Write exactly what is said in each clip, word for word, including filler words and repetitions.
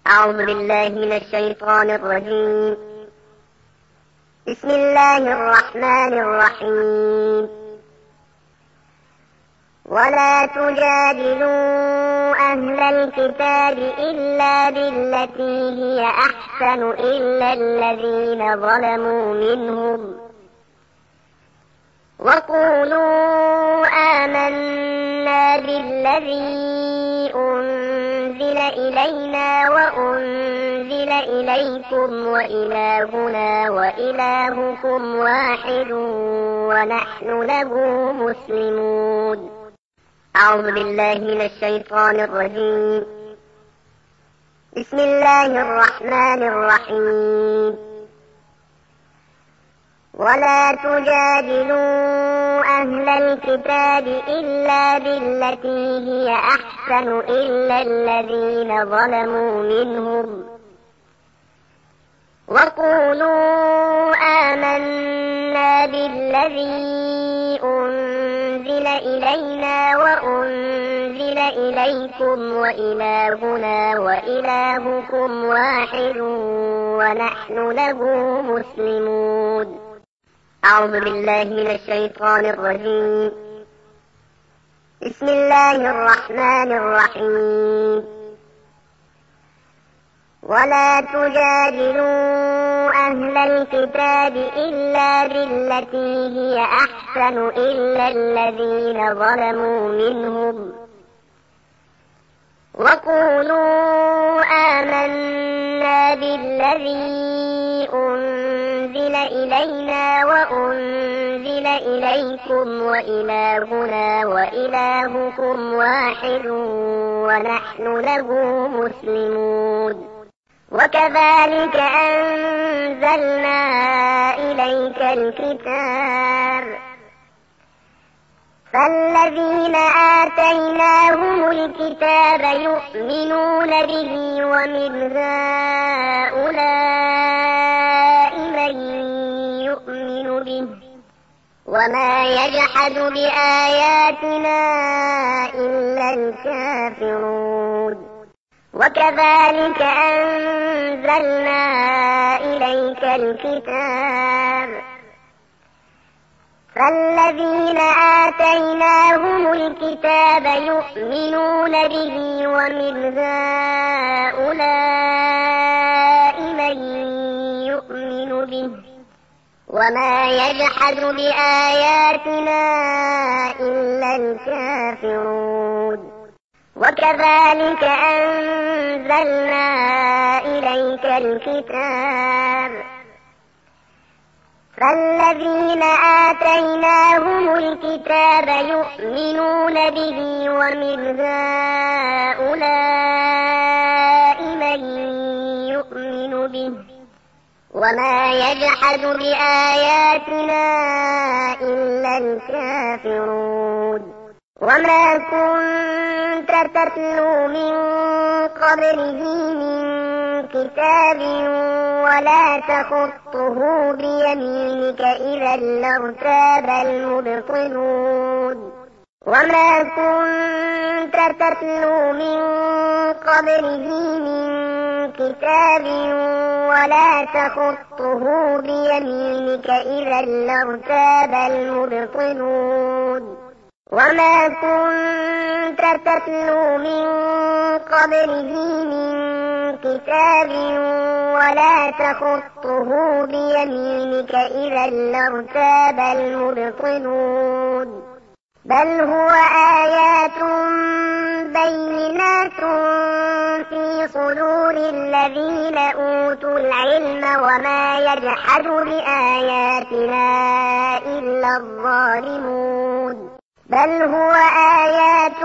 أعوذ بالله من الشيطان الرجيم. بسم الله الرحمن الرحيم. ولا تجادلوا أهل الكتاب إلا بالتي هي أحسن إلا الذين ظلموا منهم وقولوا آمنا بالذي أنزل إلينا وأنزل إليكم وإلهنا وإلهكم واحد ونحن له مسلمون. أعوذ بالله من الشيطان الرجيم. بسم الله الرحمن الرحيم. ولا تجادلوا أهل الكتاب إلا بالتي هي أحسن إلا الذين ظلموا منهم وقولوا آمنا بالذي أنزل إلينا وأنزل إليكم وإلهنا وإلهكم واحد ونحن له مسلمون. أعوذ بالله من الشيطان الرجيم. بسم الله الرحمن الرحيم. ولا تجادلوا أهل الكتاب إلا بالتي هي أحسن إلا الذين ظلموا منهم وقولوا آمنا بالذي أنزل إلينا وأنزل إليكم وإلهنا وإلهكم واحد ونحن له مسلمون. وكذلك أنزلنا إليك الكتاب فالذين آتيناهم الكتاب يؤمنون به ومن هؤلاء من يؤمن به وما يجحد بآياتنا إلا الكافرون. وكذلك أنزلنا إليك الكتاب فالذين آتيناهم الكتاب يؤمنون به ومن هؤلاء من يؤمن به وما يجحد بآياتنا إلا الكافرون. وكذلك أنزلنا إليك الكتاب فالذين آتيناهم الكتاب يؤمنون به ومن هؤلاء من يؤمن به وما يجحد بآياتنا إلا الكافرون. وما كنت تتلو من قبله من كتاب ولا تخطه بيمينك إذا لارتاب المبطلون. وما كنت تتلو من قبله من كتاب ولا تخطه بيمينك إذا لارتاب المبطلون. وما كنت تتلو من قبله من كتاب ولا تخطه بيمينك إذا لارتاب المبطلون. بل هو آيات بينات في صدور الذين أوتوا العلم وما يجحد بآياتنا إلا الظالمون. بل هو آيات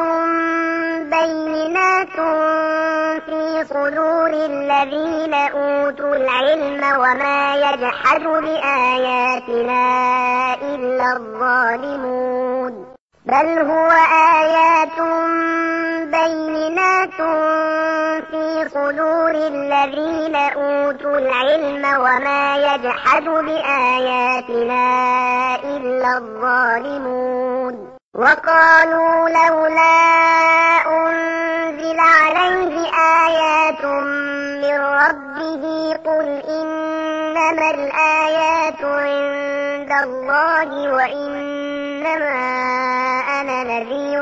بينات في صدور الذين أوتوا العلم وما يجحد بآياتنا إلا الظالمون. بل هو آيات بينات في صدور الذين أوتوا العلم وما يجحد بآياتنا إلا الظالمون. وقالوا لولا أنزل عليه آيات ربه قل إنما الآيات عند الله وإنما أنا نذير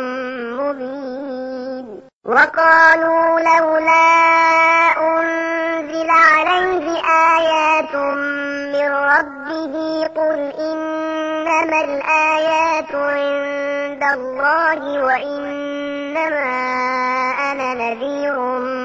مبين وقالوا لولا أنزل عليه آيات من ربه قل إنما الآيات عند الله وإنما أنا نذير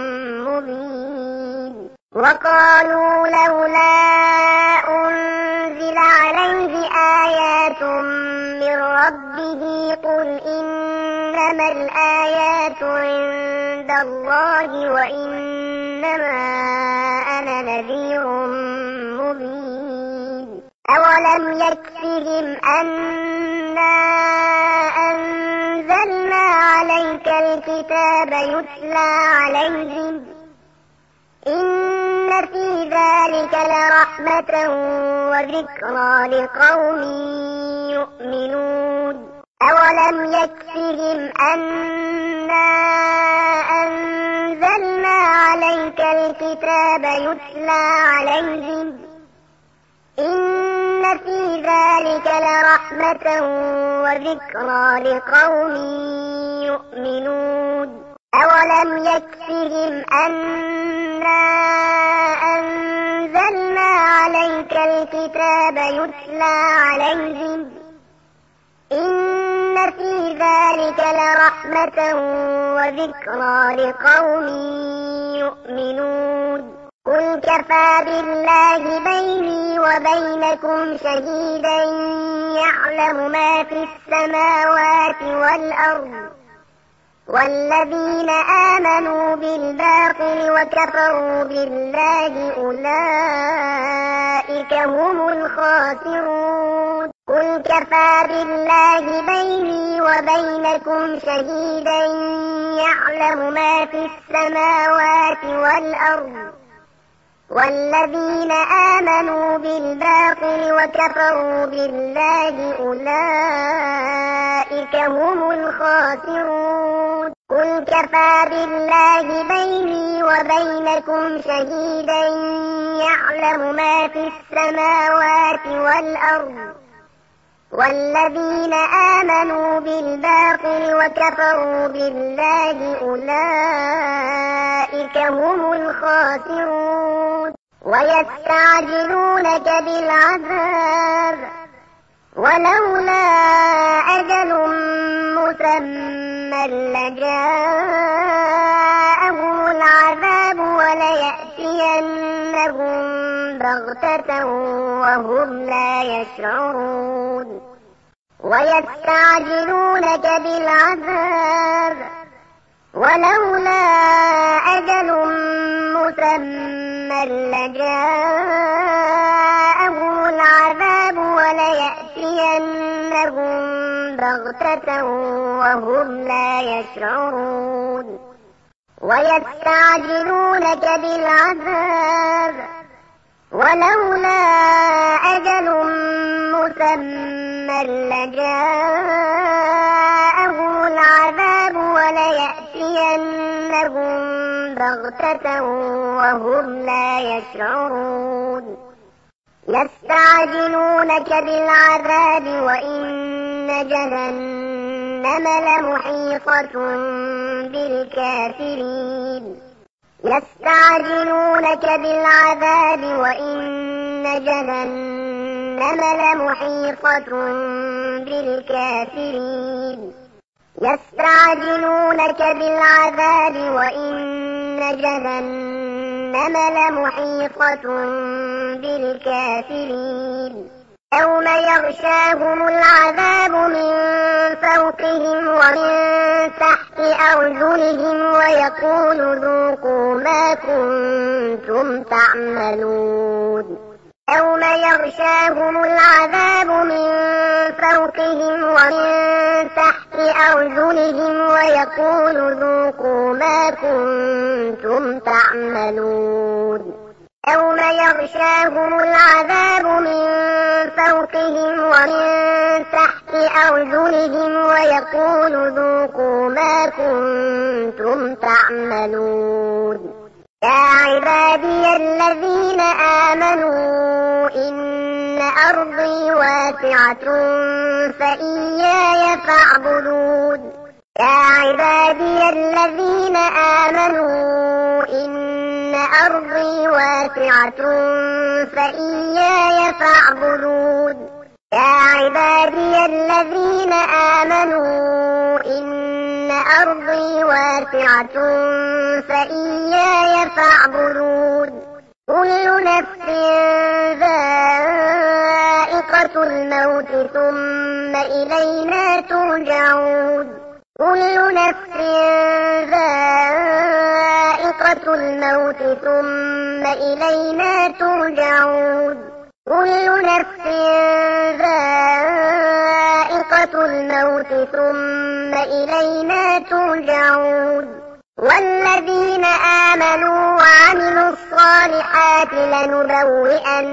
مبين وقالوا لولا أنزل عليه آيات من ربه قل إنما الآيات عند الله وإنما أنا نذير مبين أولم يكفهم أنا أنزلنا عليك الكتاب يتلى عليهم إن في ذلك لرحمة وذكرى لقوم يؤمنون أولم يكفهم أنا أنزلنا عليك الكتاب يتلى عليهم إن في ذلك لرحمة وذكرى لقوم يؤمنون أولم يكفهم أنا أنزلنا عليك الكتاب يتلى عليهم إن في ذلك لرحمة وذكرى لقوم يؤمنون قل كفى بالله بيني وبينكم شهيدا يعلم ما في السماوات والأرض والذين آمنوا بالباطل وكفروا بالله أولئك هم الخاسرون قل كفى بالله بيني وبينكم شهيدا يعلم ما في السماوات والأرض والذين آمنوا بالباطل وكفروا بالله أولئك هم الخاسرون قل كفى بالله بيني وبينكم شهيدا يعلم ما في السماوات والأرض والذين آمنوا بالباطل وكفروا بالله أولئك هم الخاسرون ويستعجلونك بالعذاب ولولا أجل مسمى لجاءهم العذاب وليأتينهم بغتة وهم لا يشعرون ويستعجلونك بالعذاب ولولا أجل مسمى لجاءهم العذاب وليأتينهم بغتة وهم لا يشعرون ويستعجلونك بالعذاب ولولا أجل مسمى لجاءهم العذاب وليأتينهم بغتة وهم لا يشعرون يستعجلونك بالعذاب وإن جهنم لمحيطة بالكافرين يستعجلونك بالعذاب وإن جهنم لمحيطة بالكافرين يستعجلونك بالعذاب وإن جهنم لمحيطة بالكافرين يوم يغشاهم العذاب من فوقهم ومن تحت أرجلهم ويقول ذوقوا ما كنتم تعملون يوم يغشاهم العذاب من فوقهم ومن تحت أرجلهم ويقول ذوقوا ما كنتم تعملون يوم يغشاهم العذاب من فوقهم ومن تحت أرجلهم ويقول ذوقوا ما كنتم تعملون يا عبادي الذين آمنوا إن أرضي واسعة فإياي فاعبدون يا عبادي الذين آمنوا إن أرضي واسعة فإياي فاعبدون يا عبادي الذين آمنوا إن أرضي واسعة فإياي فاعبدون كل نفس ذائقة الموت ثم إلينا ترجعون كل نفس ذائقة الموت ثم إلينا ترجعون كل نفس ذائقة الموت ثم إلينا ترجعون والذين آمنوا وعملوا الصالحات لنبوئنهم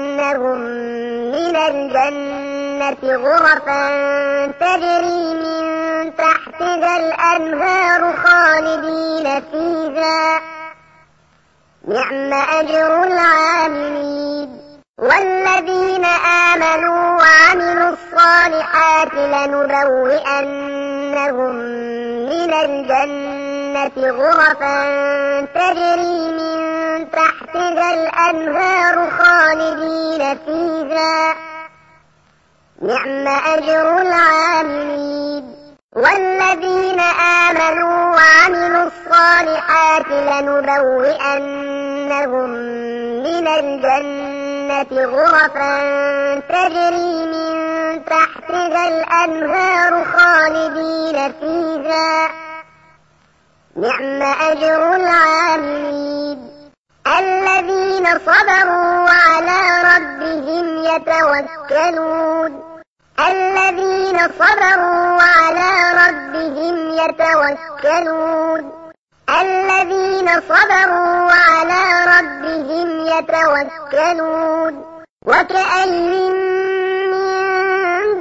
من الجنة غرفا تجري من تحتها الأنهار خالدين فيها نعم أجر العاملين والذين آمنوا وعملوا الصالحات لنبوئنهم من الجنة غرفا تجري من تحتها الأنهار خالدين فيها نعم أجر العاملين والذين آمنوا وعملوا الصالحات لنبوئنهم من الجنة غرفا تجري من تحتها الأنهار خالدين فيها نعم أجر العاملين الذين صبروا وعلى ربهم يتوكلون الذين صبروا وعلى ربهم يتوكلون الذين صبروا وعلى ربهم يتوكلون وكأين من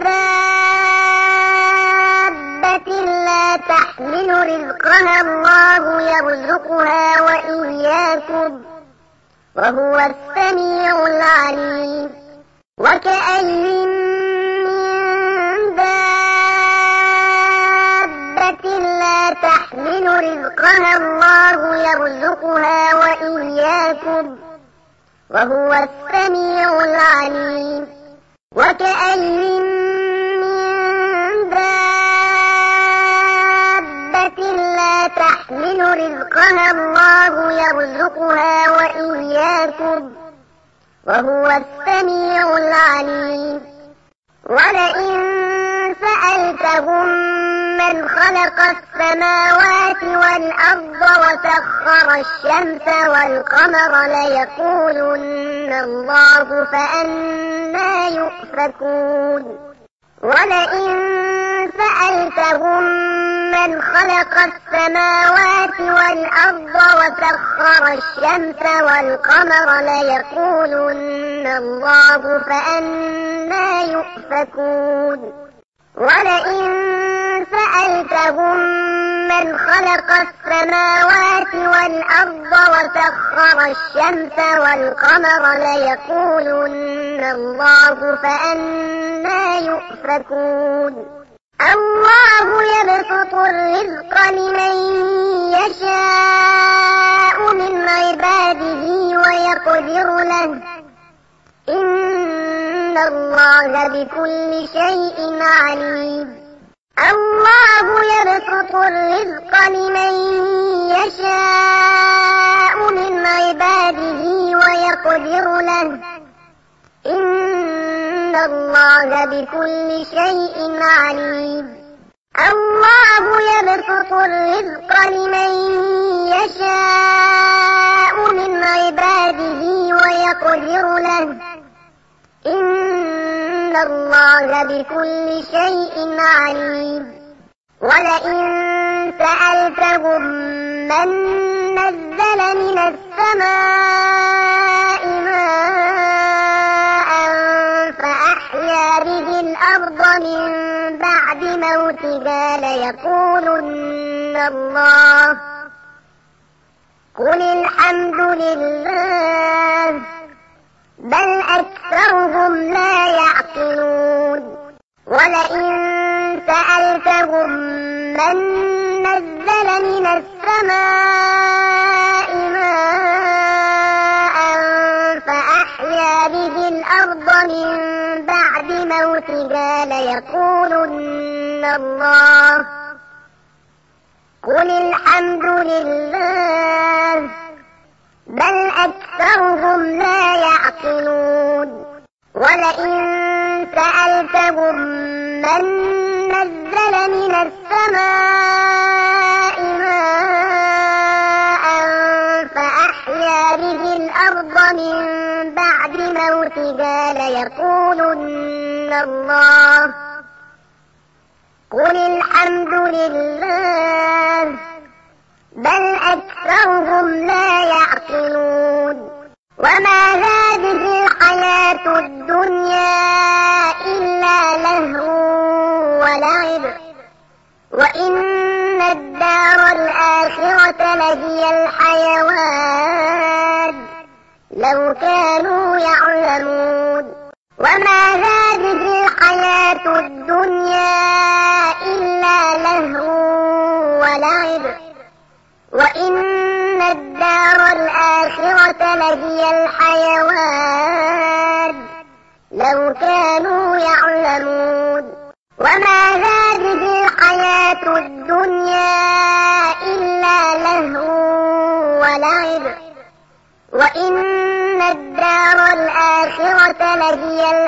دابة لا تحمل رزقها الله يرزقها وإياكم وهو السميع العليم وكأين من دابة لا تحمل رزقها الله يرزقها وإياكم وهو السميع العليم وكأين من دابة لا تحمل رزقها الله يرزقها وإياكم وهو السميع العليم ولئن سألتهم من خلق السماوات والأرض وسخر الشمس والقمر ليقولن الله فأنى يؤفكون ولئن سألتهم من خلق السماوات والأرض وسخر الشمس والقمر ليقولن الله فأنى يؤفكون ولئن سألتهم من خلق السماوات والأرض وسخر الشمس والقمر ليقولن الله فأنى يؤفكون الله يبسط الرزق لمن يشاء من عباده ويقدر له إن الله بكل شيء عليم الله يبسط الرزق لمن يشاء من عباده ويقدر له إن الله بكل شيء عليم الله يبسط الرزق لمن يشاء من عباده ويقدر له إن الله بكل شيء عليم ولئن سألتهم من نزل من السماء ماء فأحيا به الأرض من بعد موتها ليقولن الله قل الحمد لله بل أكثرهم لا يعقلون ولئن سألتهم من نزل من السماء ماء فأحيا به الأرض من بعد موتها ليقولن الله قل الحمد لله بل أكثرهم لا يعقلون ولئن سألتهم من نزل من السماء ماء فأحيا به الأرض من بعد موتها ليقولن الله قل الحمد لله بل أكثرهم لا يعقلون وما هذه الحياة الدنيا إلا لهو ولعب وإن الدار الآخرة لهي الحيوان لو كانوا يعلمون وما هذه الحياة الدنيا إلا لهو ولعب وإن الدار الآخرة لهي الحيوان لو كانوا يعلمون وما هذه الحياة الدنيا إلا لهو ولعب وإن الدار الآخرة لهي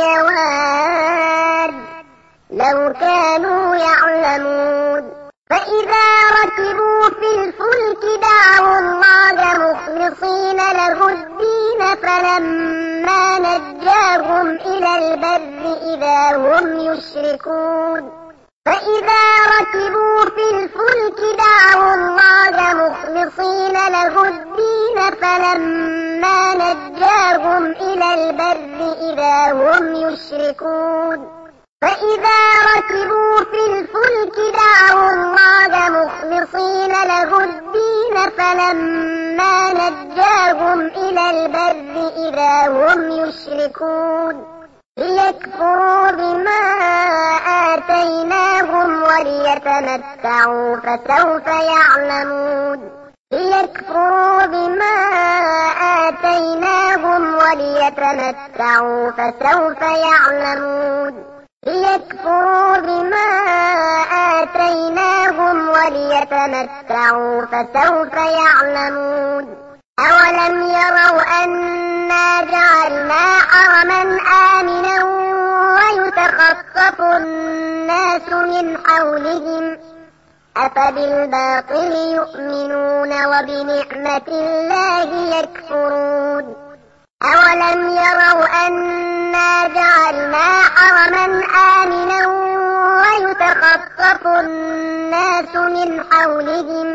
الحيوان لو كانوا يعلمون فإذا ركبوا في الفلك دعوا الله مخلصين له الدين فلما نجاهم إلى البر إذا هم يشركون فإذا ركبوا في الفلك دعوا الله مخلصين له الدين فلما نجاهم إلى البر إذا هم يشركون فإذا ركبوا في الفلك دعوا الله مخلصين له الدين فلما نجاهم إلى البر إذا هم يشركون ليكفروا بما آتيناهم وليتمتعوا فسوف يعلمون ليكفروا بما آتيناهم وليتمتعوا فسوف يعلمون ليكفروا بما آتيناهم وليتمتعوا فسوف يعلمون أولم يروا أنا جعلنا حرما آمنا ويتخطف الناس من حولهم أفبالباطل يؤمنون وبنعمة الله يكفرون أولم يروا أنا جعلنا حرما آمنا ويتخطف الناس من حولهم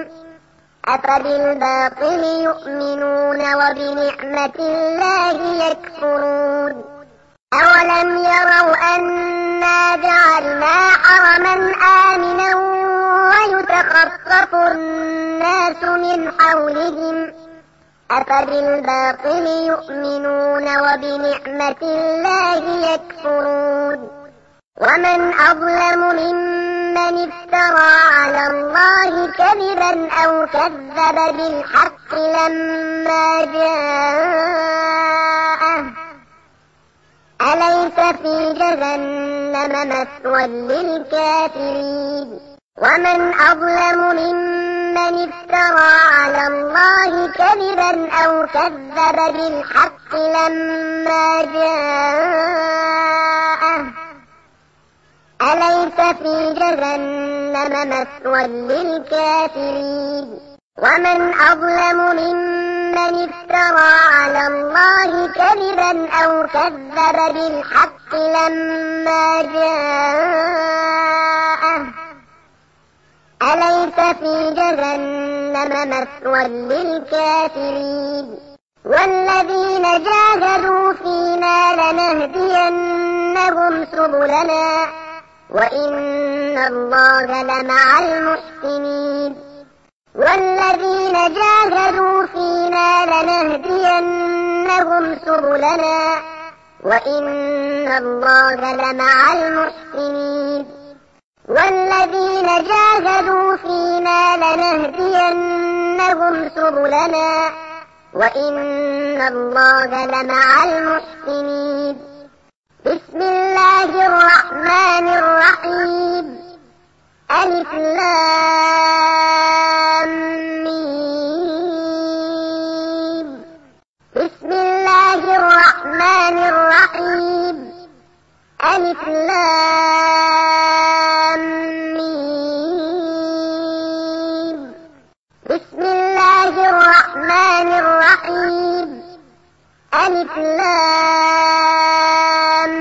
أفبالباطل يؤمنون وبنعمة الله يكفرون أولم يروا أنا جعلنا حرما آمنا ويتخطف الناس من حولهم أفبالباطل يؤمنون وبنعمة الله يكفرون ومن أظلم ممن افترى على الله كذبا أو كذب بالحق لما جاءه أليس في جهنم مثوى للكافرين ومن أظلم ممن افترى على الله كذبا أو كذب بالحق لما جاءه أليس في جهنم مثوى للكافرين ومن أظلم ممن افترى على الله كذبا أو كذب بالحق لما جاءه أليس في جهنم مثوى للكافرين والذين جاهدوا فينا لنهدينهم سبلنا وإن الله لمع المحسنين والذين جاهدوا فينا لنهدينهم سبلنا وإن الله لمع المحسنين والذين جاهدوا فينا لنهدينهم سبلنا وإن الله لمع المحسنين بسم الله الرحمن الرحيم ألف لام ميم بسم الله الرحمن الرحيم ألف لام ميم بسم الله الرحمن الرحيم ألف لام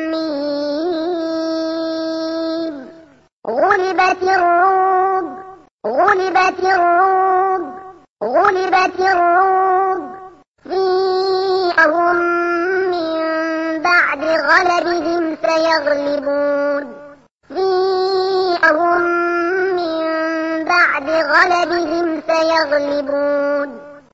ميم غلبت الروم غلبت الروم غلبت الروم فيهم من بعد غلبهم سيغلبون فيهم من بعد غلبهم سيغلبون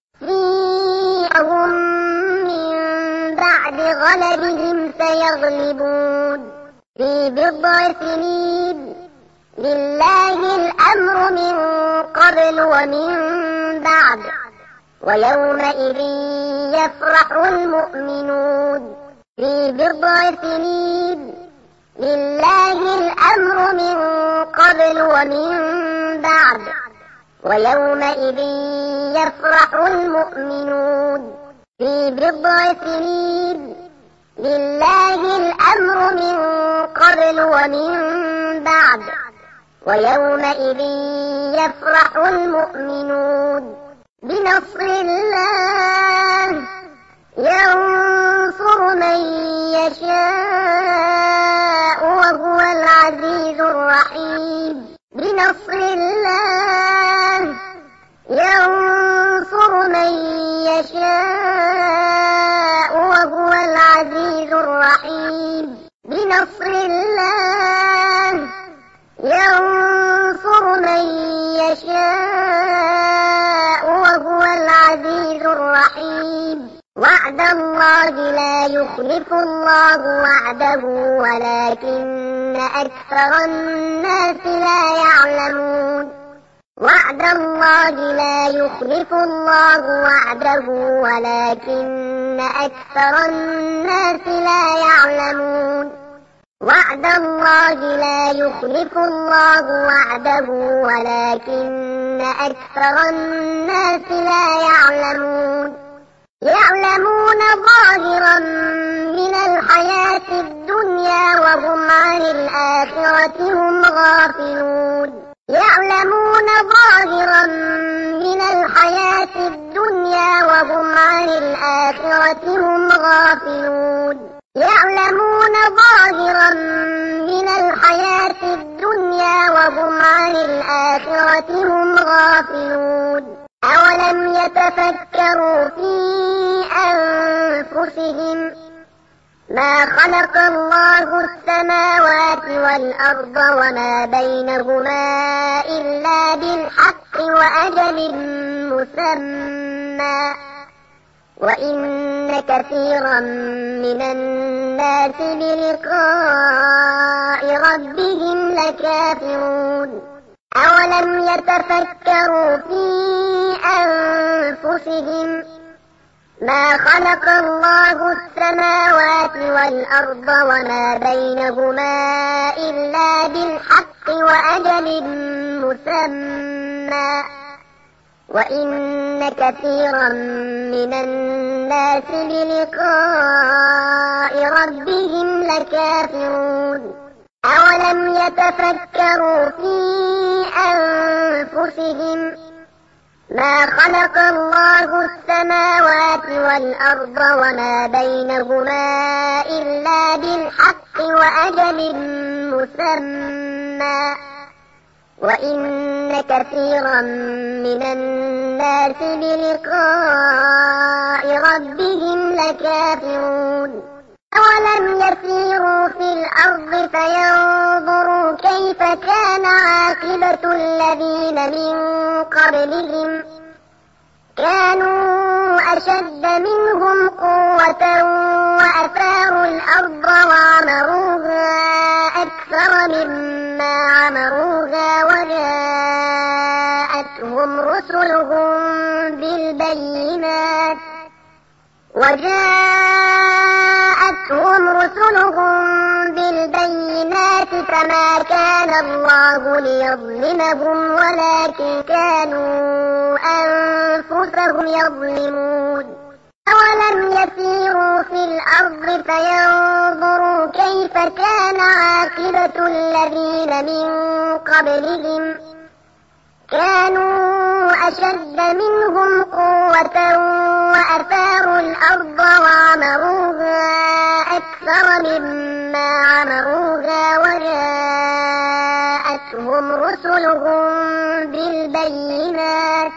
فيهم من بعد غلبهم سيغلبون في بضع سنين لله الأمر من قبل ومن بعد ويومئذ يفرح المؤمنون في بضع سنين لله الأمر من قبل ومن بعد ويومئذ يفرح المؤمنون في بضع سنين لله الأمر من قبل ومن بعد ويومئذ يفرح المؤمنون بنصر الله ينصر من يشاء وهو العزيز الرحيم بنصر الله ينصر من يشاء وهو العزيز الرحيم بنصر الله ينصر من يشاء وهو العزيز الرحيم وعد الله لا يخلف الله وعده ولكن أكثر الناس لا يعلمون وعد الله لا يخلف الله وعده ولكن أكثر الناس لا يعلمون وعد الله لا يخلف الله وعده ولكن أكثر الناس لا يعلمون يعلمون ظاهرا من الحياة الدنيا وهم عن الآخرة هم غافلون يعلمون ظاهرا من الحياة الدنيا وهم عن الآخرة هم غافلون يعلمون ظاهرا من الحياة الدنيا وهم عن الآخرة هم غافلون أولم يتفكروا في أنفسهم ما خلق الله السماوات والأرض وما بينهما إلا بالحق وأجل مسمى وإن كثيرا من الناس بلقاء ربهم لكافرون أولم يتفكروا في أنفسهم ما خلق الله السماوات والأرض وما بينهما إلا بالحق وأجل مسمى وإن كثيرا من الناس بلقاء ربهم لكافرون أولم يتفكروا في أنفسهم ما خلق الله السماوات والأرض وما بينهما إلا بالحق وأجل مسمى وإن كثيرا من الناس بلقاء ربهم لكافرون أولم يسيروا في الأرض فينظروا كيف كان عاقبة الذين من قبل قبلهم كانوا أشد منهم قوة وأثاروا الأرض وعمروها أكثر مما عمروها وجاءتهم رسلهم بالبينات وجاءتهم رسلهم بالبينات فما كان الله ليظلمهم ولكن كانوا أنفسهم يظلمون أولم يسيروا في الأرض فينظروا كيف كان عاقبة الذين من قبلهم كانوا أشد منهم قوة وأثاروا الأرض وعمروها أكثر مما عمروها وجاءتهم رسلهم بالبينات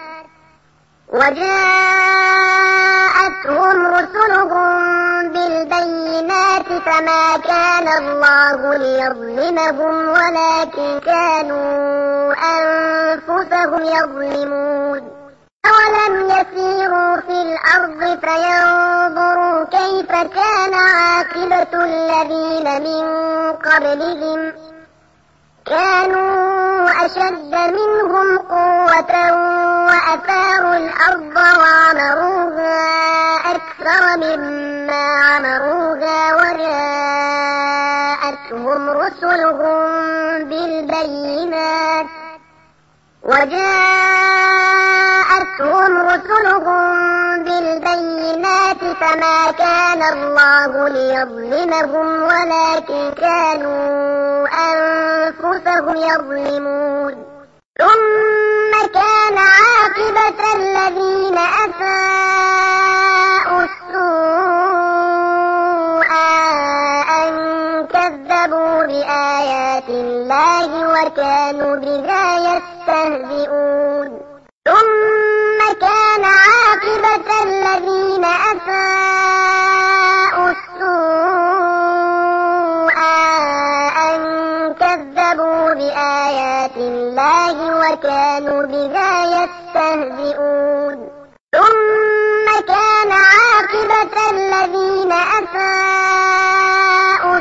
وجاءتهم رسلهم بالبينات فما كان الله ليظلمهم ولكن كانوا أنفسهم يظلمون أولم يسيروا في الأرض فينظروا كيف كان عاقبة الذين من قبلهم كانوا أشد منهم قوة وأثاروا الأرض وعمروها أكثر مما عمروها وجاءتهم رسلهم بالبينات وجاءتهم رسلهم بالبينات فما كان الله ليظلمهم ولكن كانوا أنفسهم يظلمون ثم كان عاقبة الذين أساءوا السوء أن كذبوا بآيات الله وكانوا بها يستهزئون ثم كان عاقبة الذين أساءوا السوء أن كذبوا بآيات الله وكانوا بها يستهزئون ثم كان عاقبة الذين أساءوا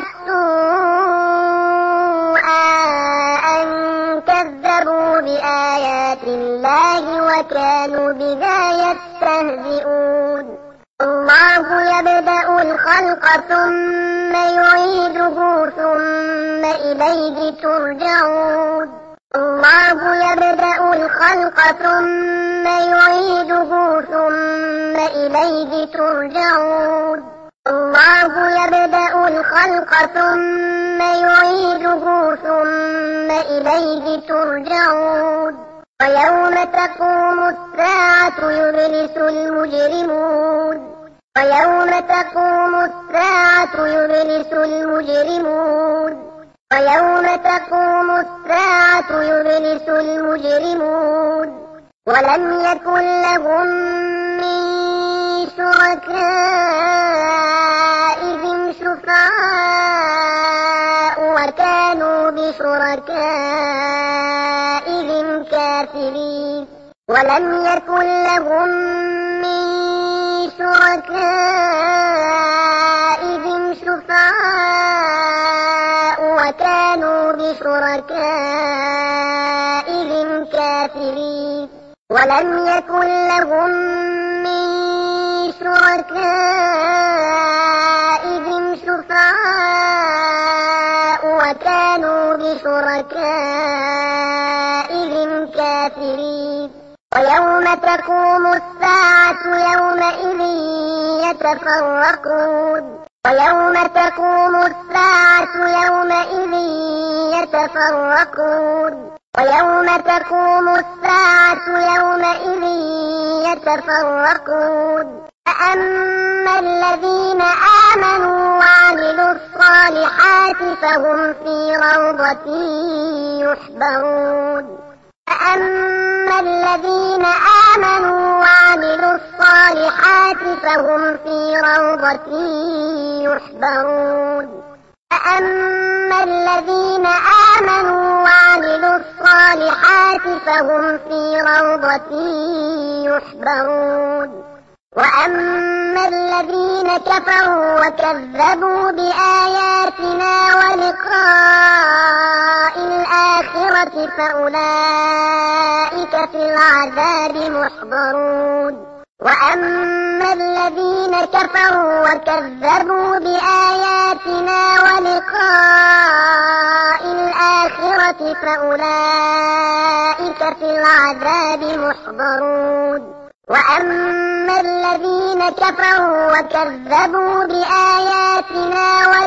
السوء أن كذبوا بآيات الله وكانوا بها يستهزئون الله يبدأ الخلق ثم يعيده ثم إليه ترجعون الله يبدأ الخلق ثم يعيده ثم إليه ترجعون الله يبدأ الخلق ثم يعيده ثم إليه ترجعون ويوم تقوم الساعة يبلس المجرمون ويوم تقوم الساعة يبلس المجرمون ويوم تقوم الساعة يبلس المجرمون ولم يكن لهم من شركائهم شفعاء وكانوا بشركائهم كافرين ولم يكن لهم من شركائهم شفعاء وكانوا بشركائهم كافرين ولم يكن لهم من شركائهم شفعاء وكانوا بشركائهم كافرين ويوم تقوم الساعة يومئذ يتفرقون ويوم تقوم الساعة يومئذ يتفرقون ويوم تقوم الساعة يومئذ يتفرقون فأما الذين آمنوا وعملوا الصالحات فهم في روضة يحبرون فأما الذين آمنوا وعملوا الصالحات فهم في روضة يحبرون فأما الذين آمنوا وعملوا الصالحات فهم في روضة يحبرون وأما الذين كفروا وكذبوا بآياتنا ولقاء الآخرة فأولئك في العذاب محضرون وأما الذين كفروا وكذبوا بآياتنا ولقاء الآخرة فأولئك في العذاب محضرون وأما الذين كفروا وكذبوا بآياتنا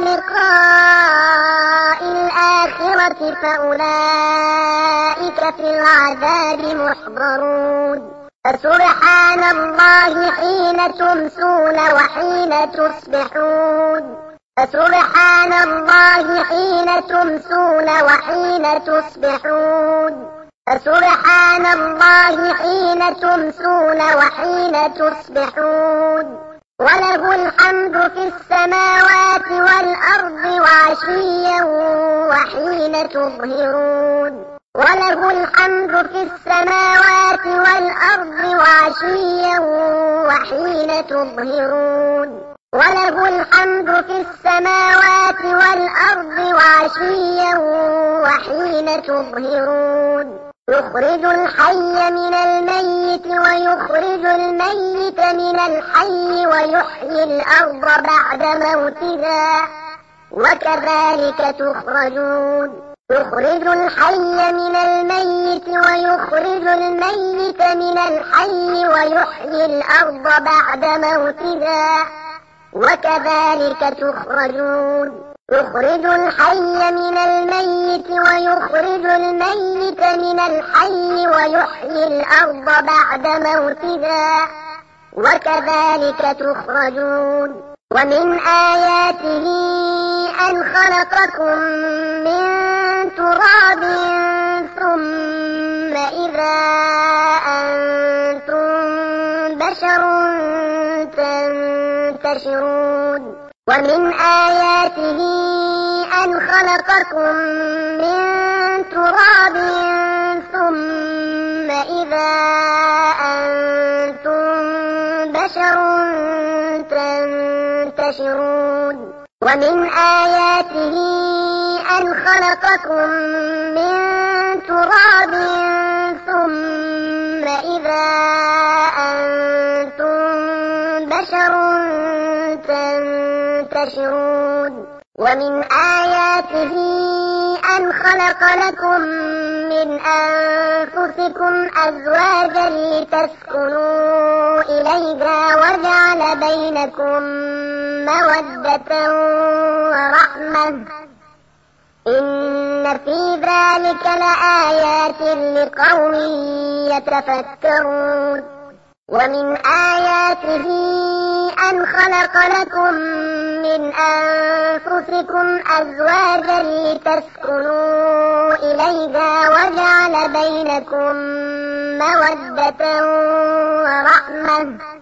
ولقاء الآخرة فأولئك في العذاب محضرون فسبحان الله حين تمسون وحين تصبحون فسبحان الله حين تمسون وحين تصبحون فسبحان الله حين تمسون وحين تصبحون وله الحمد في السماوات والأرض وعشيا وحين تظهرون وله الحمد في السماوات والأرض وعشيا وحين تظهرون وله الحمد في السماوات والأرض وعشيا وحين تظهرون يخرج الحي من الميت ويخرج الميت من الحي ويحيي الأرض بعد موتها وكذلك تخرجون يخرج الحي من الميت ويخرج الميت من الحي ويحيي الأرض بعد موتها وكذلك تخرجون يخرج الحي من الميت ويخرج الميت من الحي ويحيي الأرض بعد موتها وكذلك تخرجون ومن آياته أن خلقكم من تراب ثم إذا أنتم بشر تنتشرون ومن آياته أن خلقكم من تراب ثم إذا أنتم بشر تنتشرون ومن آياته أن خلقكم من تراب ثم إذا أنتم بشر تنتشرون ومن آياته أن خلق لكم من أنفسكم أزواجا لتسكنوا إليها وجعل بينكم مودة ورحمة إن في ذلك لآيات لقوم يتفكرون ومن آياته أن خلق لكم من أنفسكم أزواجا لتسكنوا إليها وجعل بينكم مودة ورحمة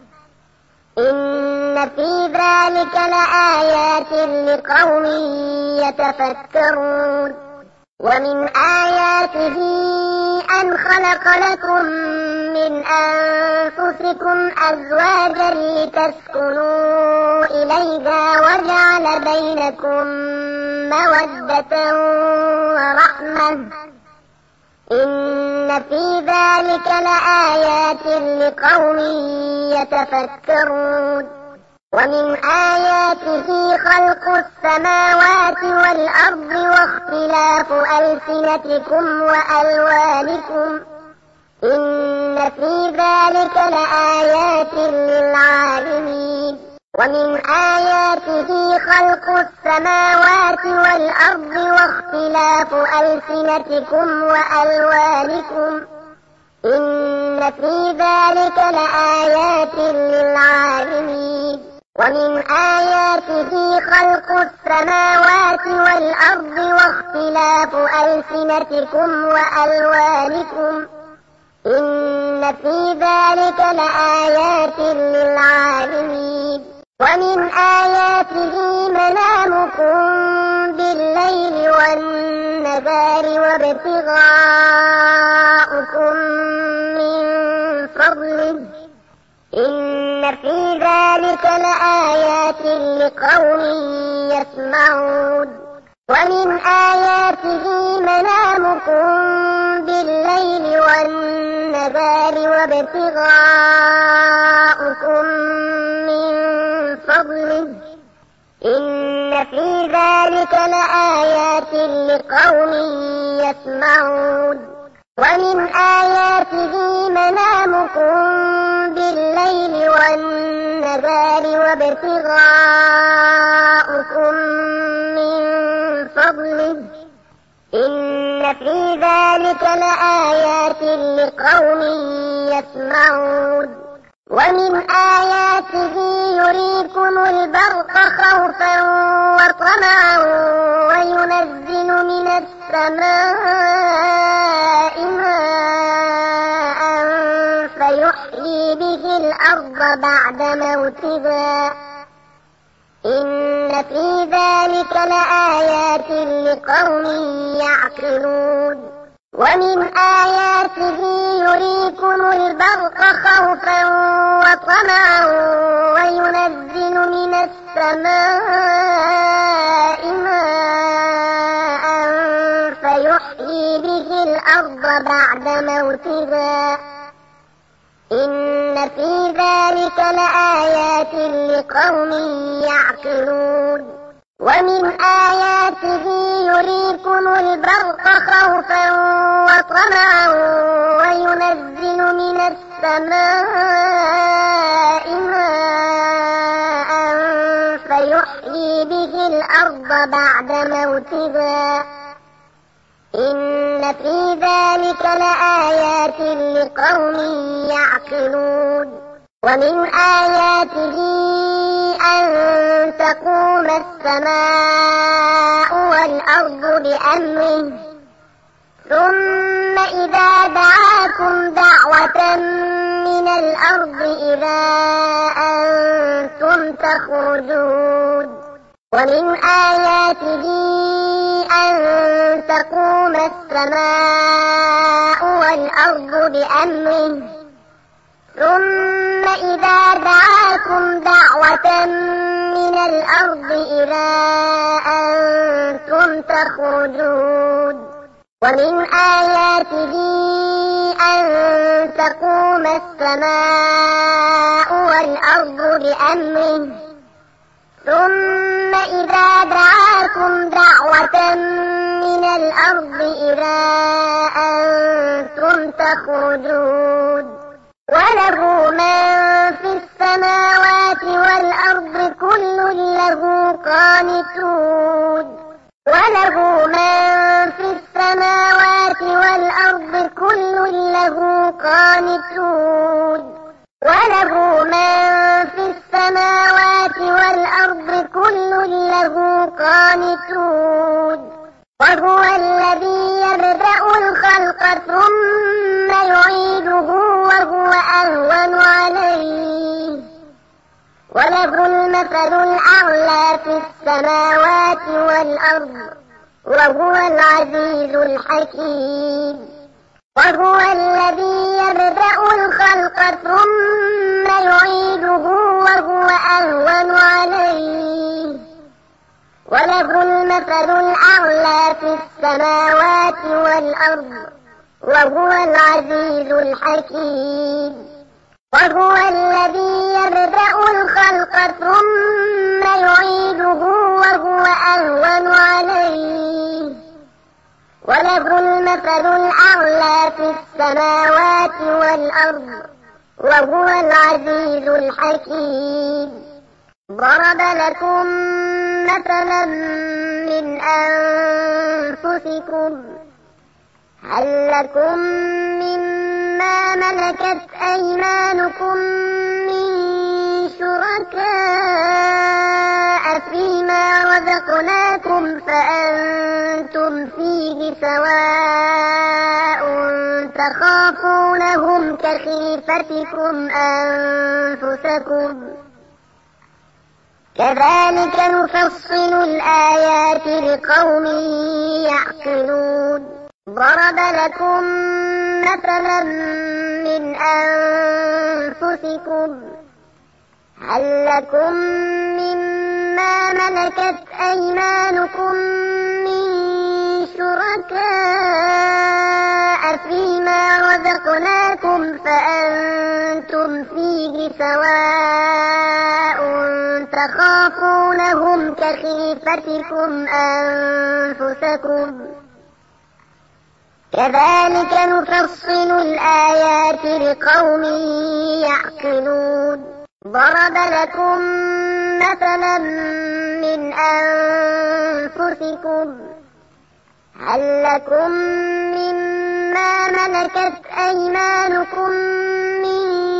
إن في ذلك لآيات لقوم يتفكرون ومن آياته أن خلق لكم من أنفسكم أزواجا لتسكنوا إليها وجعل بينكم مودة ورحمة إن في ذلك لآيات لقوم يتفكرون ومن آياته خلق السماوات والأرض واختلاف ألسنتكم وألوانكم إن في ذلك لآيات للعالمين ومن آياته خلق السماوات والأرض واختلاف ألسنتكم وألوانكم إن في ذلك لآيات للعالمين ومن آياته خلق السماوات والأرض واختلاف ألسنتكم وألوانكم إن في ذلك لآيات للعالمين ومن آياته منامكم بالليل والنهار وابتغاؤكم من فضله إن في ذلك لآيات لقوم يسمعون ومن آياته منامكم بالليل والنهار وابتغاؤكم من فضله إن في ذلك لآيات لقوم يسمعون ومن آياته منامكم بالليل والنهار وابتغاؤكم من فضله إن في ذلك لآيات لقوم يسمعون ومن آياته يريكم البرق خوفا وطمعا وينزل من السماء ماء فيحيي به الأرض بعد موتها إن في ذلك لآيات لقوم يعقلون ومن آياته يريكم البرق خوفا وطمعا وينزل من السماء ماء فيحيي به الأرض بعد موتها إن في ذلك لآيات لقوم يعقلون ومن آياته يريكم البرق خوفا وطمعا وينزل من السماء ماء فيحيي به الأرض بعد موتها إن في ذلك لآيات لقوم يعقلون ومن آياته أن تقوم السماء والأرض بأمره ثم إذا دعاكم دعوة من الأرض إذا أنتم تخرجون ومن آياته أن تقوم السماء والأرض بأمره ثم إذا دعاكم دعوة من الأرض إذا أنتم تخرجون ومن آياته أن تقوم السماء والأرض بأمره ثم إذا دعاكم دعوة من الأرض إذا أنتم تخرجون وله من في السماوات والأرض كل له قانتون وله من في السماوات والأرض كل له قانتون وله من في السماوات والأرض كل له قانتون وهو الذي يبدأ الخلق ثم يعيده وهو أهون عليه وله المثل الأعلى في السماوات والأرض وهو العزيز الحكيم وهو الذي يبدأ الخلق ثم يعيده وهو أهون عليه وله المثل الأعلى في السماوات والأرض وهو العزيز الحكيم وهو الذي يبدأ الخلق ثم يعيده وهو أهون عليه وله المثل الأعلى في السماوات والأرض وهو العزيز الحكيم ضرب لكم مثلا من أنفسكم هل لكم مما ملكت أيمانكم من شركاء فيما رزقناكم فأنتم فيه سواء تخافونهم كخيفتكم أنفسكم كذلك نفصل الآيات لقوم يعقلون ضرب لكم مثلا من أنفسكم هل لكم مما ملكت أيمانكم من شركاء فيما رزقناكم فأنتم فيه سواء تخافونهم كخيفتكم أنفسكم كذلك نفصل الآيات لقوم يعقلون ضرب لكم مثلا من أنفسكم هل لكم مما ملكت أيمانكم من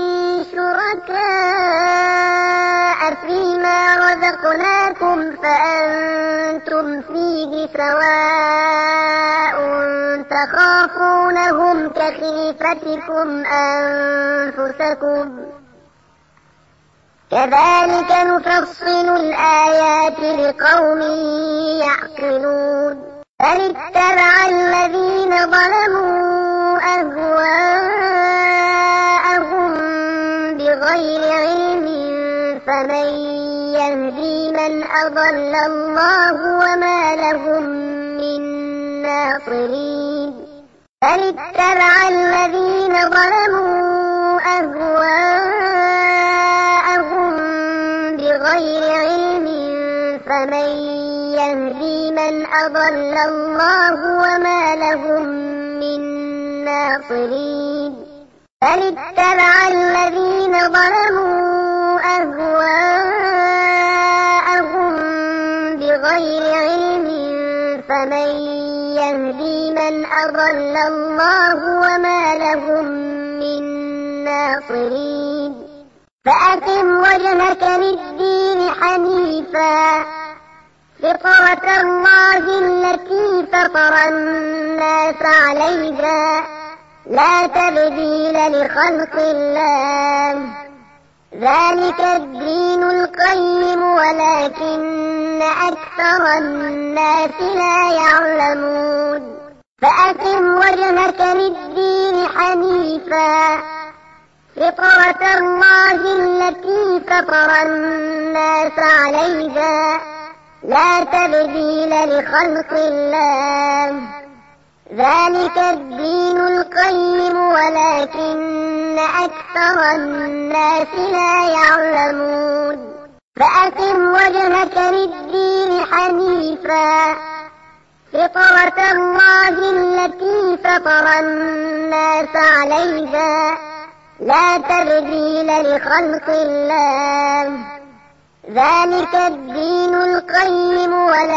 شركاء فيما رزقناكم فأنتم فيه سواء تخافونهم كخيفتكم أنفسكم كذلك نفصل الآيات لقوم يعقلون بل اتبع الذين ظلموا أهواءهم بغير علم فمن يهدي من أضل الله وما لهم من ناصرين بل اتبع الذين ظلموا أهواءهم بغير علم فمن يهدي من أضل الله وما لهم من ناصرين بل اتبع الذين ظلموا أهواءهم بغير علم فمن يهدي من أضل الله وما لهم من ناصرين فأقم وجهك للدين حنيفا فطرة الله التي فطر الناس عليها لا تبديل لخلق الله ذلك الدين القيم ولكن أكثر الناس لا يعلمون فأقم وجهك للدين حنيفا فطرة الله التي فطر الناس عليها لا تبديل لخلق الله ذلك الدين القيم ولكن أكثر الناس لا يعلمون فأقم وجهك للدين حنيفا فطرة الله التي فطر الناس عليها لا تبديل لخلق الله ذلك الدين القيم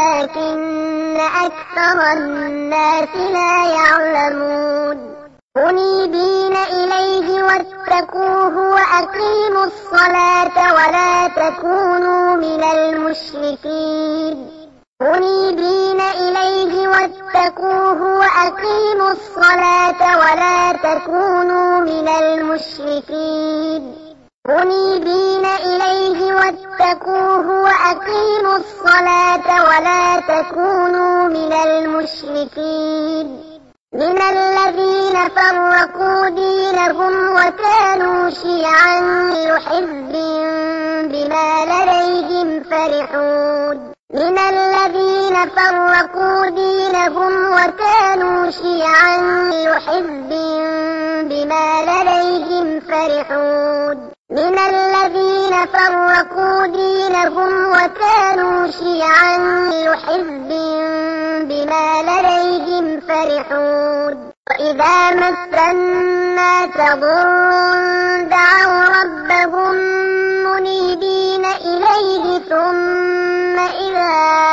ولكن أكثر الناس لا يعلمون منيبين إليه واتقوه وأقيموا الصلاة ولا تكونوا من المشركين منيبين إليه واتقوه وأقيموا الصلاة ولا تكونوا من المشركين منيبين إليه واتقوه وأقيموا الصلاة ولا تكونوا من المشركين من الذين فرقوا دينهم وكانوا شيعا لحزب بما لديهم فرحون من الذين فرقوا دينهم وكانوا شيعا لحزب بما لديهم فرحون من الذين فرقوا دينهم وكانوا شيعا لحزب بما لديهم فرحون وإذا مس الناس ضر دعوا ربهم منيبين إليه ثم إذا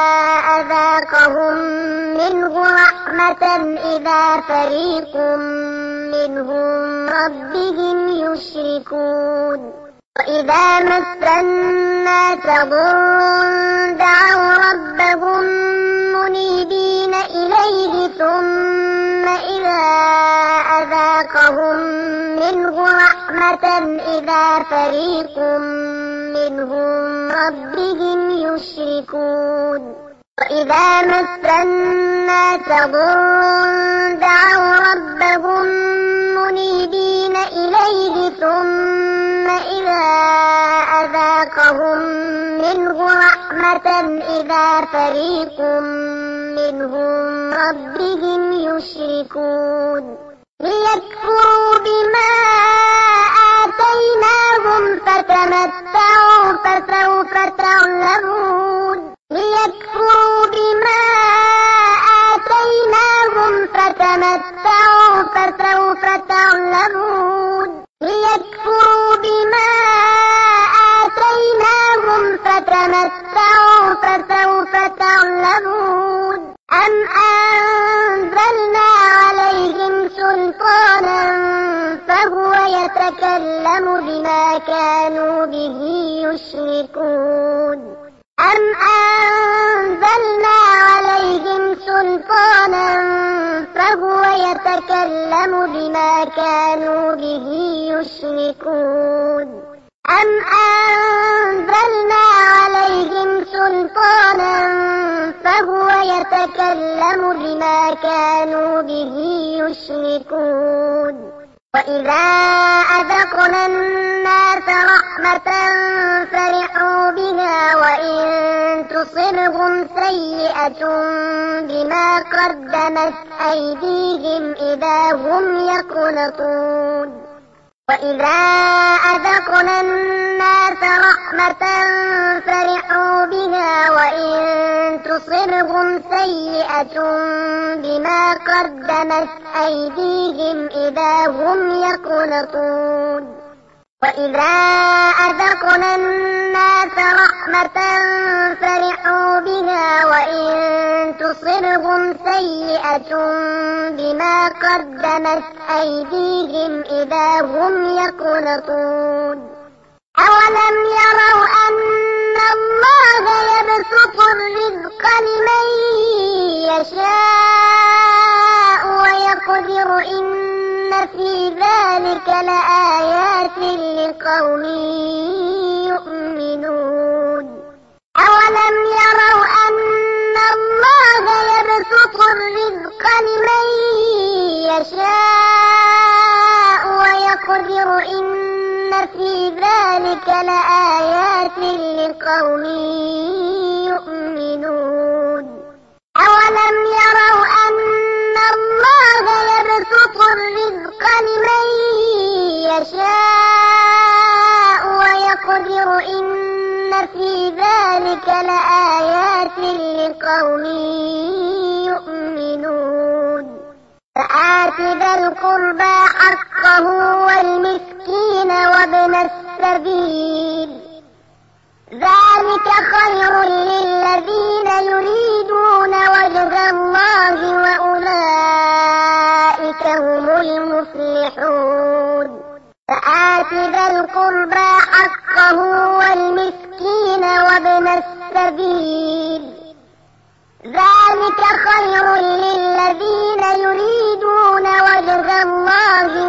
أذاقهم منه رحمة إذا فريق منهم ربهم يشركون وإذا مس الناس ضر دعوا ربهم منيبين إليه ثم إذا أذاقهم منه رحمة إذا فريق منهم ربهم يشركون وإذا مس الناس ضر دعوا ربهم منيبين إليه ثم إذا أذاقهم منه رحمة إذا فريق منهم ربهم يشركون ليكفروا بما آتيناهم فتمتعوا فسوف تعلمون ليكفروا بما آتيناهم فتمتعوا فسوف تعلمون ليكفروا بما آتيناهم فتمتعوا فسوف تعلمون أم أنزلنا عليهم سلطانا فهو يتكلم بما كانوا به يشركون أم أنزلنا عليهم سلطانا فهو يتكلم بما كانوا به يشركون أم أنزلنا عليهم سلطانا فهو يتكلم بما كانوا به يشركون وإذا أذقنا الناس رحمة فرحوا بها وإن تصبهم سيئة بما قدمت أيديهم إذا هم يقنطون وإذا أذقنا الناس رحمة فرحوا بها وإن تصبهم سيئة بما قدمت أيديهم إذا هم يقنطون وإذا أذقنا الناس رحمة فرحوا بها وإن تصبهم سيئة بما قدمت أيديهم إذا هم يقنطون أولم يروا أن الله يبسط الرزق لمن يشاء ويقدر إن في ذلك لآيات لقوم يؤمنون أولم يروا أن الله يبسط الرزق لمن يشاء ويقدر إن في ذلك لآيات لقوم يؤمنون أولم يروا أن الله يبسط الرزق لمن يشاء ويقدر إن في ذلك لآيات لقوم يؤمنون فآت ذا القربى حقه والمسكين وابن السبيل ذلك خير للذين يريدون وجه الله وأولئك هم المفلحون فآت ذا القربى حقه والمسكين وابن السبيل ذلك خير للذين يريدون وجه الله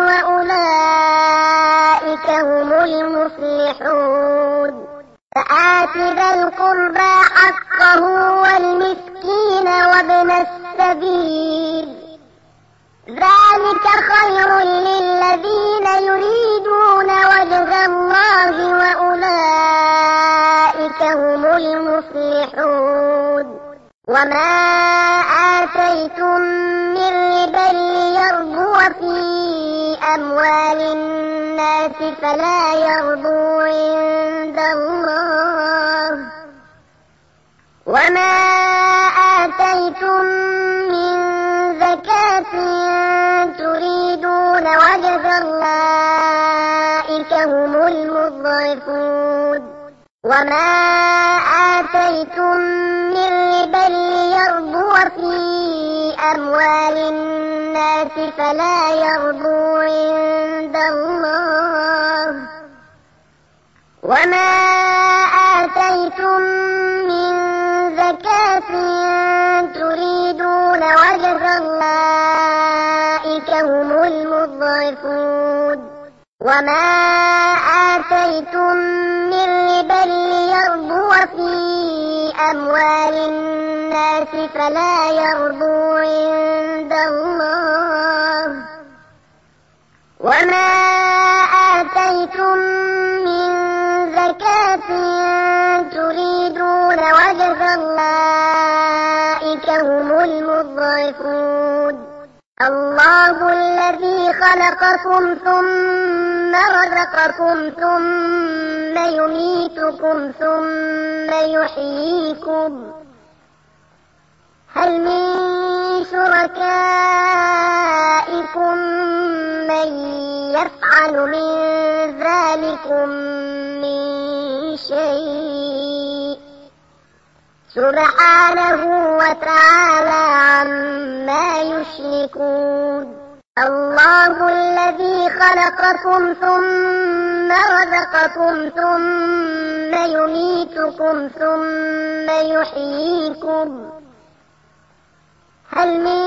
وأولئك هم المفلحون فآت ذا القربى حقه والمسكين وابن السبيل ذلك خير للذين يريدون وجه الله وأولئك هم المفلحون وما آتيتم من ربا ليربو في أموال الناس فلا يربو عند الله وما آتيتم من زكاة تريدون وجه أولئك هم المضعفون وما آتيتم من ربا ليربو في أموال الناس فلا يربو عند الله وما آتيتم من زكاة تريدون وجه أولئك هم المضعفون وما آتيتم من ربا ليربو أموال الناس فلا يربو عند الله. وما آتيتم من زكاة تريدون وجه الله هم المضعفون. الله الذي خلقكم ثم رزقكم ثم يميتكم ثم يحييكم. هل من شركائكم من يفعل من ذلكم من شيء؟ سبحانه وتعالى عما يشركون. الله الذي خلقكم ثم رزقكم ثم يميتكم ثم يحييكم. هل من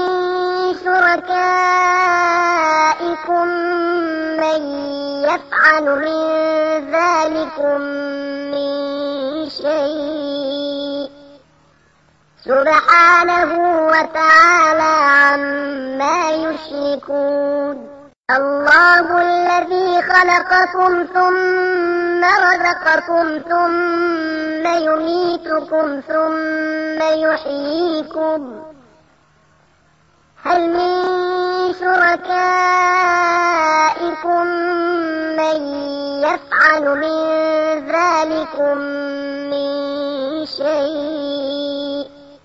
شركائكم من يفعل من ذلكم من شيء؟ سبحانه وتعالى عما يشركون. الله الذي خلقكم ثم رزقكم ثم يميتكم ثم يحييكم. هل من شركائكم من يفعل من ذلكم من شيء؟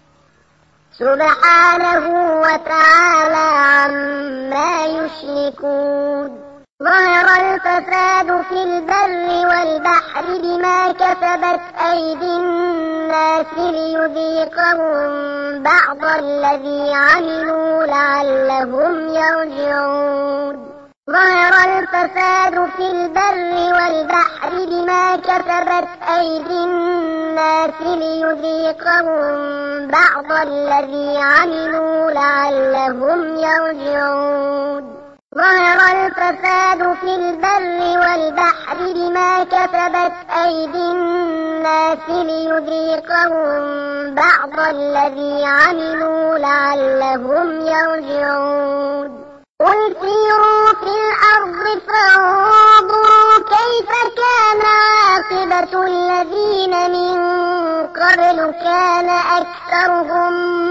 سبحانه وتعالى عما يشركون. ظهر الفساد في البر والبحر بما كسبت أيدي الناس ليذيقهم بعض الذي عملوا لعلهم يرجعون. ظهر الفساد في البر والبحر بما كسبت أيدي الناس ليذيقهم بعض الذي عملوا لعلهم يرجعون. ظهر الفساد في البر والبحر بما كسبت أيدي الناس ليذيقهم بعض الذي عملوا لعلهم يرجعون. قل سيروا في الأرض فانظروا كيف كان عاقبة الذين من قبل كان أكثرهم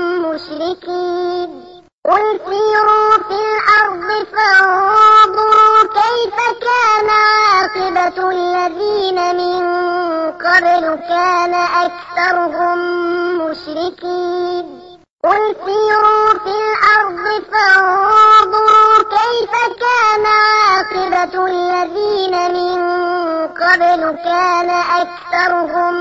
مشركين. قل سيروا في الأرض فانظروا كيف كان عاقبة الذين من قبل كان أكثرهم مشركين. قل سيروا في الأرض فانظروا كيف كان عاقبة الذين من قبل كان أكثرهم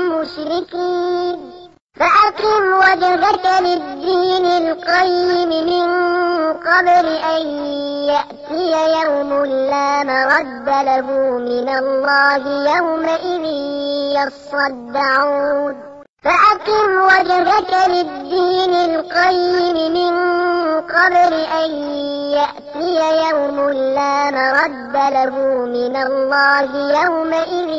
مشركين. فأقم وجهك للدين القيم من قبل أن يأتي يوم لا مرد له من الله يومئذ يصدعون. فأقم وجهك للدين القيم من قبل أن يأتي يوم لا مرد له من الله يومئذ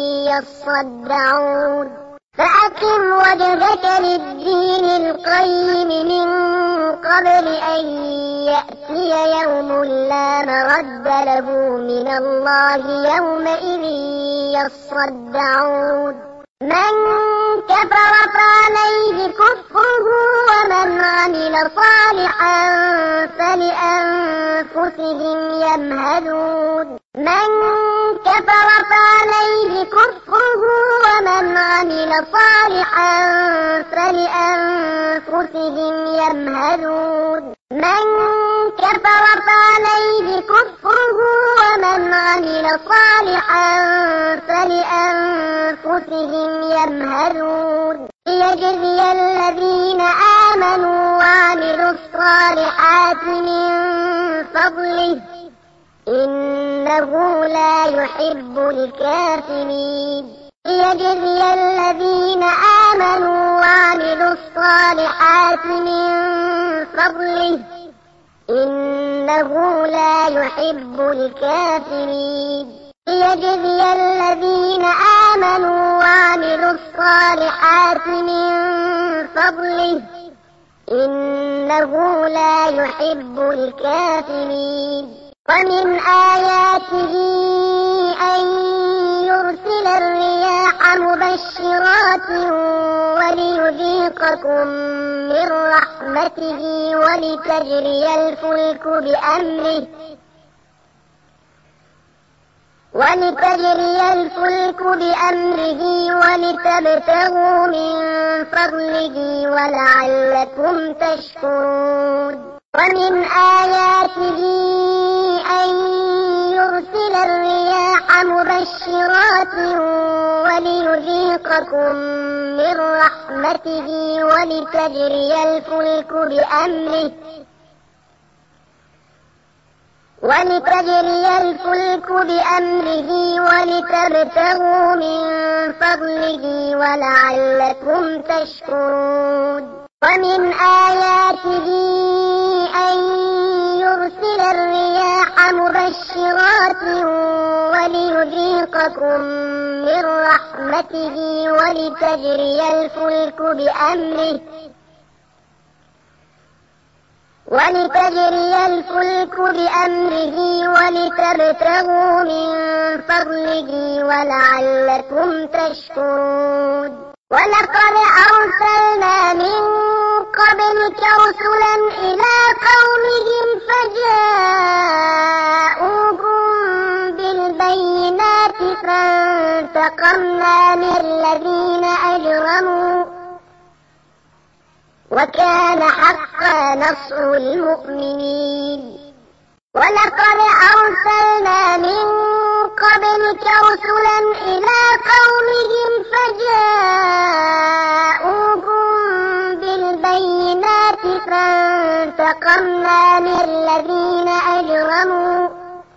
يصدعون. فأقم وجهك للدين القيم من قبل أن يأتي يوم لا مرد له من الله يومئذ يصدعون. من كفر فعليه كفره ومن عمل صالحا فلأنفسهم يمهدون. من كفر فعليه كفره ومن عمل صالحا فلأنفسهم يمهدون. من كفر فعليه كفره ومن عمل صالحا فلأنفسهم يمهدون. ليجزي الذين آمنوا وعملوا الصالحات من فضله إنه لا يحب الكافرين. ليجزي الذين آمنوا وعملوا الصالحات من فضله إنه لا يحب الكافرين. ليجزي الذين آمنوا وعملوا الصالحات من فضله إنه لا يحب الكافرين. ومن آياته أن يرسل الرياح مبشرات وليذيقكم من رحمته ولتجري الفلك بأمره ولتجري الفلك بأمره ولتبتغوا من فضله ولعلكم تشكرون. ومن آياته أن يرسل الرياح مبشرات وليذيقكم من رحمته ولتجري الفلك بأمره ولتجري الفلك بأمره ولتبتغوا من فضله ولعلكم تشكرون. ومن آياته أن يرسل الرياح مبشرات وليذيقكم من رحمته ولتجري الفلك بأمره ولتجري الفلك بأمره ولتبتغوا من فضله ولعلكم تشكرون. ولقد أرسلنا من قبلك رسلا إلى قومهم فجاءوهم بالبينات فانتقمنا من الذين أجرموا وكان حقا نصر المؤمنين. ولقد أرسلنا من قبلك رسلا إلى قومهم فجاءوهم بالبينات فانتقمنا من الذين أجرموا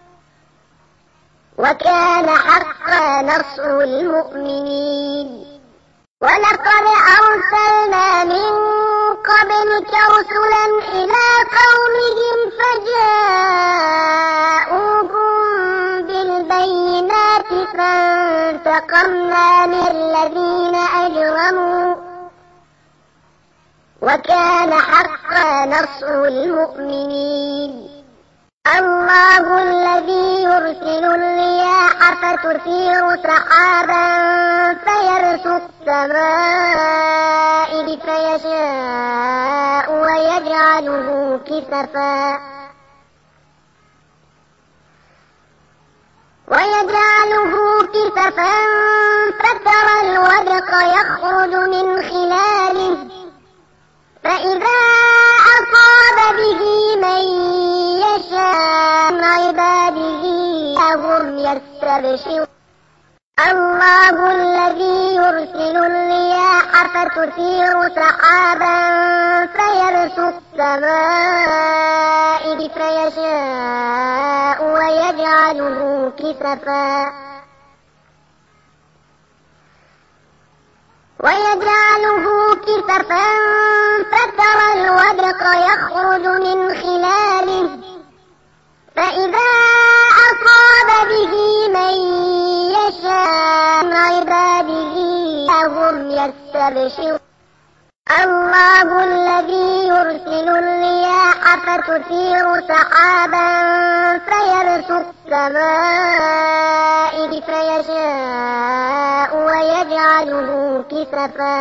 وكان حقا نصر المؤمنين. ولقد أرسلنا من قبلك رسلا إلى قومهم فجاءوهم بالبينات فانتقمنا من الذين أجرموا وكان حقا نصر المؤمنين. الله الذي يرسل الرياح فتثير سحابا فيرسل السماء فيشاء ويجعله كسفا ويجعله كسفا فترى الودق يخرج من خلاله فإذا أصاب به من يشاء من عباده هم يستبشرون. الله الذي يرسل الرياح فتثير سحابا فيبسط السماء فيشاء ويجعله كسفا ويجعله كسفا فترى الودق يخرج من خلاله فإذا أصاب به من يشاء من عباده هم يستبشرون. الله الذي يرسل الرياح فتثير سحابا فيبسط السماء فيشاء ويجعله كسفا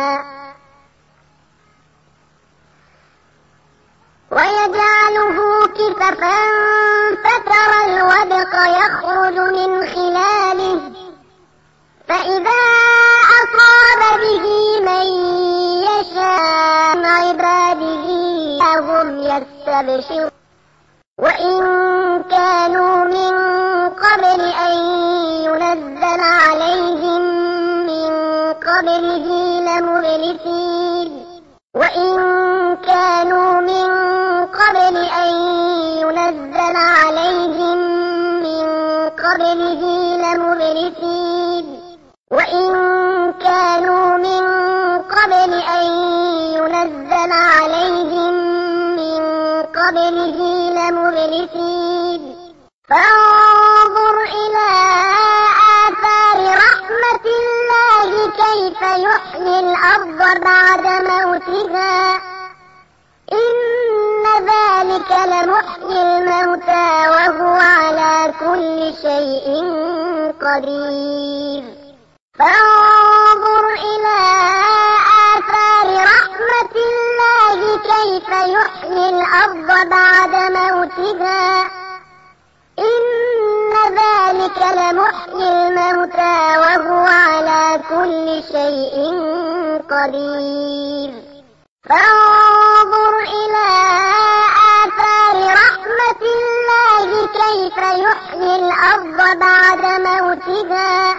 ويجعله كسفا فترى الودق يخرج من خلاله فإذا أصاب به من يشاء من عباده هم يستبشرون. وإن كانوا من قبل أن ينزل عليهم من قبله لمبلسين وإن كانوا من قبل أن ينزل عليهم من قبله لمبلسين وإن كانوا من قبل أن ينزل عليهم من قبله لمبلسين. فانظر إلى يحيي الأرض بعد موتها إن ذلك لمحيي الموتى وهو على كل شيء قدير فانظر إلى آثار رحمة الله كيف يحيي الأرض بعد موتها إن ذلك لمحيي الموتى وهو على كل شيء قدير فانظر إلى آثار رحمة الله كيف يحيي الأرض بعد موتها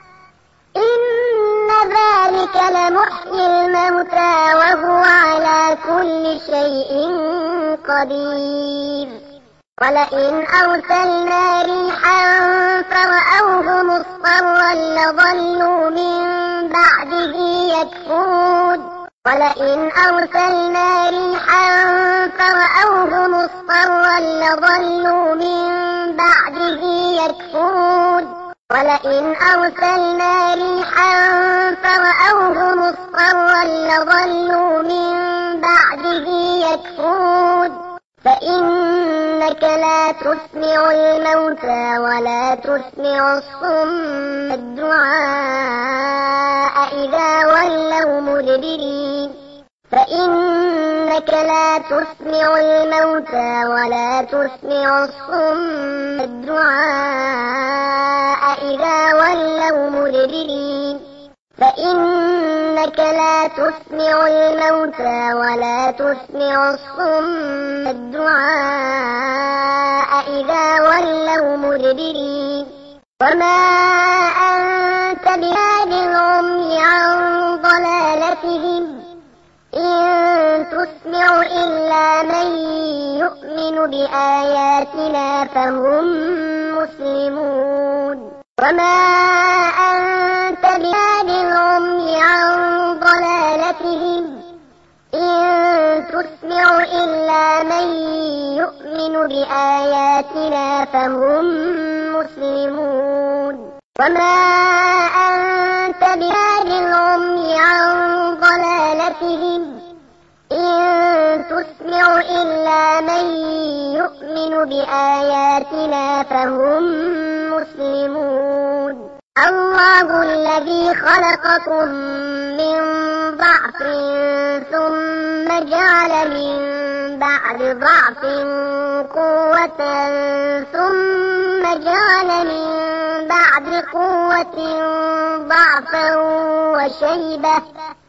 إن ذلك لمحيي الموتى وهو على كل شيء قدير ولئن أرسلنا ريحا فرأوه مصفرا لظلوا من بعده يكفرون ولئن أرسلنا ريحا فرأوه مصفرا لظلوا من بعده يكفرون ولئن أرسلنا ريحا فرأوه مصفرا لظلوا من بعده يكفرون فإنك لا تسمع الموتى ولا تسمع الصم الدعاء إذا ولوا مدبرين فإنك لا تسمع الموتى ولا تسمع الصم الدعاء إذا ولوا مدبرين فإنك لا تسمع الموتى ولا تسمع الصم الدعاء إذا ولوا مدبرين وما أنت بهاد العمي عن ضلالتهم إن تسمع إلا من يؤمن بآياتنا فهم مسلمون وما أنت بهاد العمي عن ضلالتهم إن تسمع إلا من يؤمن بآياتنا فهم مسلمون وما أنت بهاد العمي عن ضلالتهم إن تسمع إلا من يؤمن بآياتنا فهم مسلمون الله الذي خلقكم من ضعف ثم جعل من بعد ضعف قوة ثم جعل من بعد قوة ضعفا وشيبة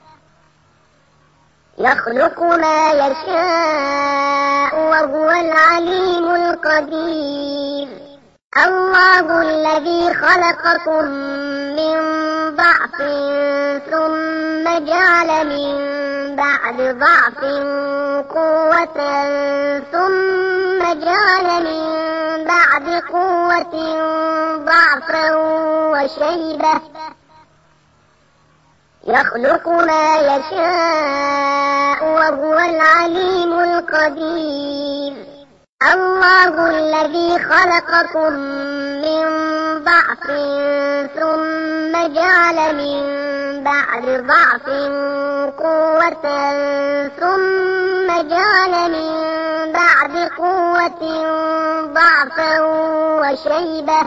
يخلق ما يشاء وهو العليم القدير الله الذي خلقكم من ضعف ثم جعل من بعد ضعف قوة ثم جعل من بعد قوة ضعفا وشيبة يخلق ما يشاء وهو العليم القدير الله الذي خلقكم من ضعف ثم جعل من بعد ضعف قوة ثم جعل من بعد قوة ضعفا وشيبة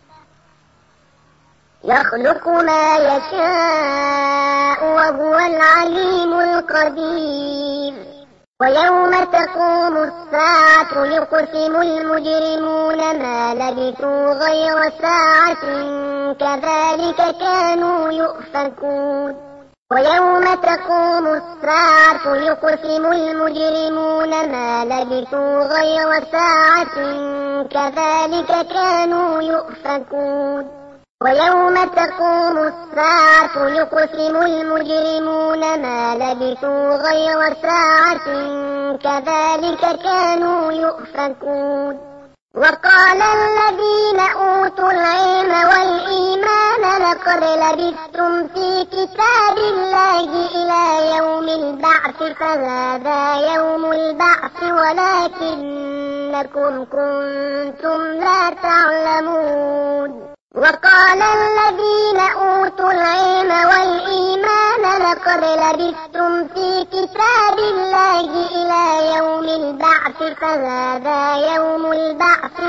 يخلق ما يشاء وهو العليم القدير ويوم تقوم الساعة يقسم المجرمون ما لبثوا غير ساعة كذلك كانوا يؤفكون ويوم تقوم الساعة يقسم المجرمون ما لبثوا غير ساعة كذلك كانوا يؤفكون ويوم تقوم الساعة يقسم المجرمون ما لبثوا غير ساعة كذلك كانوا يؤفكون وقال الذين أوتوا العلم والإيمان لقد لبثتم في كتاب الله إلى يوم البعث فهذا يوم البعث ولكنكم كنتم لا تعلمون وقال الذين أوتوا العلم والإيمان لقد لبثتم في كتاب الله إلى يوم البعث فهذا يوم البعث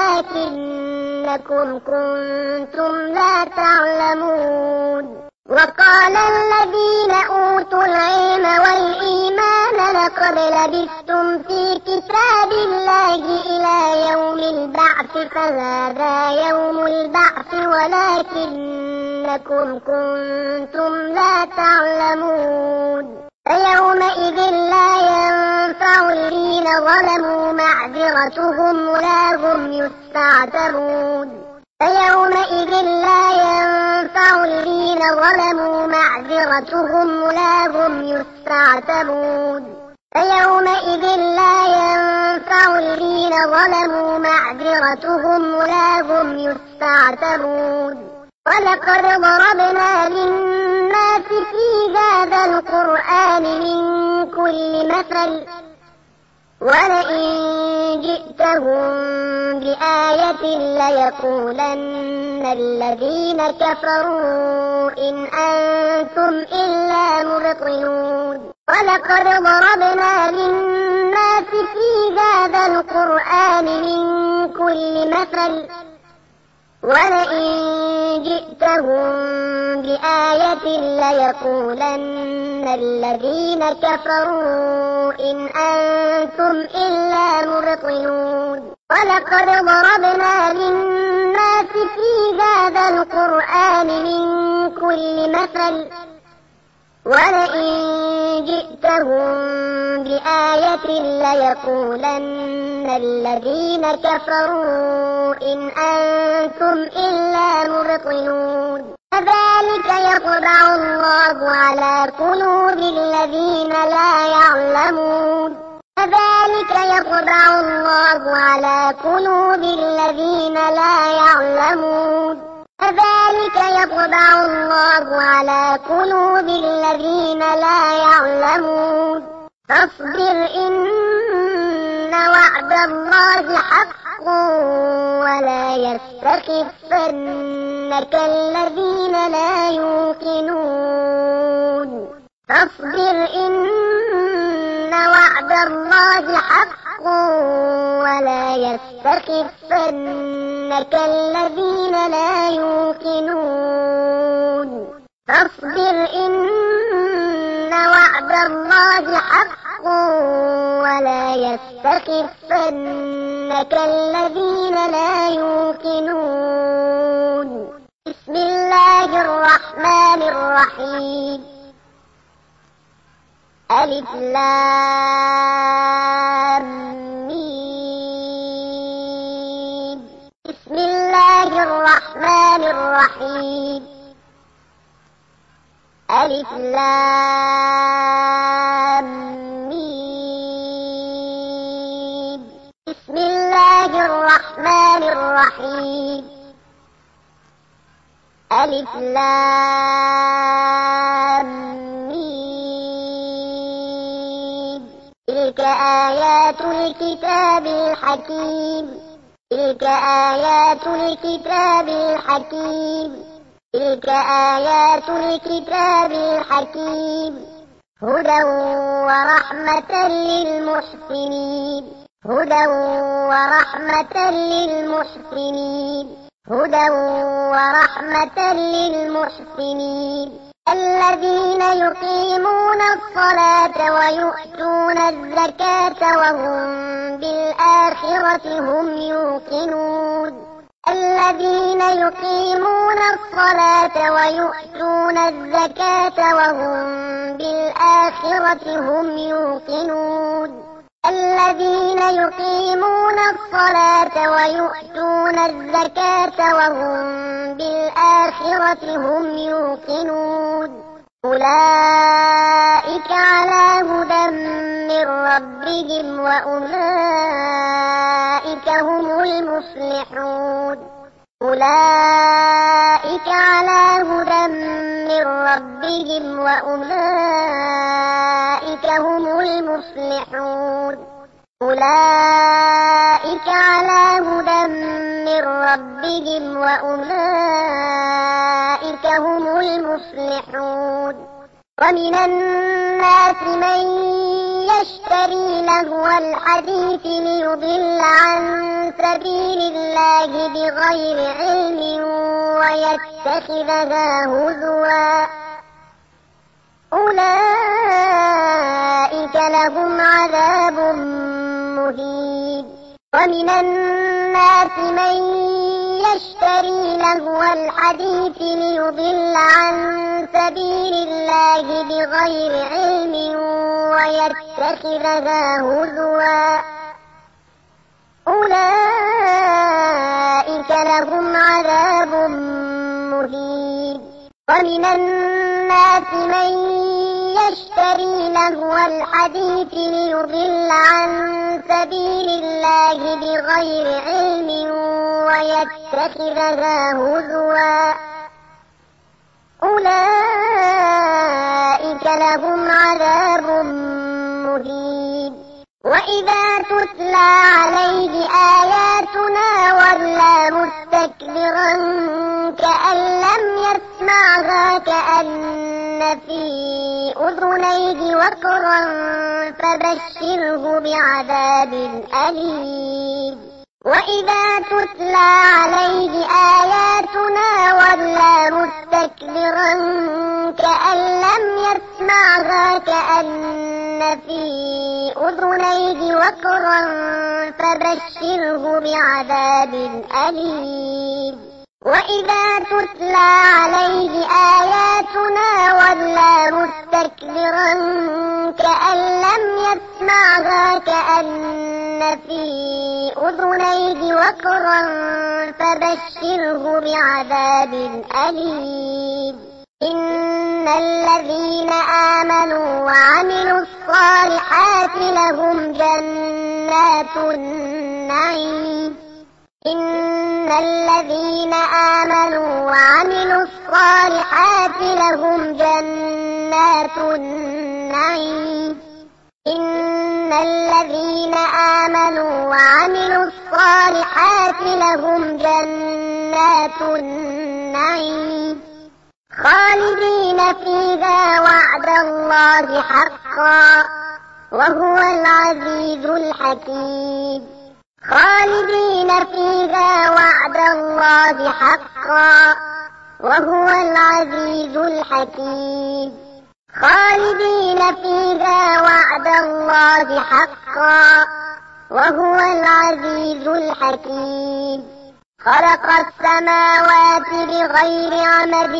ولكنكم كنتم لا تعلمون وقال الذين أوتوا العلم والإيمان لقد لبثتم في كتاب الله إلى يوم البعث فهذا يوم البعث ولكنكم كنتم لا تعلمون فيومئذ لا ينفع الذين ظلموا معذرتهم ولا هم يستعتبون فيومئذ لا ينفع الذين ظلموا معذرتهم ولا هم يستعتبون فيومئذ لا ينفع الذين ظلموا معذرتهم ولا هم يستعتبون ولقد ضربنا للناس في هذا القرآن من كل مثل ولئن جئتهم بآية ليقولن الذين كفروا إن أنتم إلا مبطلون ولقد ضربنا للناس في هذا القرآن من كل مثل ولئن جئتهم بآية ليقولن الذين كفروا إن أنتم إلا مبطلون ولقد ضربنا للناس في هذا القرآن من كل مثل ولئن جئتهم بآية ليقولن الذين كفروا إن أنتم إلا مبطلون كذلك يطبع الله على قلوب الذين لا يعلمون كذلك يطبع الله على قلوب الذين لا يعلمون كذلك يطبع الله على قلوب الذين لا يعلمون فاصبر إن وعد الله حق ولا يستخفنك الذين لا يوقنون فاصبر إن وعد الله حق ولا يستخفنك الذين لا يوقنون فاصبر إن وعد الله حق ولا يستخفنك الذين لا يوقنون بسم الله الرحمن الرحيم ألف لام ميم بسم الله الرحمن الرحيم ألف لام ميم بسم الله الرحمن الرحيم ألف لام ميم تلك آيات الكتاب الحكيم تلك آيات الكتاب الحكيم تلك آيات الكتاب الحكيم هدى ورحمة للمحسنين هدى ورحمة للمحسنين هدى ورحمة للمحسنين الذين يقيمون الصلاة ويؤتون الزكاة وهم بالآخرة هم يوقنون الذين يقيمون الصلاة ويؤتون الزكاة وهم بالآخرة هم يوقنون الذين يقيمون الصلاة ويؤتون الزكاة وهم بالآخرة هم يوقنون أولئك على هدى من ربهم وأولئك هم المفلحون أولئك على هدى من ربهم وأولئك هم المفلحون أولئك على هدى من ربهم وأولئك هم المفلحون ومن الناس من يشتري لهو الحديث ليضل عن سبيل الله بغير علم ويتخذها هزوا أولئك لهم عذاب مهين ومن الناس من يشتري لهو الحديث ليضل عن سبيل الله بغير علم ويتخذها هزوا أولئك لهم عذاب مهين ومن الناس من يشتري لهو الحديث ليضل عن سبيل الله بغير علم ويتخذها هزوا أولئك لهم عذاب مهين وإذا تتلى عليه آياتنا ولى مستكبرا كأن لم يسمعها كأن في أذنيه وقرا فبشره بعذاب أليم وإذا تتلى عليه آياتنا ولى مستكبرا كأن لم يسمعها كأن في أذنيه وقرا فبشره بعذاب أليم وإذا تتلى عليه آياتنا ولى مستكبرا كأن لم يسمعها كأن في أذنيه وقرا فبشره بعذاب أليم إن الذين آمنوا وعملوا الصالحات لهم جنات النعيم إن الذين آمنوا وعملوا الصالحات لهم جنات النعيم إن الذين آمنوا وعملوا الصالحات لهم جنات النعيم خالدين فيها وعد الله حقا وهو العزيز الحكيم خالدين فيها وعد الله حقا وهو العزيز الحكيم خالدين فيها وعد الله حقا وهو العزيز الحكيم خلق السماوات بغير عمد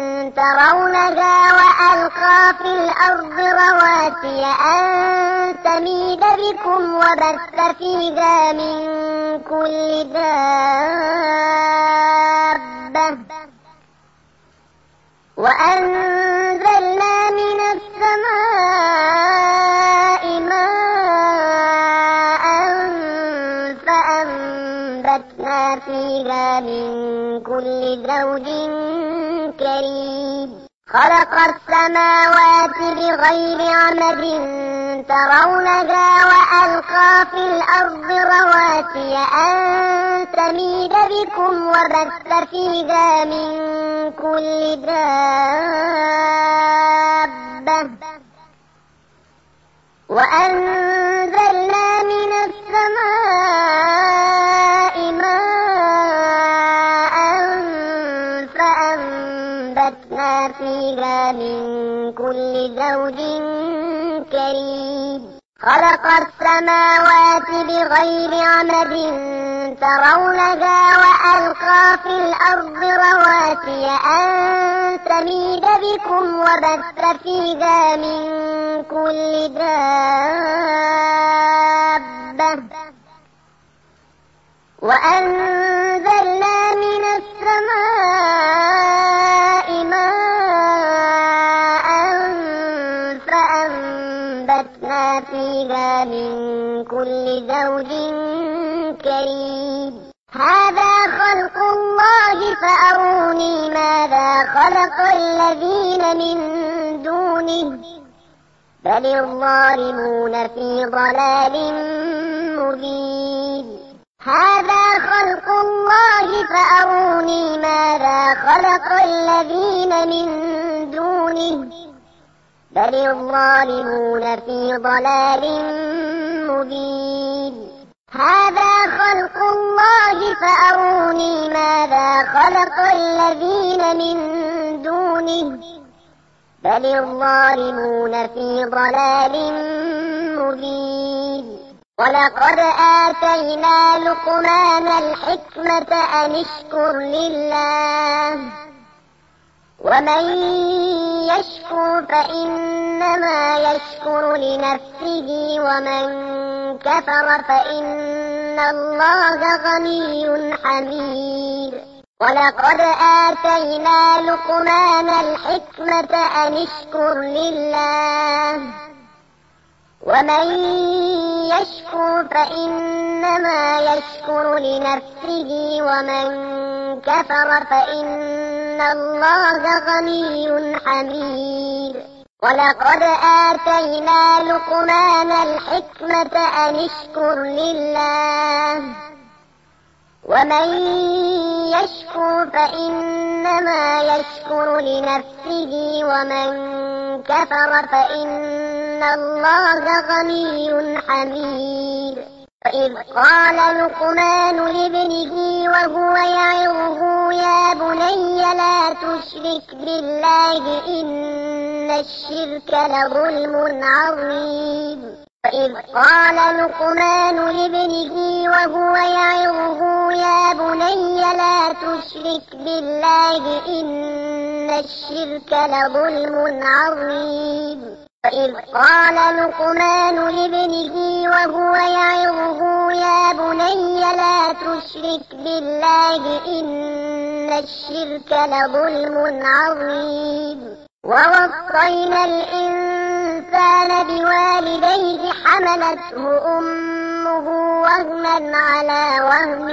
ترونها وألقى في الأرض رواسي أن تميد بكم وبث فيها من كل دابة وأنزلنا من السماء ماء فأنبتنا فيها من كل زوج كريم خلق السماوات بغير عمد ترونها وألقى في الأرض رواسي أن تميد بكم وبث فيها من كل دابة وأنزلنا من السماء ماء فأنبتنا فيها من كل زوج كريم خلق السماوات بغير عمد ترونها وألقى في الأرض رواسي أن تميد بكم وبث فيها من كل دابة وأنزلنا من السماء ماء فأنبتنا فيها من كل زوج كريم هذا خلق الله فأروني ماذا خلق الذين من دونه بل الظالمون في ضلال مبين هذا خلق الله فأروني ماذا خلق الذين من دونه بل الظالمون في ضلال مبين هذا خلق الله فأروني ماذا خلق الذين من دونه بل الظالمون في ضلال مبين ولقد آتينا لقمان الحكمة أن اشكر لله ومن يشكر فإنما يشكر لنفسه ومن كفر فإن الله غني حميد ولقد آتينا لقمان الحكمة أن اشكر لله ومن يشكر فإنما يشكر لنفسه ومن كفر فإن الله غني حميد ولقد آتينا لقمان الحكمة أن اشكر لله ومن يشكر فإنما يشكر لنفسه ومن كفر فإن الله غني حميد وإذ قال لقمان لابنه وهو يعظه يا بني لا تشرك بالله إن الشرك لظلم عظيم وإذ قال لقمان لابنه وهو يعظه يا بني لا تشرك بالله إن الشرك لظلم عظيم وإذ قال لقمان لابنه وهو يعظه يا بني لا تشرك بالله إن الشرك لظلم عظيم ووصينا الإنسان بوالديه حملته أمه وهنا على وهن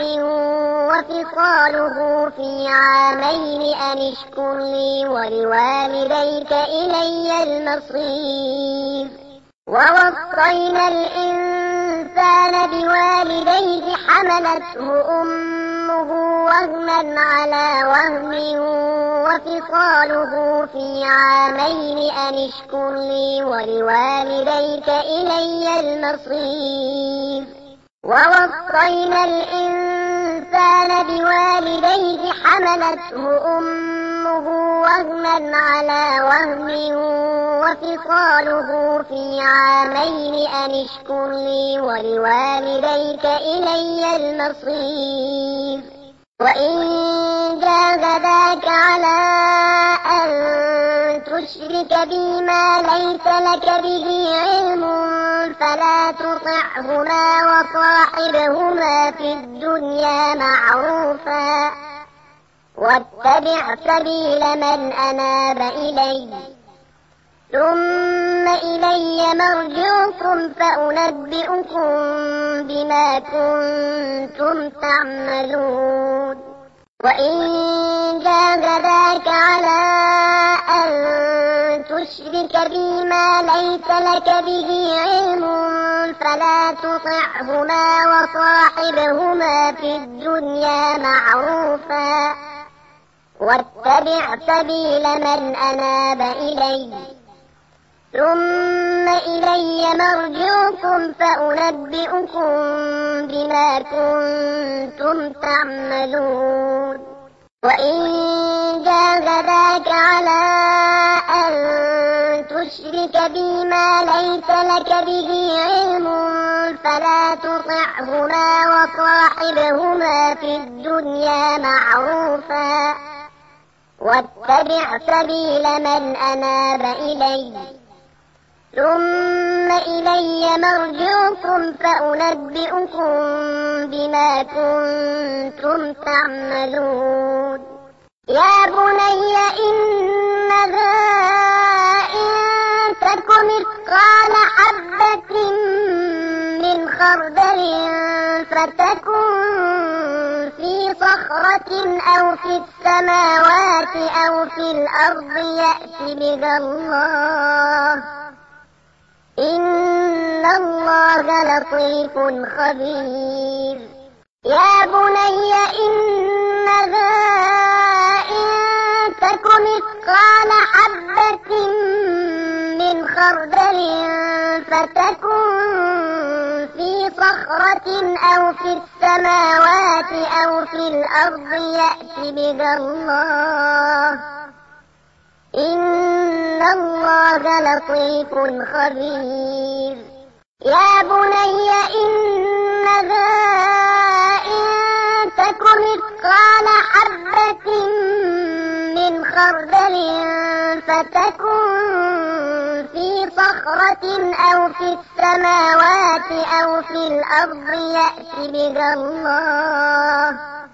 وفصاله في عامين أن اشكر لي ولوالديك إلي المصير ووصينا الإنسان بوالديه حملته أمه وهنا على وهن وفصاله في عامين أن اشكر لي ولوالديك إلي المصير ووصينا الإنسان بوالديه حملته أمه وهنا على وهن وفصاله في عامين أن اشكر لي ولوالديك إلي المصير وإن جاهداك على أن تشرك بي ما ليس لك به علم فلا تطعهما وصاحبهما في الدنيا معروفا واتبع سبيل من أناب إلي ثم إلي مرجعكم فأنبئكم بما كنتم تعملون وإن جاهداك على أن تشرك بي ما ليس لك به علم فلا تطعهما وصاحبهما في الدنيا معروفا واتبع سبيل من أناب إلي ثم إلي مرجعكم فأنبئكم بما كنتم تعملون وإن جاهداك على أن تشرك بي ما ليس لك به علم فلا تطعهما وصاحبهما في الدنيا معروفا واتبع سبيل من أناب إلي ثم إلي مرجعكم فأنبئكم بما كنتم تعملون يا بني إنها إن تك مثقال حبة من خردل فتكن في صخرة أو في السماوات أو في الأرض يأت بها الله إن الله الله لطيف خبير يا بني إنها إن تك مثقال حبة من خردل فتكن في صخرة أو في السماوات أو في الأرض يأت بها الله إن الله لطيف خبير يا بني إنها إن تك مثقال حبة من خردل فتكن في صخرة أو في السماوات أو في الأرض يأت بها الله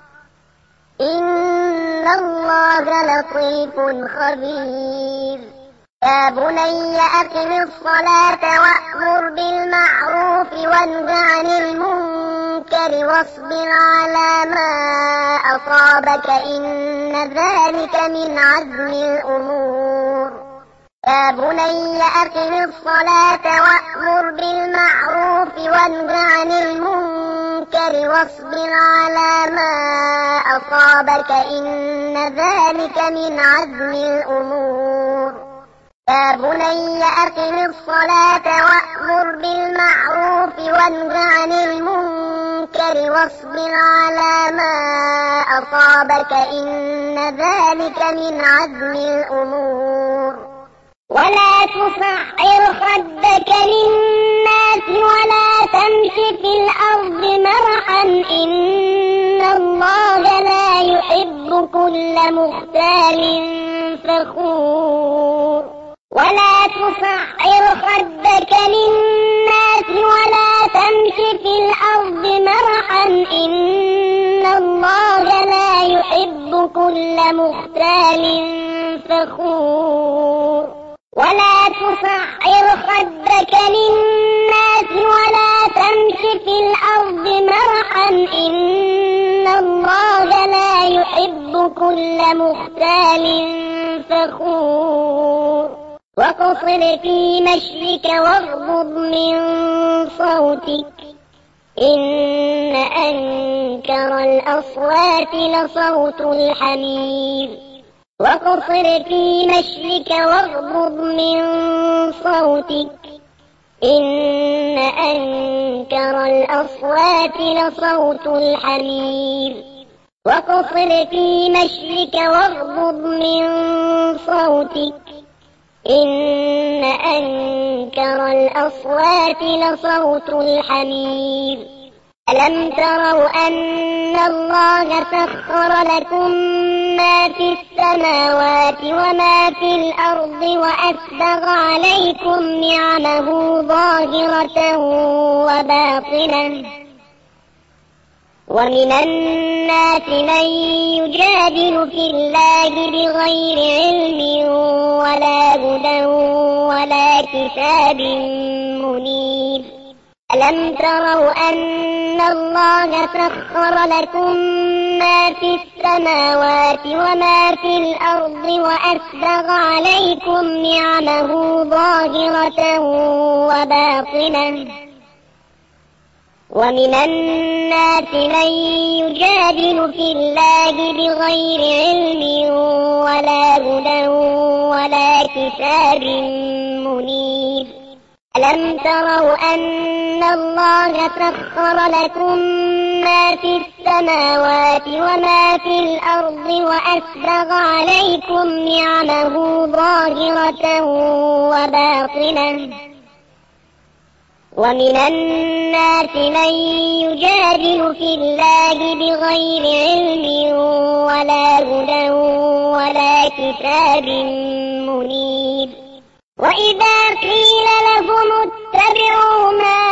إن الله لطيف خبير يا بني أقم الصلاة وأمر بالمعروف وانه عن المنكر واصبر على ما أصابك إن ذلك من عزم الأمور يا بني أقم الصلاة وأمر بالمعروف وانه عن المنكر واصبر على ما أصابك إن ذلك من عزم الأمور يا بني أقم الصلاة وأمر بالمعروف وانه عن المنكر واصبر على ما أصابك إن ذلك من عزم الأمور ولا تصعر خدك للناس ولا تمش في الأرض مرحا إن الله لا يحب كل مختال فخور ولا تصعر خدك للناس ولا تمش في الأرض مرحا إن الله لا يحب كل مختال فخور ولا تصعر خدك للناس ولا تمش في الأرض مرحا إن الله لا يحب كل مختال فخور وقصر في مشيك واغضض من صوتك إن أنكر الأصوات لصوت الحمير وقصر في مشيك واغضض من صوتك إن أنكر الأصوات لصوت الحمير وقصر في مشيك واغضض من صوتك إن أنكر الأصوات لصوت الحمير ألم تروا أن الله سخر لكم ما في السماوات وما في الأرض وأسبغ عليكم نعمه ظاهرة وباطنة ومن الناس من يجادل في الله بغير علم ولا هدى ولا كتاب منير ألم تروا أن الله سخر لكم ما في السماوات وما في الأرض وأسبغ عليكم نعمه ظاهرة وباطنة ومن الناس من يجادل في الله بغير علم ولا هدى ولا كتاب منير ألم تروا أن الله سخر لكم ما في السماوات وما في الأرض وأسبغ عليكم نعمه ظاهرة وباطنة ومن الناس من يجادل في الله بغير علم ولا هدى ولا كتاب منير وإذا قيل لهم اتبعوا ما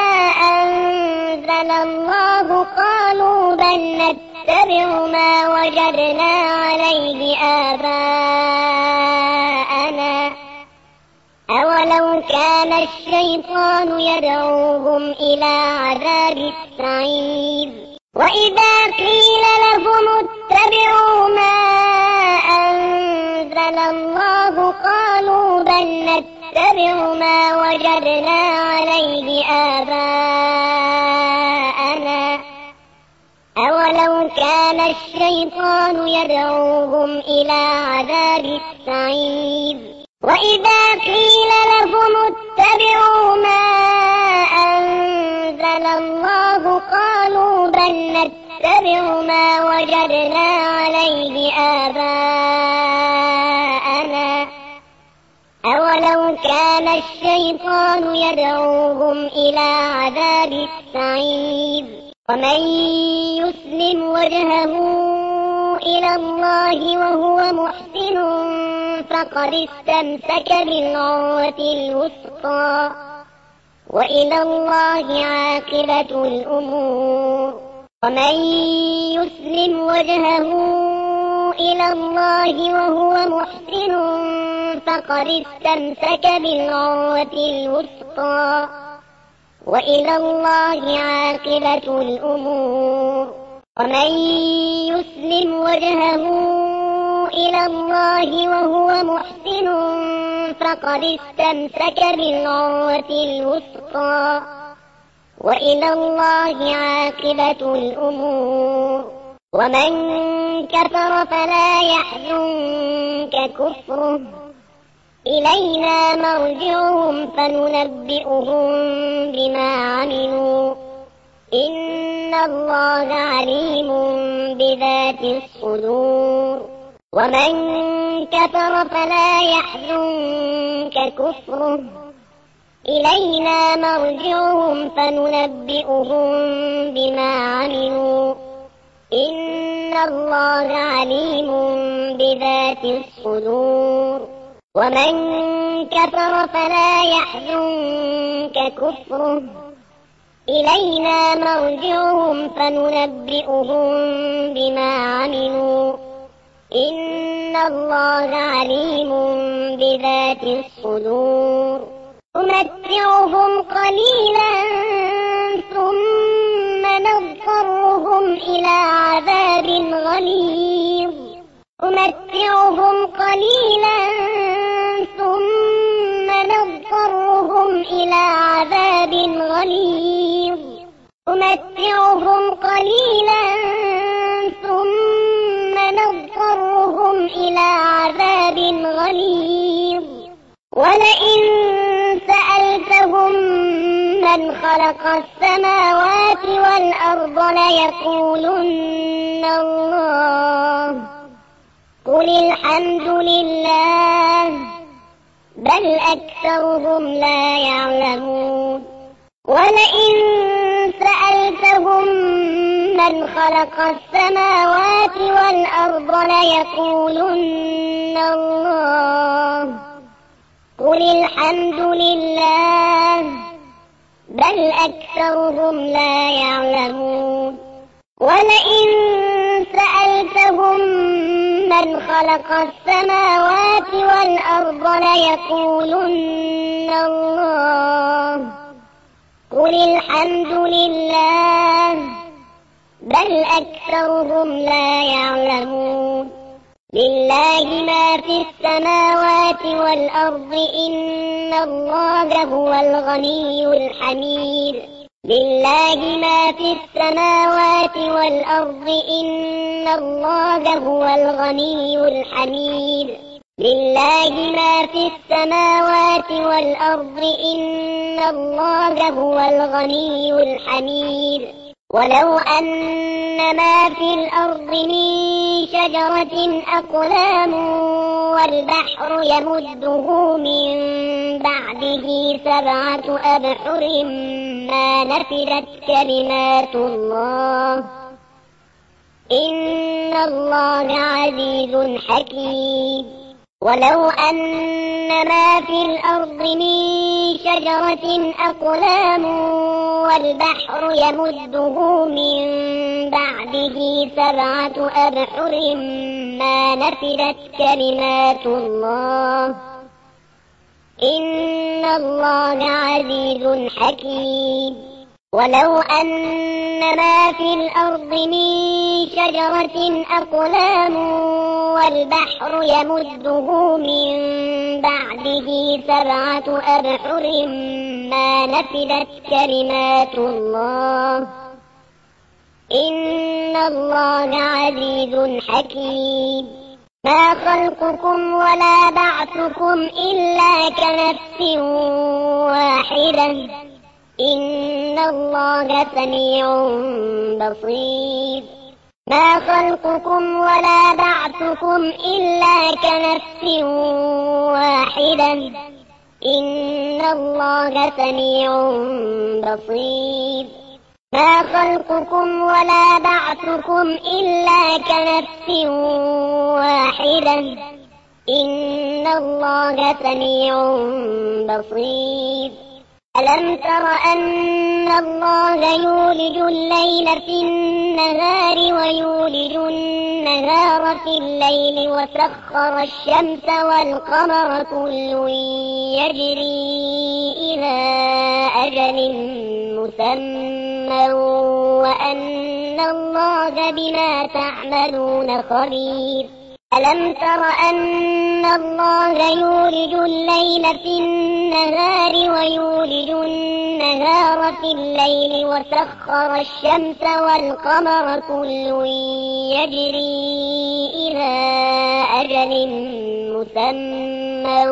أنزل الله قالوا بل نتبع ما وجدنا عليه آباءنا أولو كان الشيطان يدعوهم إلى عذاب السعير وإذا قيل لهم اتبعوا ما أنزل الله قالوا بل نتبع نتبع ما وجدنا عليه آباءنا أولو كان الشيطان يدعوهم إلى عذاب السعير وإذا قيل لهم اتبعوا ما أنزل الله قالوا بل نتبع ما وجدنا عليه آباءنا أولو كان الشيطان يدعوهم إلى عذاب السعير ومن يسلم وجهه إلى الله وهو محسن فقد استمسك بالعروة الوثقى وإلى الله عاقبة الأمور ومن يسلم وجهه إلى الله وهو محسن فقد استمسك بالعروة الوثقى وإلى الله عاقبة الأمور ومن يسلم وجهه إلى الله وهو محسن فقد استمسك بالعروة الوثقى وإلى الله عاقبة الأمور ومن كفر فلا يحزنك كفره إلينا مرجعهم فننبئهم بما عملوا إن الله عليم بذات الصدور ومن كفر فلا يحزنك كفره إلينا مرجعهم فننبئهم بما عملوا إن الله عليم بذات الصدور ومن كفر فلا يحزنك كفره إلينا مرجعهم فننبئهم بما عملوا إن الله عليم بذات الصدور نمتعهم قليلا ثم نضطرهم إلى عذاب غليظ نمتعهم قليلا ثم نضطرهم إلى عذاب غليظ نمتعهم قليلا ثم نضطرهم إلى عذاب غليظ ولئن سألتهم من خلق السماوات والأرض ليقولن الله قل الحمد لله بل أكثرهم لا يعلمون ولئن سألتهم من خلق السماوات والأرض ليقولن الله قل الحمد لله بل أكثرهم لا يعلمون ولئن سألتهم من خلق السماوات والأرض ليقولن الله قل الحمد لله بل أكثرهم لا يعلمون لله ما في السماوات والأرض إن الله هو الغني الحميد لله ما في السماوات والأرض إن الله هو الغني الحميد لله ما في السماوات والأرض إن الله هو الغني الحميد ولو أن ما في الأرض من شجرة أقلام والبحر يمده من بعده سبعة أبحر ما نفدت كلمات الله إن الله عزيز حكيم ولو أن ما في الأرض من شجرة أقلام والبحر يمده من بعده سبعة أبحر ما نفدت كلمات الله إن الله عزيز حكيم ولو أن ما في الأرض من شجرة أقلام والبحر يمده من بعده سبعة أبحر ما نفدت كلمات الله إن الله عزيز حكيم. ما خلقكم ولا بعثكم إلا كنفس واحدة إن الله سميع بصير. ما خلقكم ولا بعثكم إلا كنفس واحدة إن الله سميع بصير. ما خلقكم ولا بعثكم إلا كنفس واحدة إن الله سميع بصير. ألم تر أن الله يولج الليل في النهار ويولج النهار في الليل وسخر الشمس والقمر كل يجري إلى أجل مسمى وأن الله بما تعملون خبير. ألم تر أن الله يولج الليل في النهار ويولج النهار في الليل وسخر الشمس والقمر كل يجري إلى أجل مسمى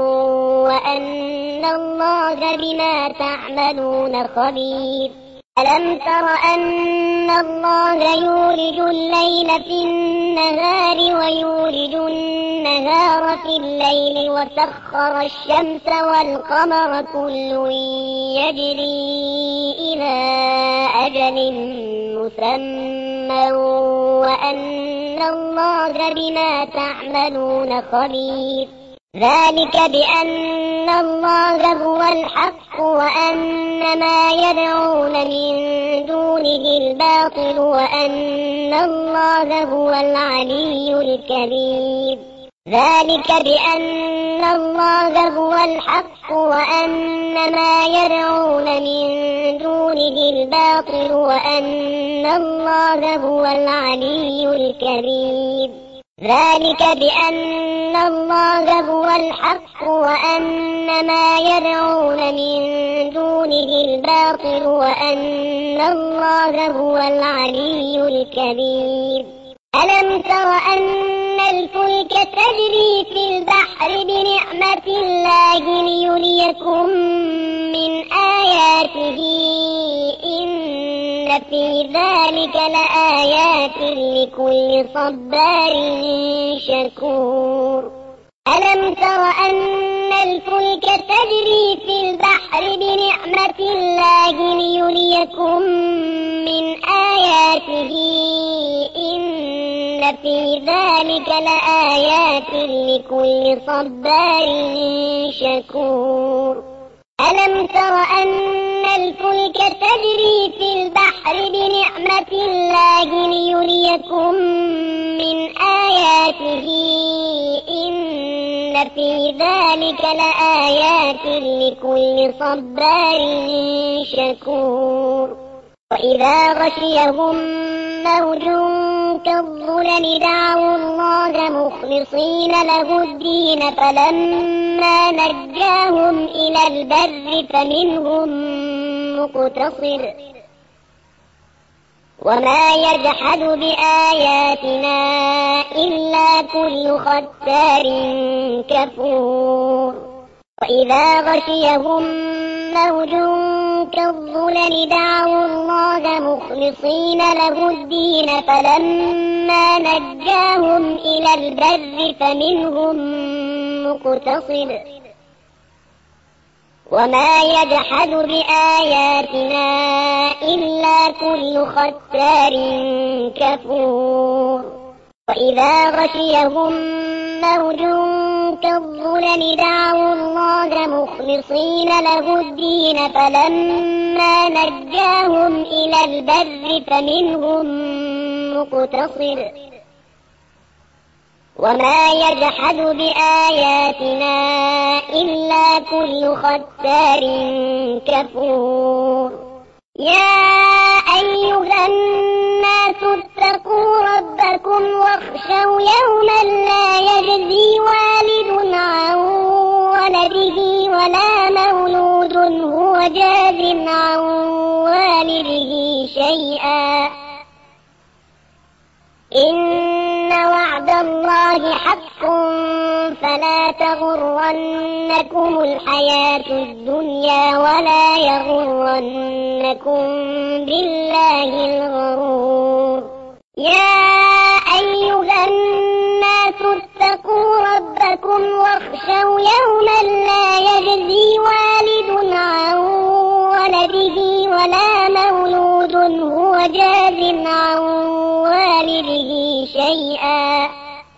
وأن الله بما تعملون خبير. ألم تر أن الله يولج الليل في النهار ويولج النهار في الليل وسخر الشمس والقمر كل يجري إلى أجل مسمى وأن الله بما تعملون خبير. ذلك بأن الله هو الحق وأن ما يدعون من دونه الباطل وأن الله هو العلي الكبير. ذلك بأن الله هو الحق وأن ما يدعون من دونه الباطل وأن الله هو العلي الكبير. ذلك بأن الله هو الحق وأن ما يدعون من دونه الباطل وأن الله هو العلي الكبير. ألم تر أن الفلك تجري في البحر بنعمة الله ليريكم من آياته إن في ذلك لآيات لكل صبار شكور. ألم تر أن الفلك تجري في البحر بنعمة الله ليريكم من آياته إن في ذلك لآيات لكل صبار شكور. ألم تر أن الفلك تجري في البحر بنعمة الله ليريكم من آياته إن في ذلك لآيات لكل صبار شكور. وإذا غشيهم موج كالظلل دعوا الله مخلصين له الدين فلما نجاهم إلى البر فمنهم مقتصد وما يجحد بآياتنا إلا كل ختار كفور. وإذا غشيهم موج كالظلل دعوا الله مخلصين له الدين فلما نجاهم إلى البر فمنهم مقتصد وما يجحد بآياتنا إلا كل ختار كفور. وإذا غشيهم موج كالظلل دعوا الله مخلصين له الدين فلما نجاهم إلى البر فمنهم مقتصد وما يجحد بآياتنا إلا كل ختار كفور. يا أيها الناس اتقوا ربكم واخشوا يوما لا يجزي والد عن ولده ولا مولود هو جاز عن والده شيئا إن وعد الله حق فلا تغرنكم الحياة الدنيا ولا يغرنكم بالله الغرور يا أيها الناس اتقوا ربكم واخشوا يوما لا يجزي والد عن ولده ولا مولود هو جاز عن والده شيئا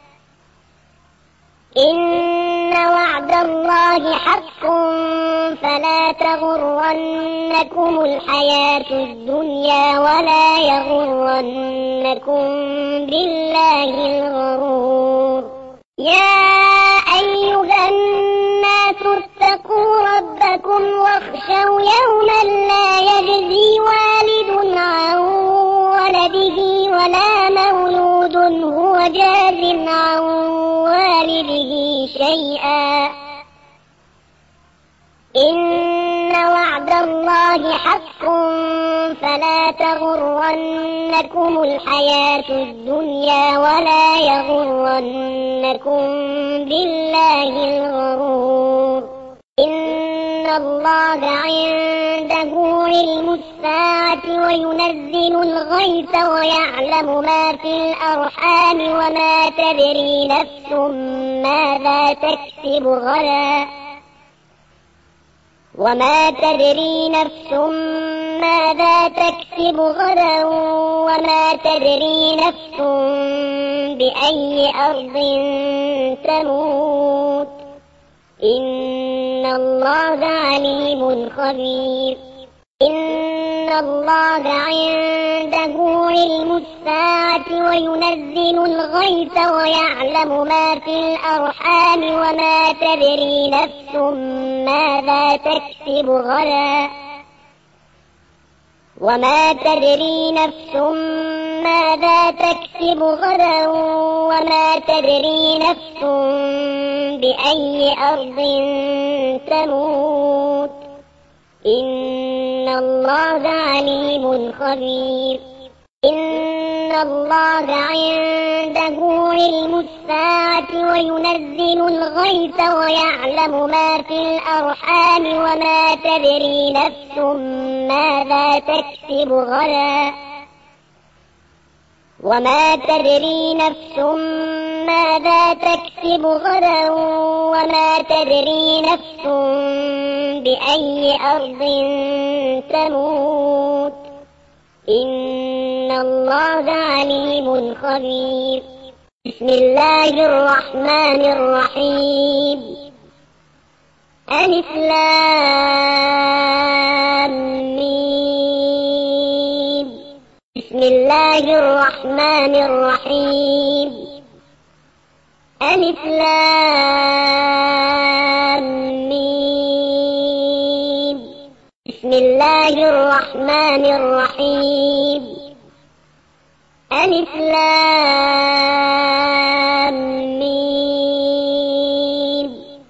إن وعد الله حق فلا تغرنكم الحياة الدنيا ولا يغرنكم بالله الغرور يا أيها الناس اتقوا ربكم واخشوا يوما لا يجزي والد عن ولده ولا مولود هو جاز عن والده شيئا إن وعد الله حق فلا تغرنكم الحياة الدنيا ولا يغرنكم بالله الغرور إن الله عنده علم الساعة وينزل الغيث ويعلم ما في الأرحام وما تدري نفس ماذا تكسب غدا وما تدري نفس ماذا تكسب غدا وما تدري نفس بأي أرض تموت إن الله عليم خبير إن الله عنده علم الساعة وينزل الغيث ويعلم ما في الأرحام وما تدري نفس ماذا تكسب غدا وما تدري نفس ماذا تكسب غدا وما تدري نفس بأي أرض تموت إن الله عليم خبير إن الله عنده علم الساعة وينزل الغيث ويعلم ما في الأرحام وما تدري نفس ماذا تكسب غدا وما تدري نفس ماذا تكسب غدا وما تدري نفس بأي أرض تموت إن الله عليم خبير بسم الله الرحمن الرحيم ألف لام ميم بسم الله الرحمن الرحيم ألف لام ميم بسم الله الرحمن الرحيم ألف لام ميم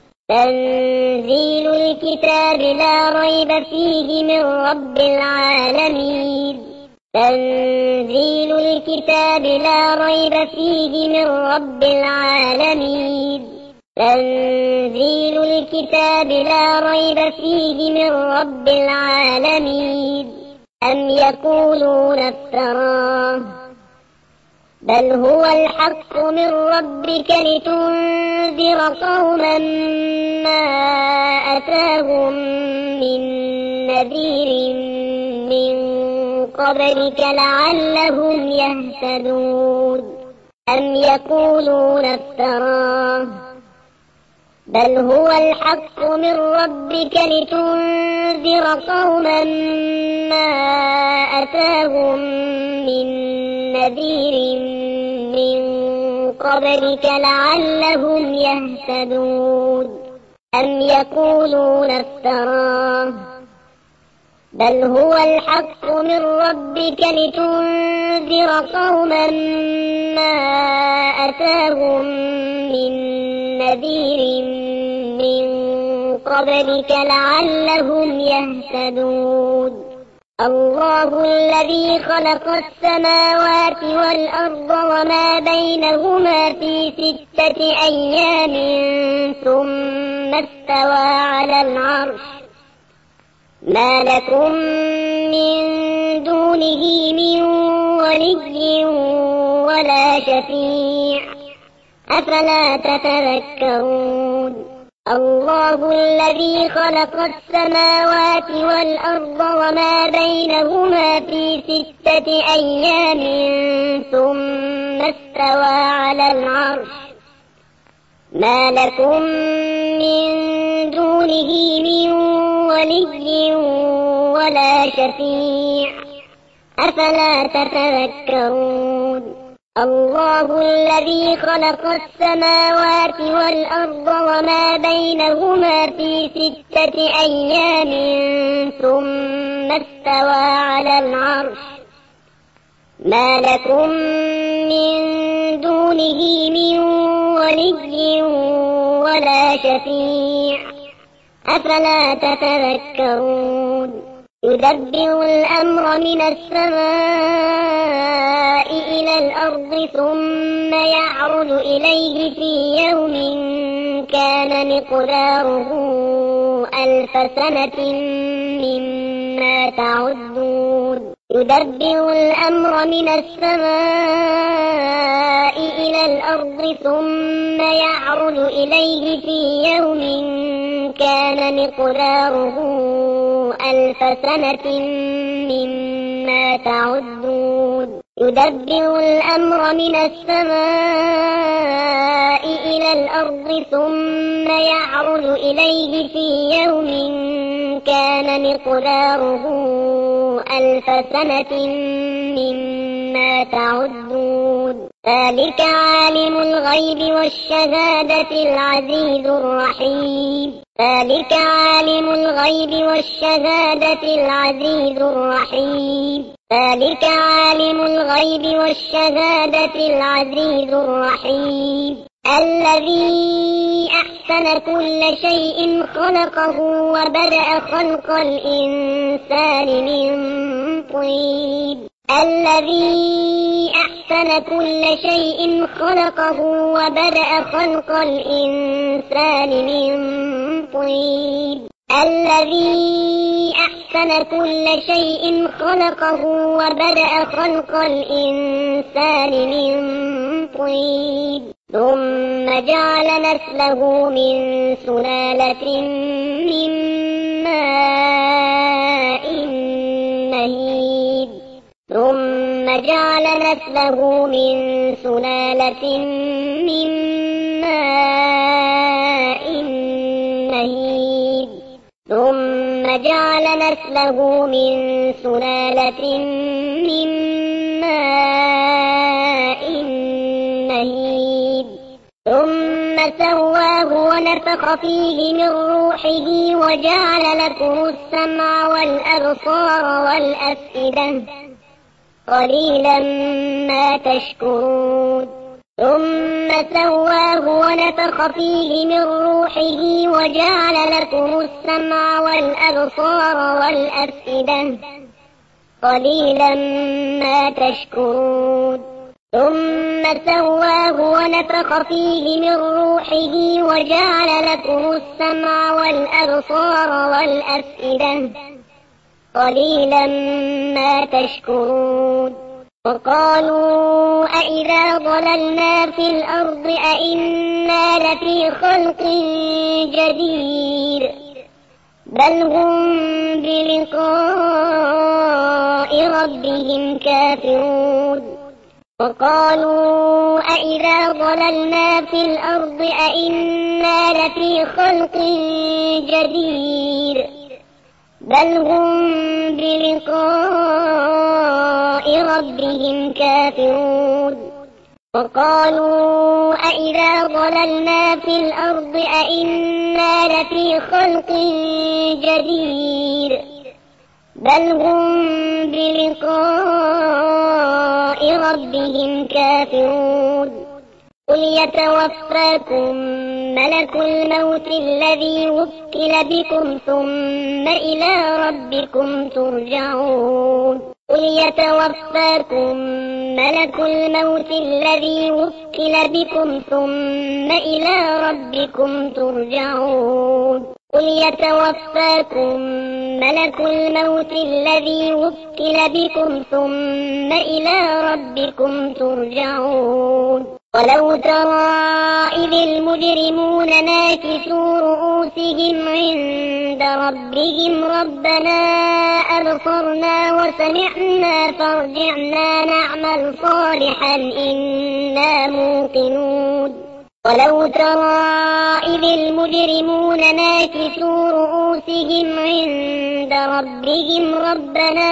تنزيل الكتاب لا ريب فيه من رب العالمين تنزيل الكتاب لا ريب فيه من رب العالمين تنزيل الكتاب لا ريب فيه من رب العالمين أم يقولون افتراه بل هو الحق من ربك لتنذر قوما ما أتاهم من نذير من قبلك لعلهم يهتدون أم يقولون افتراه بل هو الحق من ربك لتنذر قوما ما أتاهم من نذير من قبلك لعلهم يهتدون أم يقولون افتراه بل هو الحق من ربك لتنذر قوما ما أتاهم من نذير من قبلك لعلهم يهتدون الله الذي خلق السماوات والأرض وما بينهما في ستة أيام ثم استوى على العرش ما لكم من دونه من ولي ولا شفيع أفلا تتذكرون الله الذي خلق السماوات والأرض وما بينهما في ستة أيام ثم استوى على العرش ما لكم من دونه من ولي ولا شفيع أفلا تتذكرون الله الذي خلق السماوات والأرض وما بينهما في ستة أيام ثم استوى على العرش ما لكم من دونه من ولي ولا شفيع أفلا تتذكرون يدبر الأمر من السماء إلى الأرض ثم يعرج إليه في يوم كان مقداره ألف سنة مما تعدون يدبر الأمر من السماء إلى الأرض ثم يعرج إليه في يوم كان مقداره ألف سنة مما تعدون يدبر الأمر من السماء إلى الأرض ثم يعرج إليه في يوم كان مقداره ألف سنة مما تعدون ذلك عالم الغيب والشهادة العزيز الرحيم ذلك عالم الغيب والشهادة العزيز الرحيم ذلك عالم الغيب والشهادة العزيز الرحيم الذي أحسن كل شيء خلقه وبدأ خلق الإنسان من طين الذي أحسن كل شيء خلقه وبدأ خلق الإنسان من طين الذي أحسن كل شيء خلقه وبدأ خلق الإنسان من طين ثم جعل نسله من سلالة من ماء مهين ثم جعل نسله من سلالة من ماء مهين ثم جعل نسله من سلالة من ماء مهين ثم سواه ونفخ فيه من روحه وجعل لكم السمع والأبصار والأفئدة قليلا ما تشكرون ثم سواه ونفخ فيه من روحه وجعل لكم السمع والأبصار والأفئدة قليلا ما تشكرون ثم سواه ونفخ فيه من روحه وجعل لكم السمع والأبصار والأفئدة قليلا ما تشكرون وقالوا أئذا ضللنا في الأرض أئنا لفي خلق جديد بل هم بلقاء ربهم كافرون وقالوا أئذا ضللنا في الأرض أئنا لفي خلق جديد بل هم بلقاء ربهم كافرون وقالوا أئذا ضللنا في الأرض أئنا لفي خلق جديد بل هم بلقاء ربهم كافرون قل يتوفاكم ملك الموت الذي وكل بكم ثم إلى ربكم ترجعون قل يتوفاكم ملك الموت الذي وكل بكم ثم إلى ربكم ترجعون قل يتوفاكم ملك الموت الذي وكل بكم ثم إلى ربكم ترجعون ولو ترى إذ المجرمون ناكسوا رؤوسهم عند ربهم ربنا أبصرنا وسمعنا فارجعنا نعمل صالحا إنا موقنون ولو ترى إذ المجرمون ناكسوا رؤوسهم عند ربهم ربنا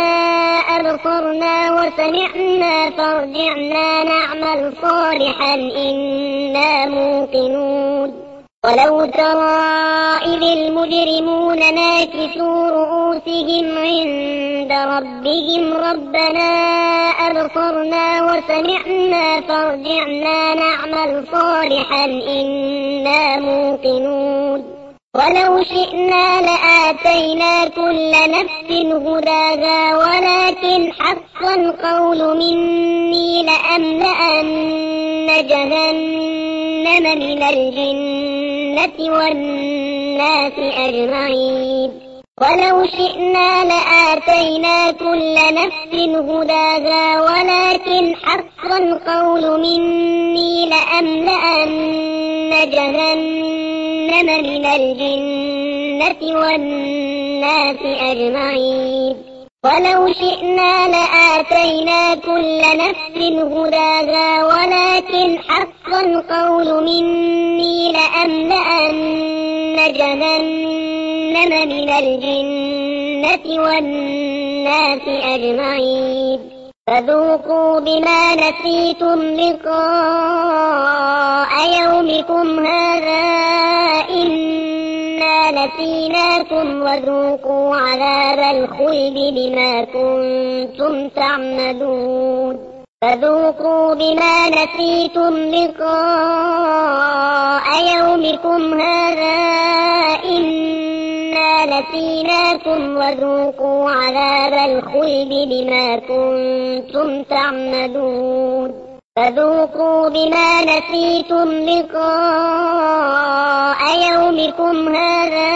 أبصرنا وسمعنا فارجعنا نعمل صالحا إنا موقنون ولو ترى إذ المجرمون ناكسوا رؤوسهم عند ربهم ربنا أبصرنا وسمعنا فارجعنا نعمل صالحا إنا موقنون ولو شئنا لآتينا كل نفس هداها ولكن حق القول مني لأملأن جهنم من الجنة والناس أجمعين ولو شئنا لآتينا كل نفس هداها ولكن حق القول مني لأملأن جهنم من الجنة والناس أجمعين ولو شئنا لآتينا كل نفس هداها ولكن حق القول مني لأملأن جهنم من الجنة والناس أجمعين فذوقوا بما نسيتم لقاء يومكم هذا إنا نسيناكم وذوقوا عذاب الخلد بما كنتم تعملون فذوقوا بما نسيتم لقاء يومكم هذا إنا نسيناكم وذوقوا عذاب الخلد بما كنتم تعملون فذوقوا بما نسيتم لقاء يومكم هذا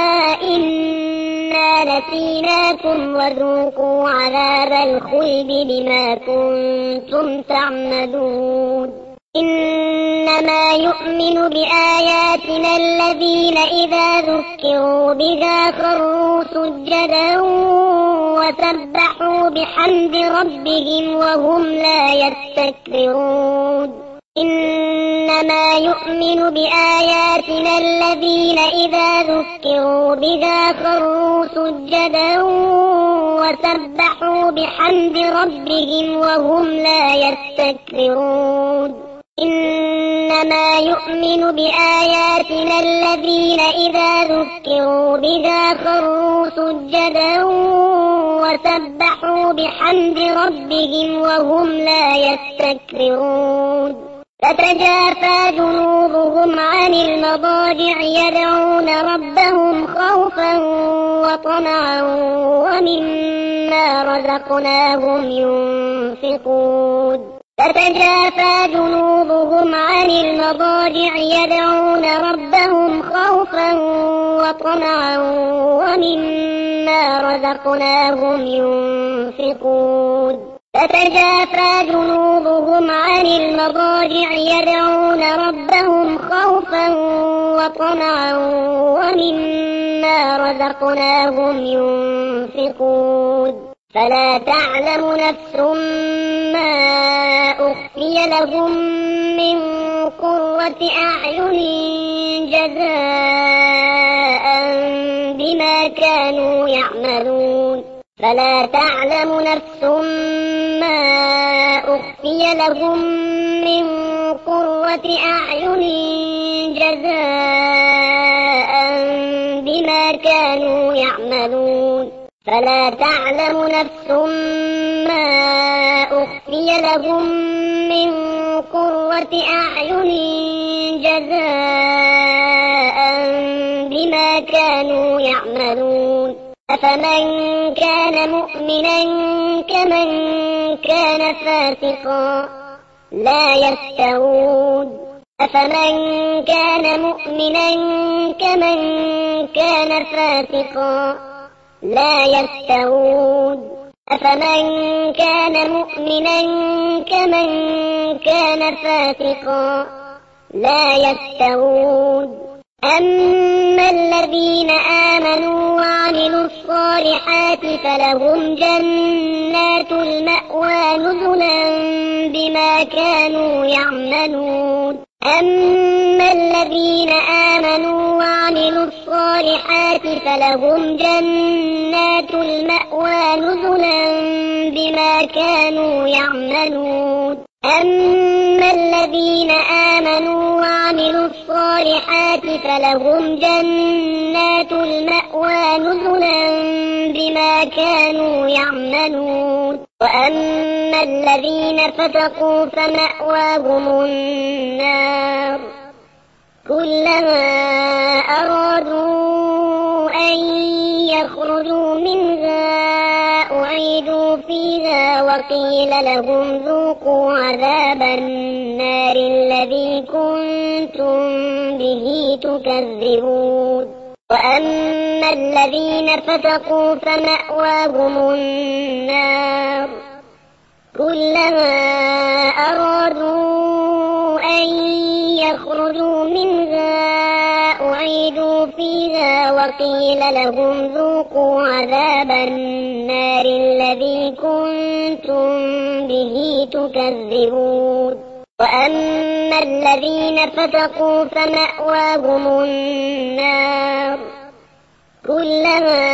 إنا نسيناكم وذوقوا عذاب الخلد بما كنتم تعملون إنما يؤمن بآياتنا الذين إذا ذكروا بها خروا سجدا وسبحوا بحمد ربهم وهم لا يستكبرون إنما يؤمن بآياتنا الذين إذا ذكروا بها خروا سجدا وسبحوا بحمد ربهم وهم لا يستكبرون إنما يؤمن بآياتنا الذين إذا ذكروا بها خروا سجدا وسبحوا بحمد ربهم وهم لا يستكبرون تتجافى جنوبهم عن المضاجع يدعون ربهم خوفا وطمعا ومما رزقناهم ينفقون تتجافى جنوبهم عن المضاجع يدعون ربهم خوفا وطمعا ومما رزقناهم ينفقون تتجافى جنوبهم عن المضاجع يدعون ربهم خوفا وطمعا ومما رزقناهم ينفقون فلا تعلم نفس ما أخفي لهم من قرة أعين جزاء بما كانوا يعملون فلا تعلم نفس ما أخفي لهم من قرة أعين جزاء بما كانوا يعملون فلا تعلم نفس ما أخفي لهم من قرة أعين جزاء بما كانوا يعملون أفمن كان مؤمنا كمن كان فاسقا لا يستوون أفمن كان مؤمنا كمن كان فاسقا لا يستوون أفمن كان مؤمنا كمن كان فاسقا لا يستوون أما الذين آمنوا وعملوا الصالحات فلهم جنات المأوى نزلا بما كانوا يعملون أما الذين آمنوا وعملوا الصالحات فلهم جنات المأوى نزلا بما كانوا يعملون أما الذين آمنوا وعملوا الصالحات فلهم جنات المأوى نزلا بما كانوا يعملون وأما الذين فسقوا فمأواهم النار كلما أرادوا أن يخرجوا منها أعيدوا فيها وقيل لهم ذوقوا عذاب النار الذي كنتم به تكذبون وأما الذين فسقوا فمأواهم النار كلما أرادوا أن يخرجوا منها أعيدوا فيها وقيل لهم ذوقوا عذاب النار الذي كنتم به تكذبون وأما الذين فسقوا فمأواهم النار كلما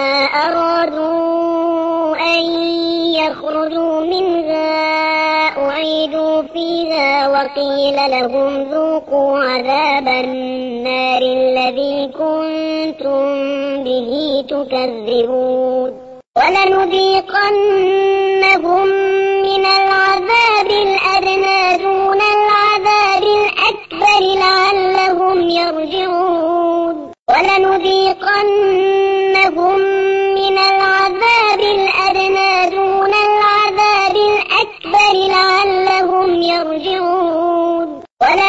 أرادوا أن يخرجوا منها أعيدوا فيها وقيل لهم ذوقوا عذاب النار الذي كنتم به تكذبون ولنذيقنهم من العذاب الأدنى دون العذاب الأكبر لعلهم يرجعون ولنذيقنهم من العذاب الأدنى دون العذاب الأكبر لعلهم يرجعون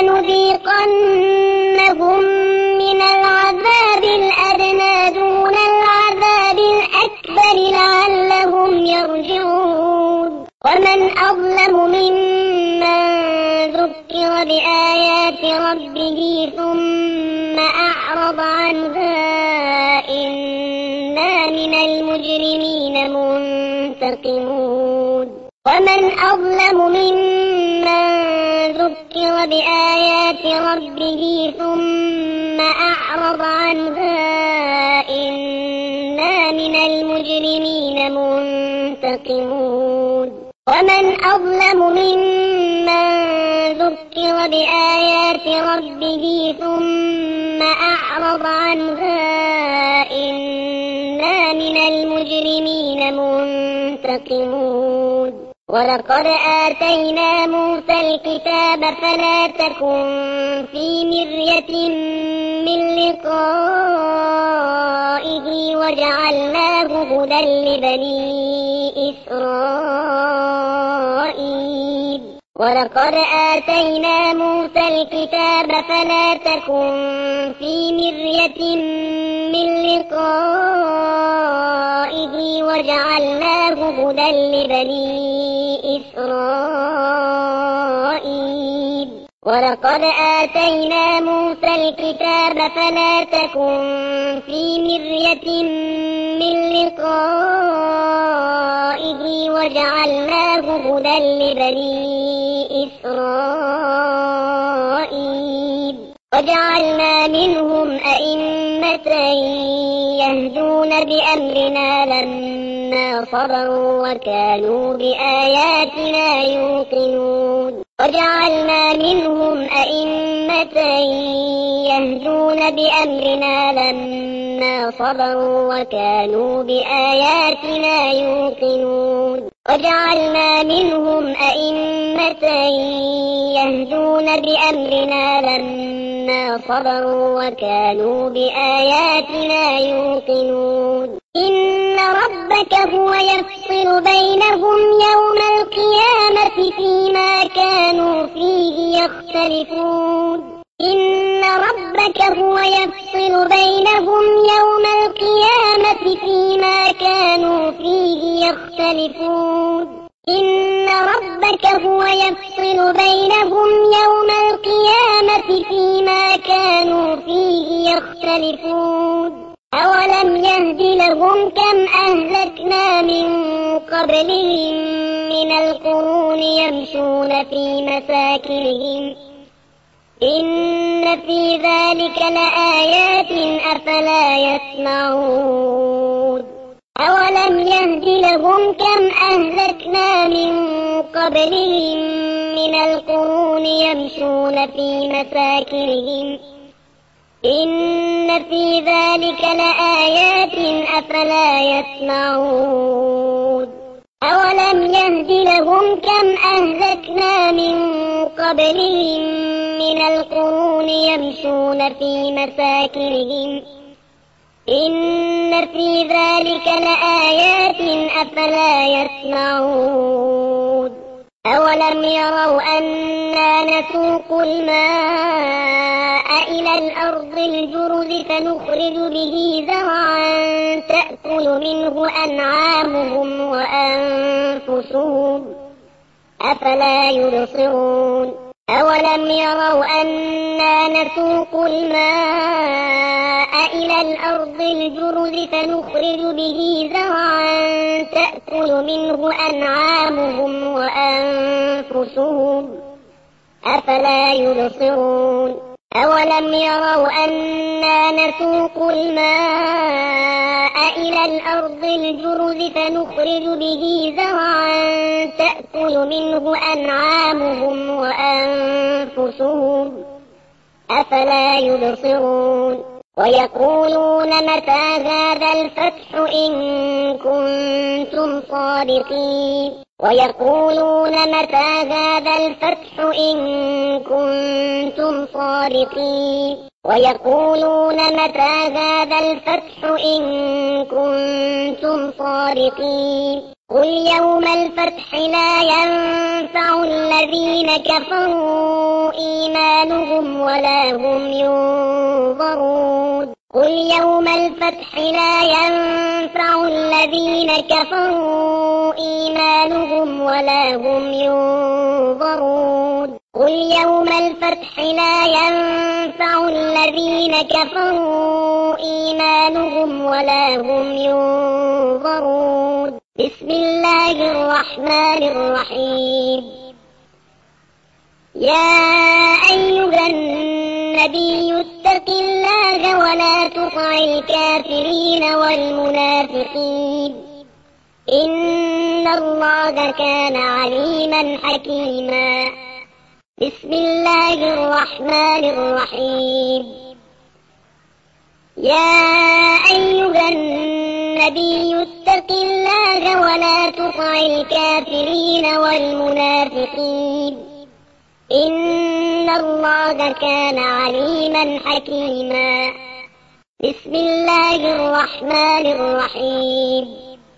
ولنذيقنهم من العذاب الأدنى دون العذاب الأكبر لعلهم يرجعون ومن أظلم ممن ذكر بآيات ربه ثم أعرض عنها إنا من المجرمين منتقمون ومن أظلم ممن ذكر بآيات ربه ثم أعرض عنها إنا من المجرمين منتقمون ومن أظلم ممن ذكر بآيات ربه ثم أعرض عنها إنا من المجرمين منتقمون ولقد آتينا موسى الكتاب فلا تكن في مرية من لقائه وجعلناه هدى لبني إسرائيل ولقد آتينا موسى الكتاب فلا تكن في مرية من لقائه وجعلناه هدى لبني إسرائيل ولقد آتينا موسى الكتاب فلا تكن في مرية من لقائه وجعلناه هدى لبني إسرائيل وجعلنا منهم أئمة يهدون بأمرنا لما صبروا وكانوا بآياتنا يوقنون وجعلنا منهم أئمة يهدون بأمرنا لما صبروا وكانوا بآياتنا يوقنون وجعلنا منهم أئمة يهدون بأمرنا لما صبروا وكانوا بآياتنا يوقنون إن ربك هو يفصل بينهم يوم القيامة فيما كانوا فيه يختلفون إن ربك هو يفصل بينهم يوم القيامة فيما كانوا فيه يختلفون إن ربك هو يفصل بينهم يوم القيامة فيما كانوا فيه يختلفون أولم يهد لهم كم أهلكنا من قبلهم من القرون يمشون في مساكنهم إن في ذلك لآيات أفلا يسمعون أولم يهد لهم كم أهلكنا من قبلهم من القرون يمشون في مساكنهم إن في ذلك لآيات أفلا يسمعون أولم يهد لهم كم أهلكنا من قبلهم من القرون يمشون في مساكنهم إن في ذلك لآيات أفلا يسمعون أولم يروا أنا نسوق الماء إلى الأرض الجرز فنخرج به زرعا تأكل منه أنعامهم وأنفسهم أفلا يبصرون أولم يروا أنا نسوق الماء إلى الأرض الجرز فنخرج به زرعا تأكل منه أنعامهم وأنفسهم أفلا يبصرون أولم يروا أنا نسوق الماء إلى الأرض الجرز فنخرج به زرعا تأكل منه أنعامهم وأنفسهم أفلا يبصرون ويقولون متى هذا الفتح إن كنتم صادقين ويقولون متى هذا الفتح إن كنتم صادقين ويقولون متى هذا الفتح إن كنتم صادقين قل يوم الفتح لا ينفع الذين كفروا إيمانهم ولا هم ينظرون قل يوم الفتح لا ينفع الذين كفروا إيمانهم ولا هم ينظرون قل يوم الفتح لا ينفع الذين كفروا إيمانهم ولا هم ينظرون بسم الله الرحمن الرحيم يا أيها النبي اتق الله ولا تطع الكافرين والمنافقين إن الله كان عليما حكيما بسم الله الرحمن الرحيم يا أيها النبي اتق الله ولا تطع الكافرين والمنافقين إن الله كان عليما حكيما بسم الله الرحمن الرحيم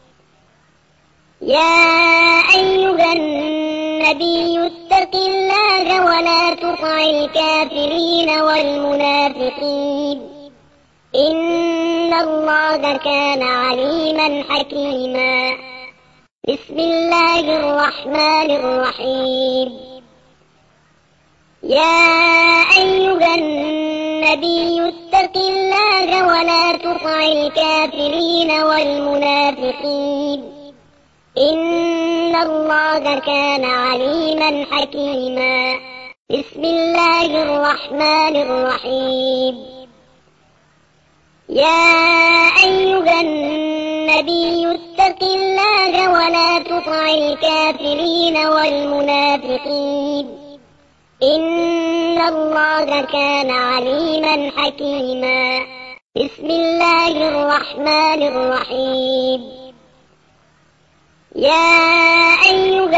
يا أيها النبي اتق الله ولا تطع الكافرين والمنافقين إن الله كان عليما حكيما بسم الله الرحمن الرحيم يا أيها النبي اتق الله ولا تطع الكافرين والمنافقين إن الله كان عليما حكيما بسم الله الرحمن الرحيم يا أيها النبي اتق الله ولا تطع الكافرين والمنافقين إن الله كان عليما حكيما بسم الله الرحمن الرحيم يا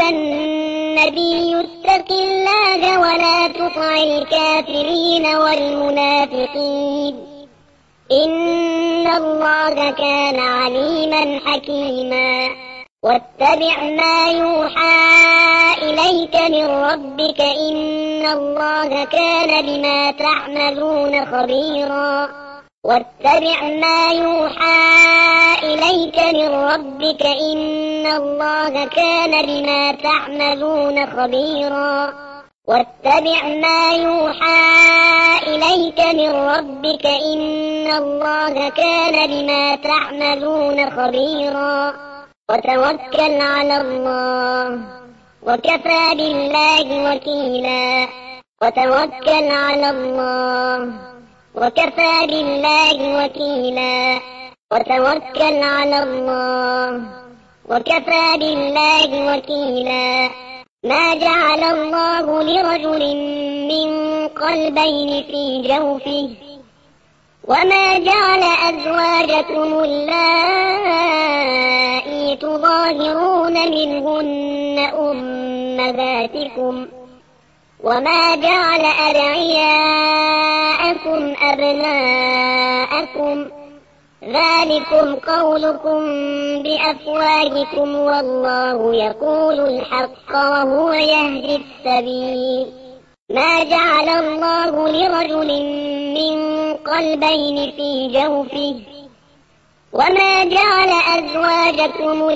أيها النبي اتق الله ولا تطع الكافرين والمنافقين إن الله كان عليما حكيما واتبع ما يوحى إليك من ربك إن الله كان بما تعملون خبيرا واتبع ما يوحى إليك من ربك إن الله كان بما تعملون خبيرا واتبع ما يوحى إليك من ربك إن الله كان بما تعملون خبيرا وتوكل على الله وكفى بالله وكيلا وتوكل على الله وكفى بالله وكيلا وتوكل على الله وكفى بالله وكيلا ما جعل الله لرجل من قلبين في جوفه وما جعل أزواجكم اللائي تظاهرون منهن أمهاتكم وما جعل أدعياءكم أبناءكم ذلكم قولكم بأفواهكم والله يقول الحق وهو يهدي السبيل ما جعل الله لرجل من قلبين في جوفه وما جعل أزواجكم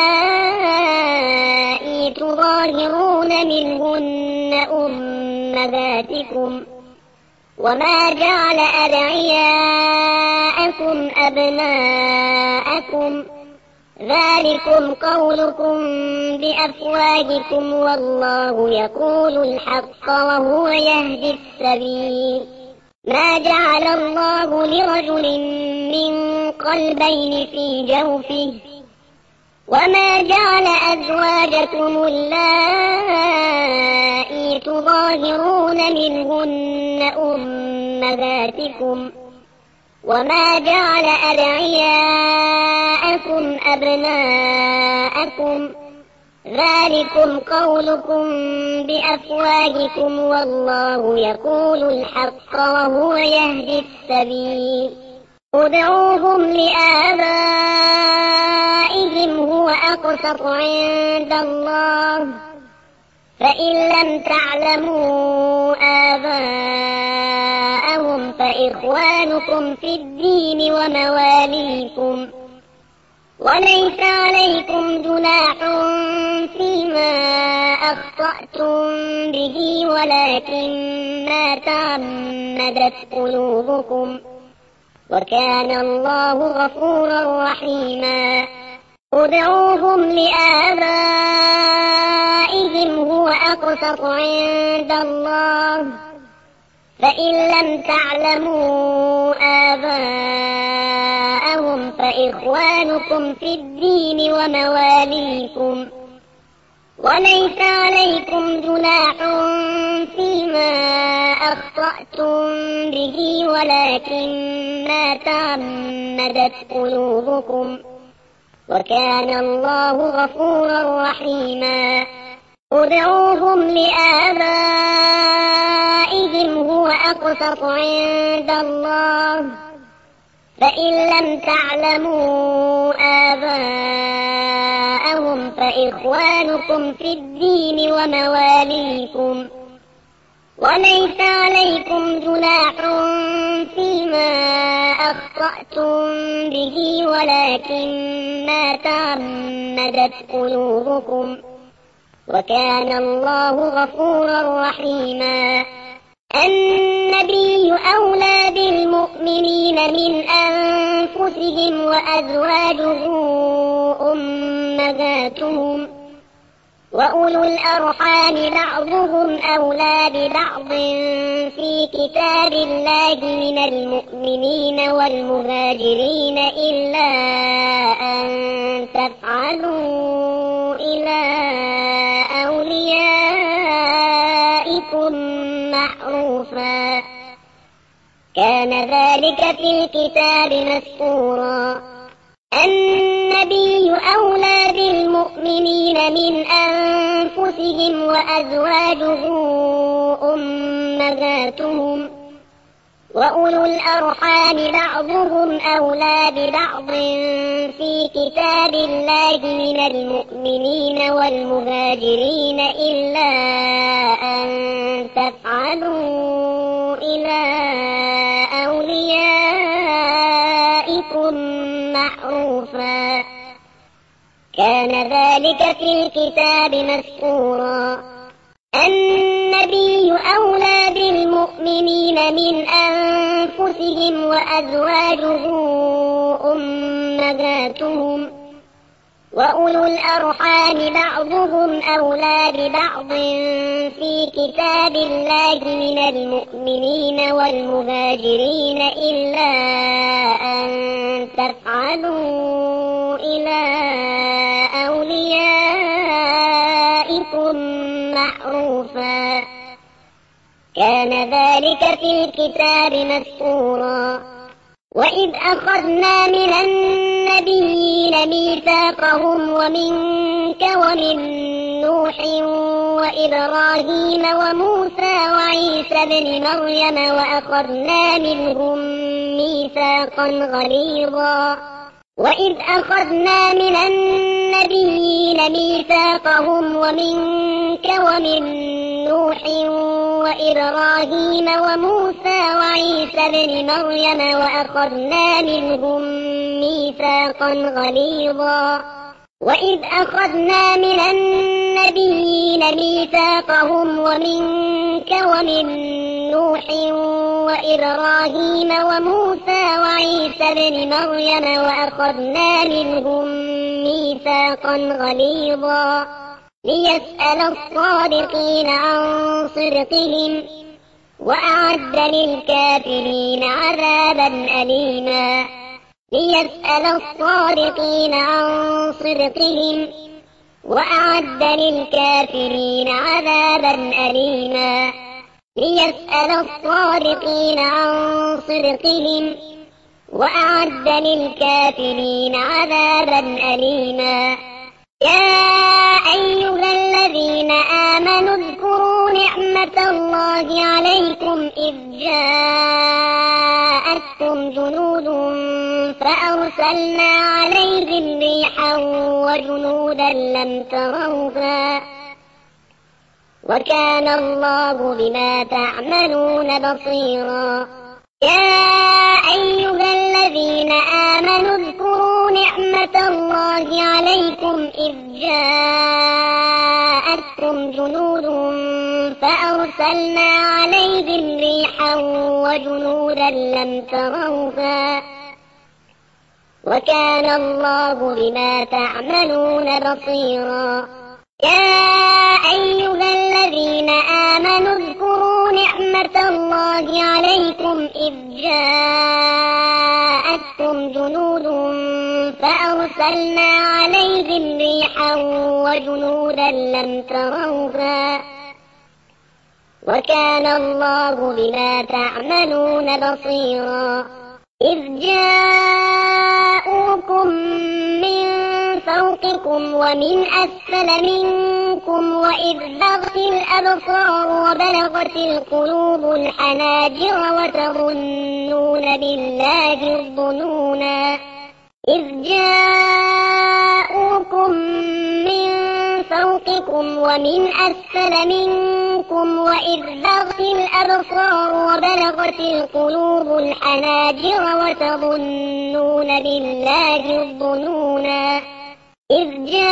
اللائي تظاهرون منهن أمهاتكم وما جعل أدعياءكم أبناءكم ذلكم قولكم بأفواهكم والله يقول الحق وهو يهدي السبيل ما جعل الله لرجل من قلبين في جوفه وما جعل أزواجكم اللائي تظاهرون منهن أمهاتكم وما جعل أدعياءكم أبناءكم ذلكم قولكم بأفواهكم والله يقول الحق وهو يهدي السبيل ادعوهم لآبائهم هو أقسط عند الله فإن لم تعلموا آباءهم فإخوانكم في الدين ومواليكم وليس عليكم جناح فيما أخطأتم به ولكن ما تعمدت قلوبكم وكان الله غفورا رحيما ادعوهم لآبائهم هو أقسط عند الله فإن لم تعلموا آباءهم فإخوانكم في الدين ومواليكم وليس عليكم جناح فيما أخطأتم به ولكن ما تعمدت قلوبكم وكان الله غفورا رحيما ادعوهم لآبائهم هو أقسط عند الله فإن لم تعلموا آباءهم فإخوانكم في الدين ومواليكم وليس عليكم جناح فيما أخطأتم به ولكن ما تعمدت قلوبكم وكان الله غفورا رحيما النبي أولى بالمؤمنين من أنفسهم وأزواجه أمهاتهم وأولو الأرحام بعضهم أولى ببعض في كتاب الله من المؤمنين والمهاجرين إلا أن تفعلوا إلى أوليائكم معروفا كان ذلك في الكتاب مسطورا النبي أولى بالمؤمنين للمؤمنين من أنفسهم وأزواجه أمهاتهم وأولو الأرحام بعضهم أولى ببعض في كتاب الله من المؤمنين والمهاجرين إلا أن تفعلوا إلى أوليائكم معروفا كان ذلك في الكتاب مسطورا. النبي أولى بالمؤمنين من أنفسهم وأزواجه أمهاتهم وأولو الأرحام بعضهم أولى ببعض في كتاب الله من المؤمنين والمهاجرين إلا أن تفعلوا إلى أوليائكم معروفا كان ذلك في الكتاب مسطورا. وإذ أخذنا من النبيين ميثاقهم ومنك ومن نوح وإبراهيم وموسى وعيسى بن مريم وأخذنا منهم ميثاقا غليظا. وإذ أخذنا من النبيين ميثاقهم ومنك ومن نوح وإبراهيم وموسى وعيسى بن مريم وأخذنا منهم ميثاقا غليظا. وإذ أخذنا من النبيين ميثاقهم ومنك ومن نوح وإبراهيم وموسى وعيسى بن مريم وأخذنا منهم ميثاقا غليظا ليسأل الصادقين عن صدقهم وأعد للكافرين عذابا أليما. ليسأل الصادقين عن صدقهم وأعد للكافرين عذابا أليما. ليسأل الصادقين عن صدقهم وأعد للكافرين عذابا أليما. يا أيها الذين آمنوا اذكروا نعمة الله عليكم إذ جاءتكم جنود فأرسلنا عليهم ريحا وجنودا لم تروها وكان الله بما تعملون بصيرا. يا أيها الذين آمنوا اذكروا نعمة الله عليكم إذ جاءتكم جنود فأرسلنا عليهم ريحا وجنودا لم تروها وكان الله بما تعملون بصيرا. يا أيها الذين آمنوا اذكروا نعمة الله عليكم إذ جاءتكم جنود فأرسلنا عليهم ريحا وجنودا لم تروها وكان الله بما تعملون بصيرا. إذ جاءوكم من فوقكم ومن أسفل منكم وإذ بغت الأبصار وبلغت القلوب الحناجر وتظنون بالله الظنونا. إذ جاءوكم من فوقكم ومن أسفل منكم وإذ بغت الأبصار وبلغت القلوب الحناجر وتظنون بالله الظنونا. إذ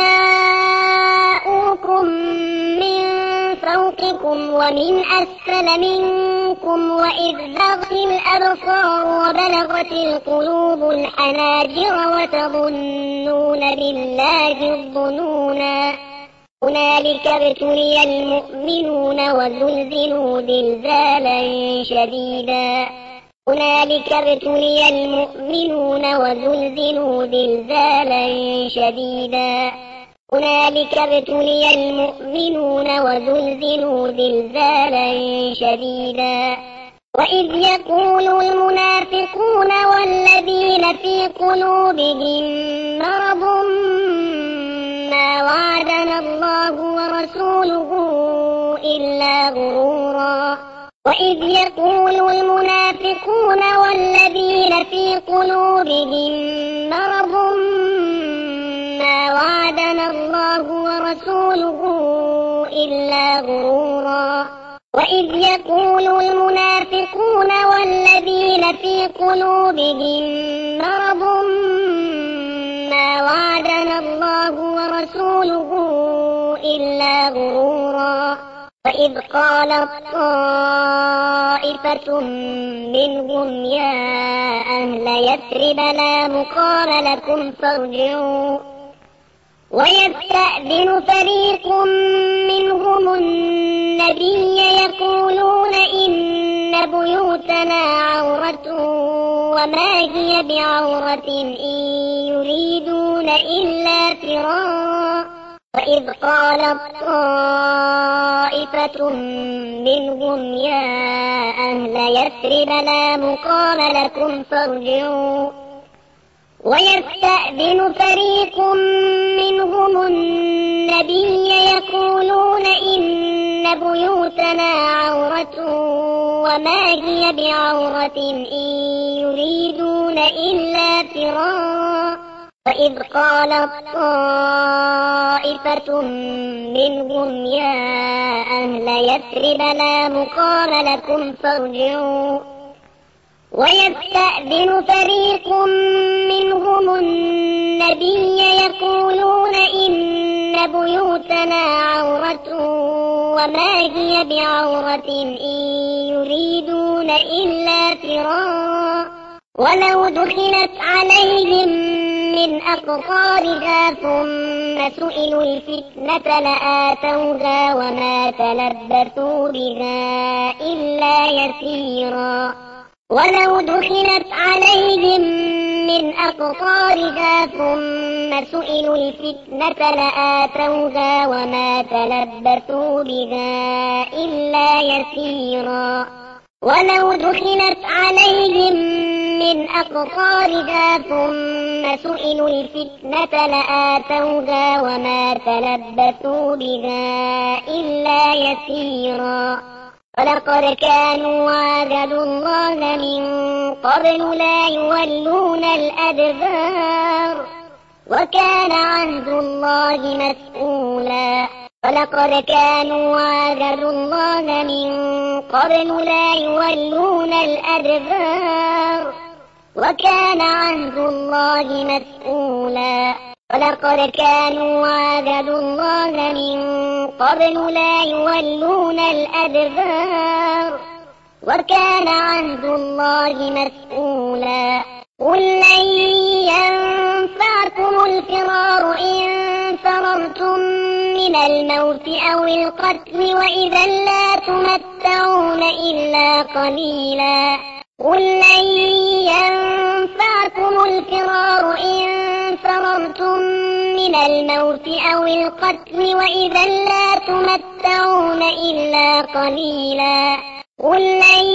جاءوكم من فوقكم ومن أسفل منكم وإذ بغت الأبصار وبلغت القلوب الحناجر وتظنون بالله الظنونا. هنالك ابتلي المؤمنون وزلزلوا زلزالا شديدا. هنالك ابتلي المؤمنون وزلزلوا زلزالا شديدا. هنالك ابتلي المؤمنون وزلزلوا زلزالا شديدا. وإذ يقول المنافقون والذين في قلوبهم مرض ما ورسوله إلا غرورا. وإذ يقول المنافقون والذين في قلوبهم مرض ما وعدنا الله ورسوله إلا غرورا. وإذ يقول المنافقون والذين في قلوبهم مرض ما وعدنا الله ورسوله إلا غرورا. وإذ قالت طائفة منهم يا أهل يثرب لا مقام لكم فارجعوا. ويستأذن فريق منهم النبي يقولون إن بيوتنا عورة وما هي بعورة إن يريدون إلا فرارا. وإذ قالت طائفة منهم يا أهل يثرب لا مقام لكم فارجعوا. ويستأذن فريق منهم النبي يقولون إن بيوتنا عورة وما هي بعورة إن يريدون إلا فرارا. وإذ قالت طائفة منهم يا أهل يثرب لا مقام لكم فارجعوا. ويستأذن فريق منهم النبي يقولون إن بيوتنا عورة وما هي بعورة إن يريدون إلا فرارا. ولو دخلت عليهم من أقطارها ثم سئلوا الفتنة لآتوها وما تلبثوا بها إلا يسيرا. ولو دخلت عليهم من أقطارها ثم سئلوا الفتنة لآتوها وما تلبثوا بها إلا يسيرا. ولو دخلت عليهم من أقطارها ثم سئلوا الفتنة لآتوها وما تلبثوا بها إلا يسيرا. ولقد كانوا عاهدوا الله من قبل لا يولون الأدبار وكان عهد الله مسؤولا. ولقد كانوا عاهدوا الله من قبل لا يولون الأدبار وكان عهد الله مسؤولا. ولقد كانوا عاهدوا الله من قبل لا يولون الأدبار وكان عهد الله مسؤولا. قل لن ينفعكم الفرار إن فررتم من الموت أو القتل وإذا لا تمتعون إلا قليلا. قل لن ينفعكم الفرار إن فررتم من الموت أو القتل وإذا لا تمتعون إلا قليلا. قل لن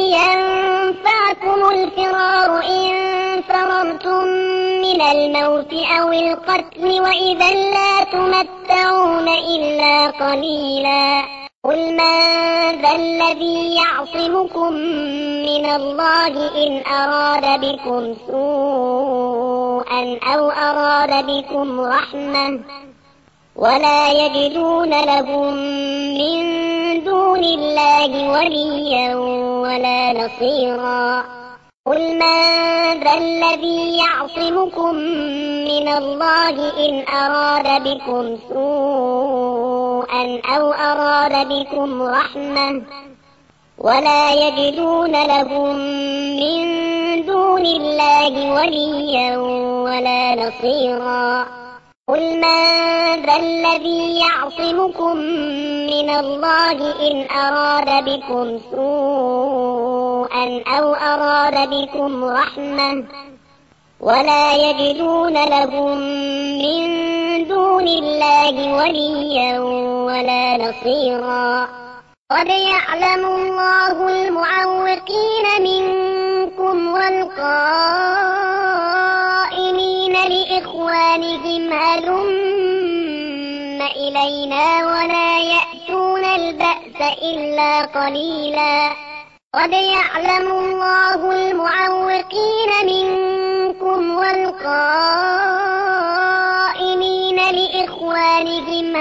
ينفعكم الفرار إن فررتم من الموت أو القتل وإذا لا تمتعون إلا قليلا. قل من ذا الذي يعصمكم من الله إن أراد بكم سوءا أو أراد بكم رحمة ولا يجدون لهم من دون الله وليا ولا نصيرا. قل من ذا الذي يعصمكم من الله إن أراد بكم سوءا أو أراد بكم رحمة ولا يجدون لهم من دون الله وليا ولا نصيرا. قل من ذا الذي يعصمكم من الله إن أراد بكم سوءا أو أراد بكم رحمة ولا يجدون لهم من دون الله وليا ولا نصيرا. قد يعلم الله المعوقين منكم والقائلين لإخوانهم هلم إلينا ولا يأتون البأس إلا قليلا قد يعلم الله المعوقين منكم والقائلين لإخوانهم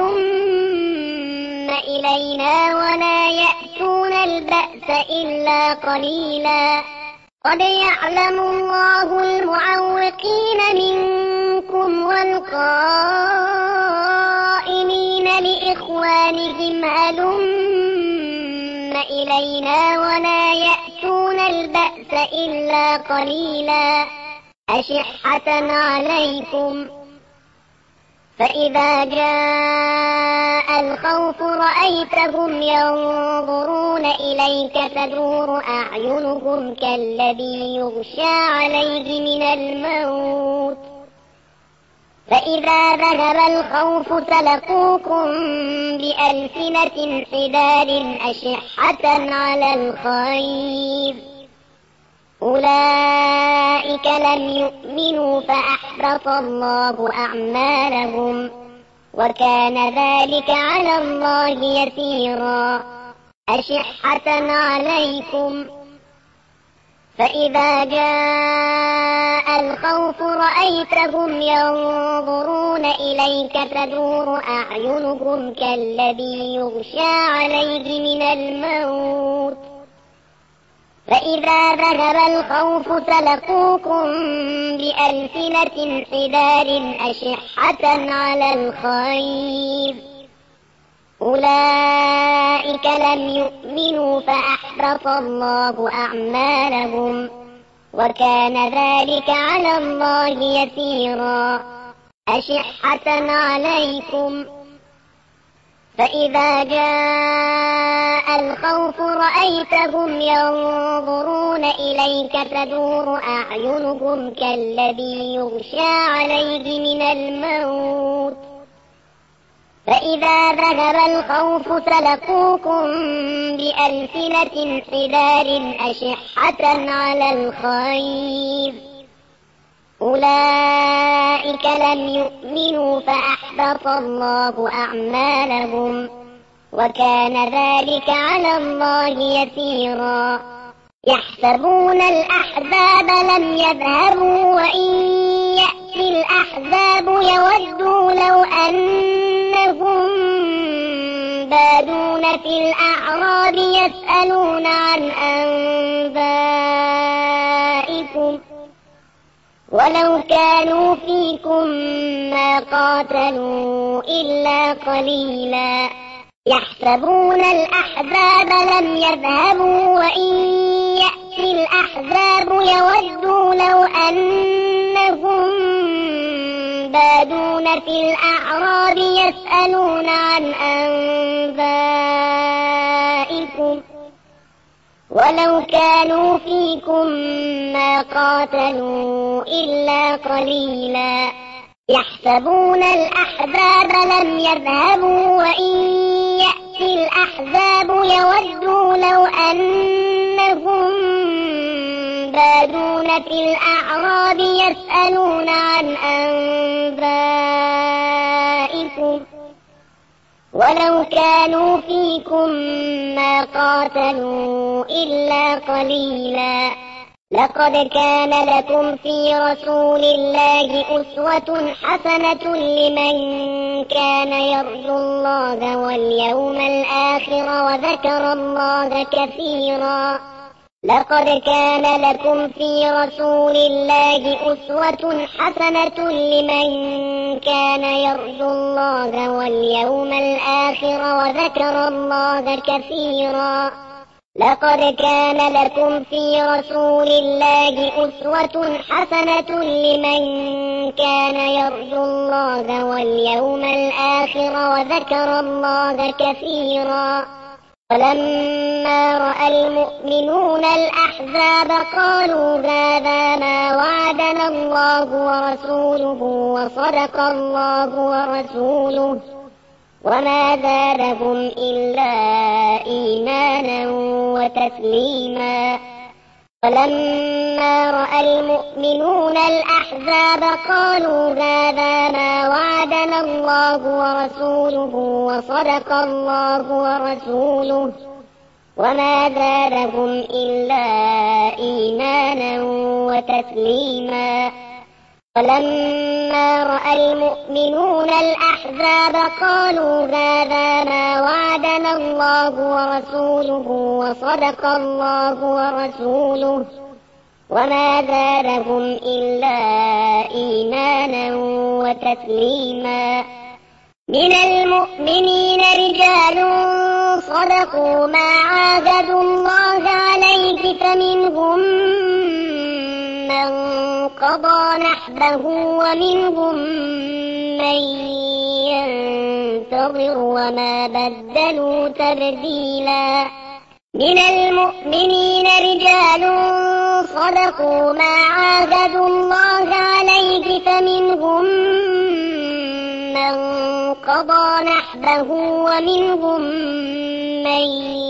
هلم إلينا ولا يأتون البأس إلا قليلا قد يعلم الله المعوقين منكم والقائلين لإخوانهم هلم إلينا ولا يأتون البأس إلا قليلا أشحة عليكم فإذا جاء الخوف رأيتهم ينظرون إليك تدور أعينهم كالذي يغشى عليه من الموت فإذا ذهب الخوف سلقوكم بألسنة حداد أشحة على الخير أولئك لم يؤمنوا فأحبط الله أعمالهم وكان ذلك على الله يسيرا أشحة عليكم فإذا جاء الخوف رأيتهم ينظرون إليك تدور أعينهم كالذي يغشى عليه من الموت فإذا ذهب الخوف سلقوكم بألسنة حداد أشحة على الخير أولئك لم يؤمنوا فأحبط الله أعمالهم وكان ذلك على الله يسيرا أشحة عليكم فإذا جاء الخوف رأيتهم ينظرون إليك تدور أعينهم كالذي يغشى عليه من الموت فإذا ذهب الخوف سلقوكم بألسنة حداد أشحة على الخير أولئك لم يؤمنوا فأحبط الله أعمالهم وكان ذلك على الله يسيرا يحسبون الأحزاب لم يذهبوا وإن يأتي الأحزاب يودوا لو أنهم بادون في الأعراب يسألون عن أنبائكم ولو كانوا فيكم ما قاتلوا إلا قليلا يحسبون الأحزاب لم يذهبوا وإن يأتي الأحزاب يودوا لو أنهم بادون في الأعراب يسألون عن أنبائكم ولو كانوا فيكم ما قاتلوا إلا قليلا يحسبون الأحزاب لم يذهبوا وإن يأتي الأحزاب يودوا لو أنهم بادون في الأعراب يسألون عن أنبائكم ولو كانوا فيكم ما قاتلوا إلا قليلا لقد كان لكم في رسول الله أسوة حسنة لمن كان يرجو الله واليوم الآخر وذكر الله كثيرا لقد كان لكم في رسول الله أسوة حسنة لمن كان يرجو الله واليوم الآخر وذكر الله كثيرا لقد كان لكم في رسول الله أسوة حسنة لمن كان يرجو الله واليوم الآخر وذكر الله كثيرا فلما رأى المؤمنون الأحزاب قالوا هذا ما وعدنا الله ورسوله وصدق الله ورسوله وما زادهم إلا إيمانا وتسليما فلما رأى المؤمنون الأحزاب قالوا هذا ما وعدنا الله ورسوله وصدق الله ورسوله وما زادهم إلا إيمانا وتسليما. فلما رأى المؤمنون الأحزاب قالوا هذا ما وعدنا الله ورسوله وصدق الله ورسوله وما زادهم إلا إيمانا وتسليما. من المؤمنين رجال صدقوا ما عاهدوا الله عليه فمنهم من قضى نحبه ومنهم من ينتظر وما بدلوا تبديلا. من المؤمنين رجال صدقوا ما عاهدوا الله عليه فمنهم من قضى نحبه ومنهم من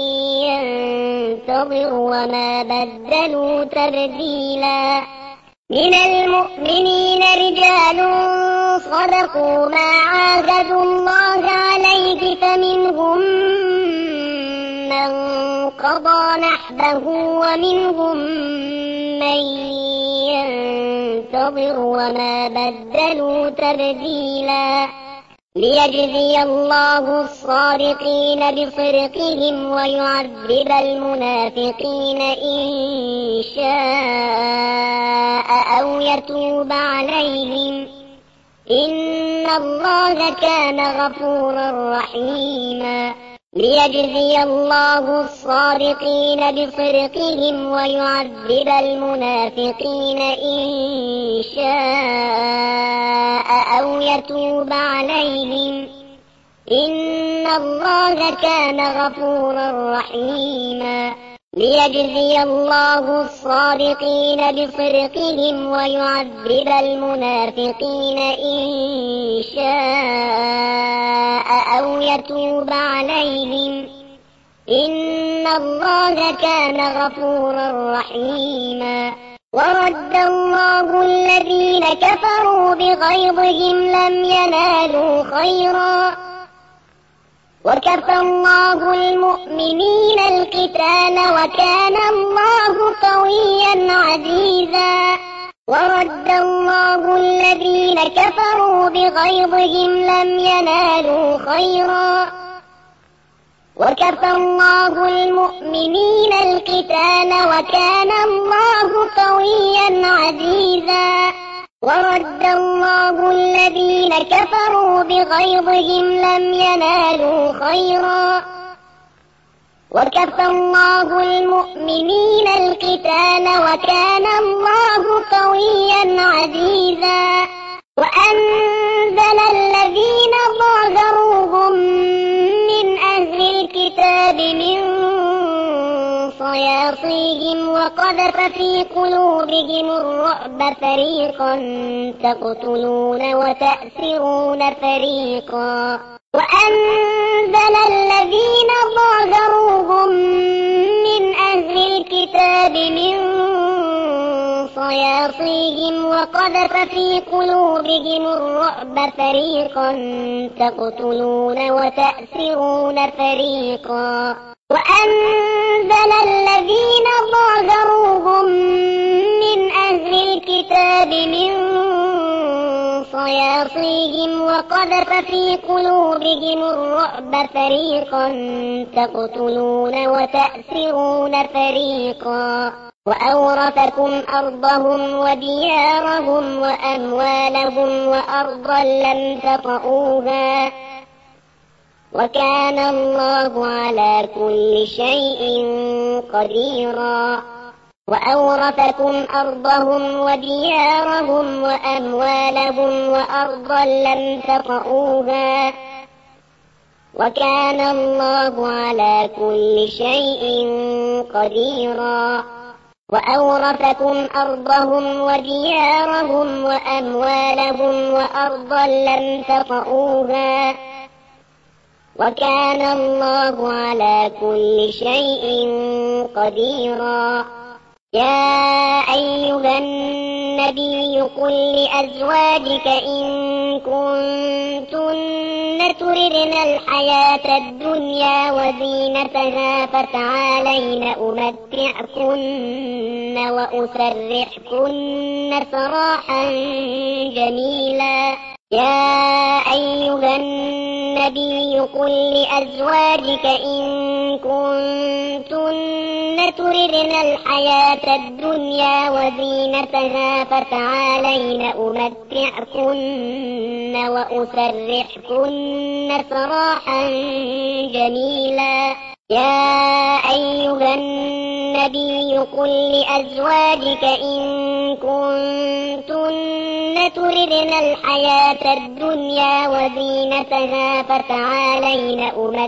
ينتظر وما بدلوا تبديلا. من المؤمنين رجال صدقوا ما عاهدوا الله عليه فمنهم من قضى نحبه ومنهم من ينتظر وما بدلوا تبديلا. ليجزي الله الصادقين بصدقهم ويعذب المنافقين إن شاء أو يتوب عليهم إن الله كان غفورا رحيما. ليجزي الله الصادقين بصدقهم ويعذب المنافقين إن شاء أو يتوب عليهم إن الله كان غفورا رحيما. ليجزي الله الصادقين بصدقهم ويعذب المنافقين إن شاء أو يتوب عليهم إن الله كان غفورا رحيما. ورد الله الذين كفروا بغيظهم لم ينالوا خيرا وكفى الله المؤمنين القتال وكان الله قويا عزيزا. ورد الله الذين كفروا بغيظهم لم ينالوا خيرا وكفى الله المؤمنين القتال وكان الله قويا عزيزا. ورد الله الذين كفروا بغيظهم لم ينالوا خيرا وكفى الله المؤمنين القتال وكان الله قويا عزيزا. وأنزل الذين ظاهروهم من أهل الكتاب من صياصيهم وقذف في قلوبهم الرعب فريقا تقتلون وتأسرون فريقا. وأنزل الذين ظاهروهم من أهل الكتاب من صياصيهم وقذف في قلوبهم الرعب فريقا تقتلون وتأسرون فريقا. وأنزل الذين ظاهروهم من أهل الكتاب من صياصيهم وقذف في قلوبهم الرعب فريقا تقتلون وتأسرون فريقا. وأورثكم أرضهم وديارهم وأموالهم وأرضا لم تطئوها وكان الله على كل شيء قديرا. وأورثكم أرضهم وديارهم وأموالهم وأرضا لم تطئوها وكان الله على كل شيء قديرا. وأورثكم أرضهم وديارهم وأموالهم وأرضا لم تطئوها وكان الله على كل شيء قديرا. يا أيها النبي قل لأزواجك إن كنتن تردن الحياة الدنيا وزينتها فتعالين أمتعكن وأسرحكن سراحا جميلا. يا أيها النبي قل لأزواجك إن كنتن تردن الحياة الدنيا وزينتها فتعالين أمتعكن وأسرحكن سراحا جميلا. يا أيها النبي قل لأزواجك إن كنتن تردن الحياة الدنيا وزينتها فتعالين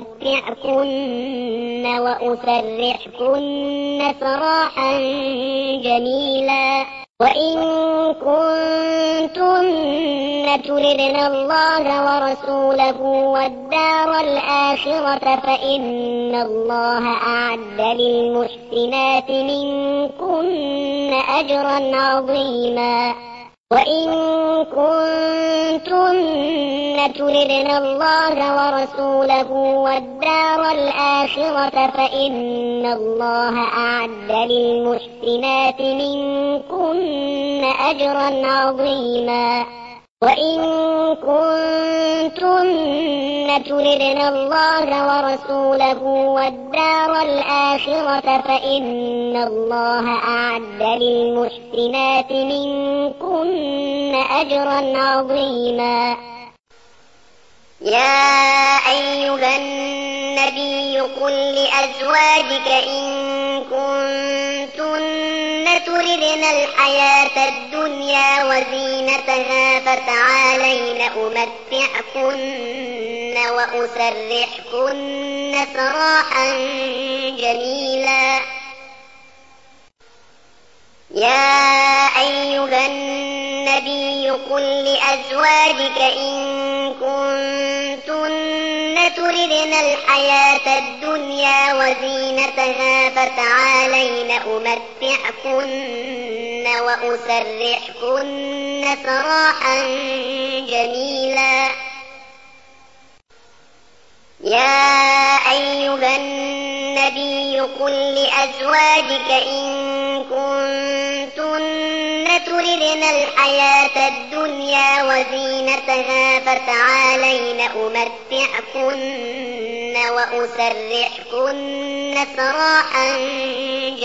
أمتعكن وأسرحكن سراحا جميلا. وإن كنتن تردن الله ورسوله والدار الآخرة فإن الله أعد للمحسنات منكن أجرا عظيما. وإن كنتن تردن الله ورسوله والدار الآخرة فإن الله أعد للمحسنات منكن أجرا عظيما. وإن كنتن تردن الله ورسوله والدار الآخرة فإن الله أعد للمحسنات منكن أجرا عظيما. يا أيها النبي قل لأزواجك إن كنتن تردن الحياة الدنيا وزينتها فتعالين أمتعكن وأسرحكن سراحا جميلا. يا أيها النبي قل لأزواجك إن كنتن تردن الحياة الدنيا وزينتها فتعالين أمتعكن وأسرحكن سراحا جميلا. يا أيها النبي قل لأزواجك إن كنتن تردن الحياة الدنيا وزينتها فتعالين أمتعكن وأسرحكن سراحا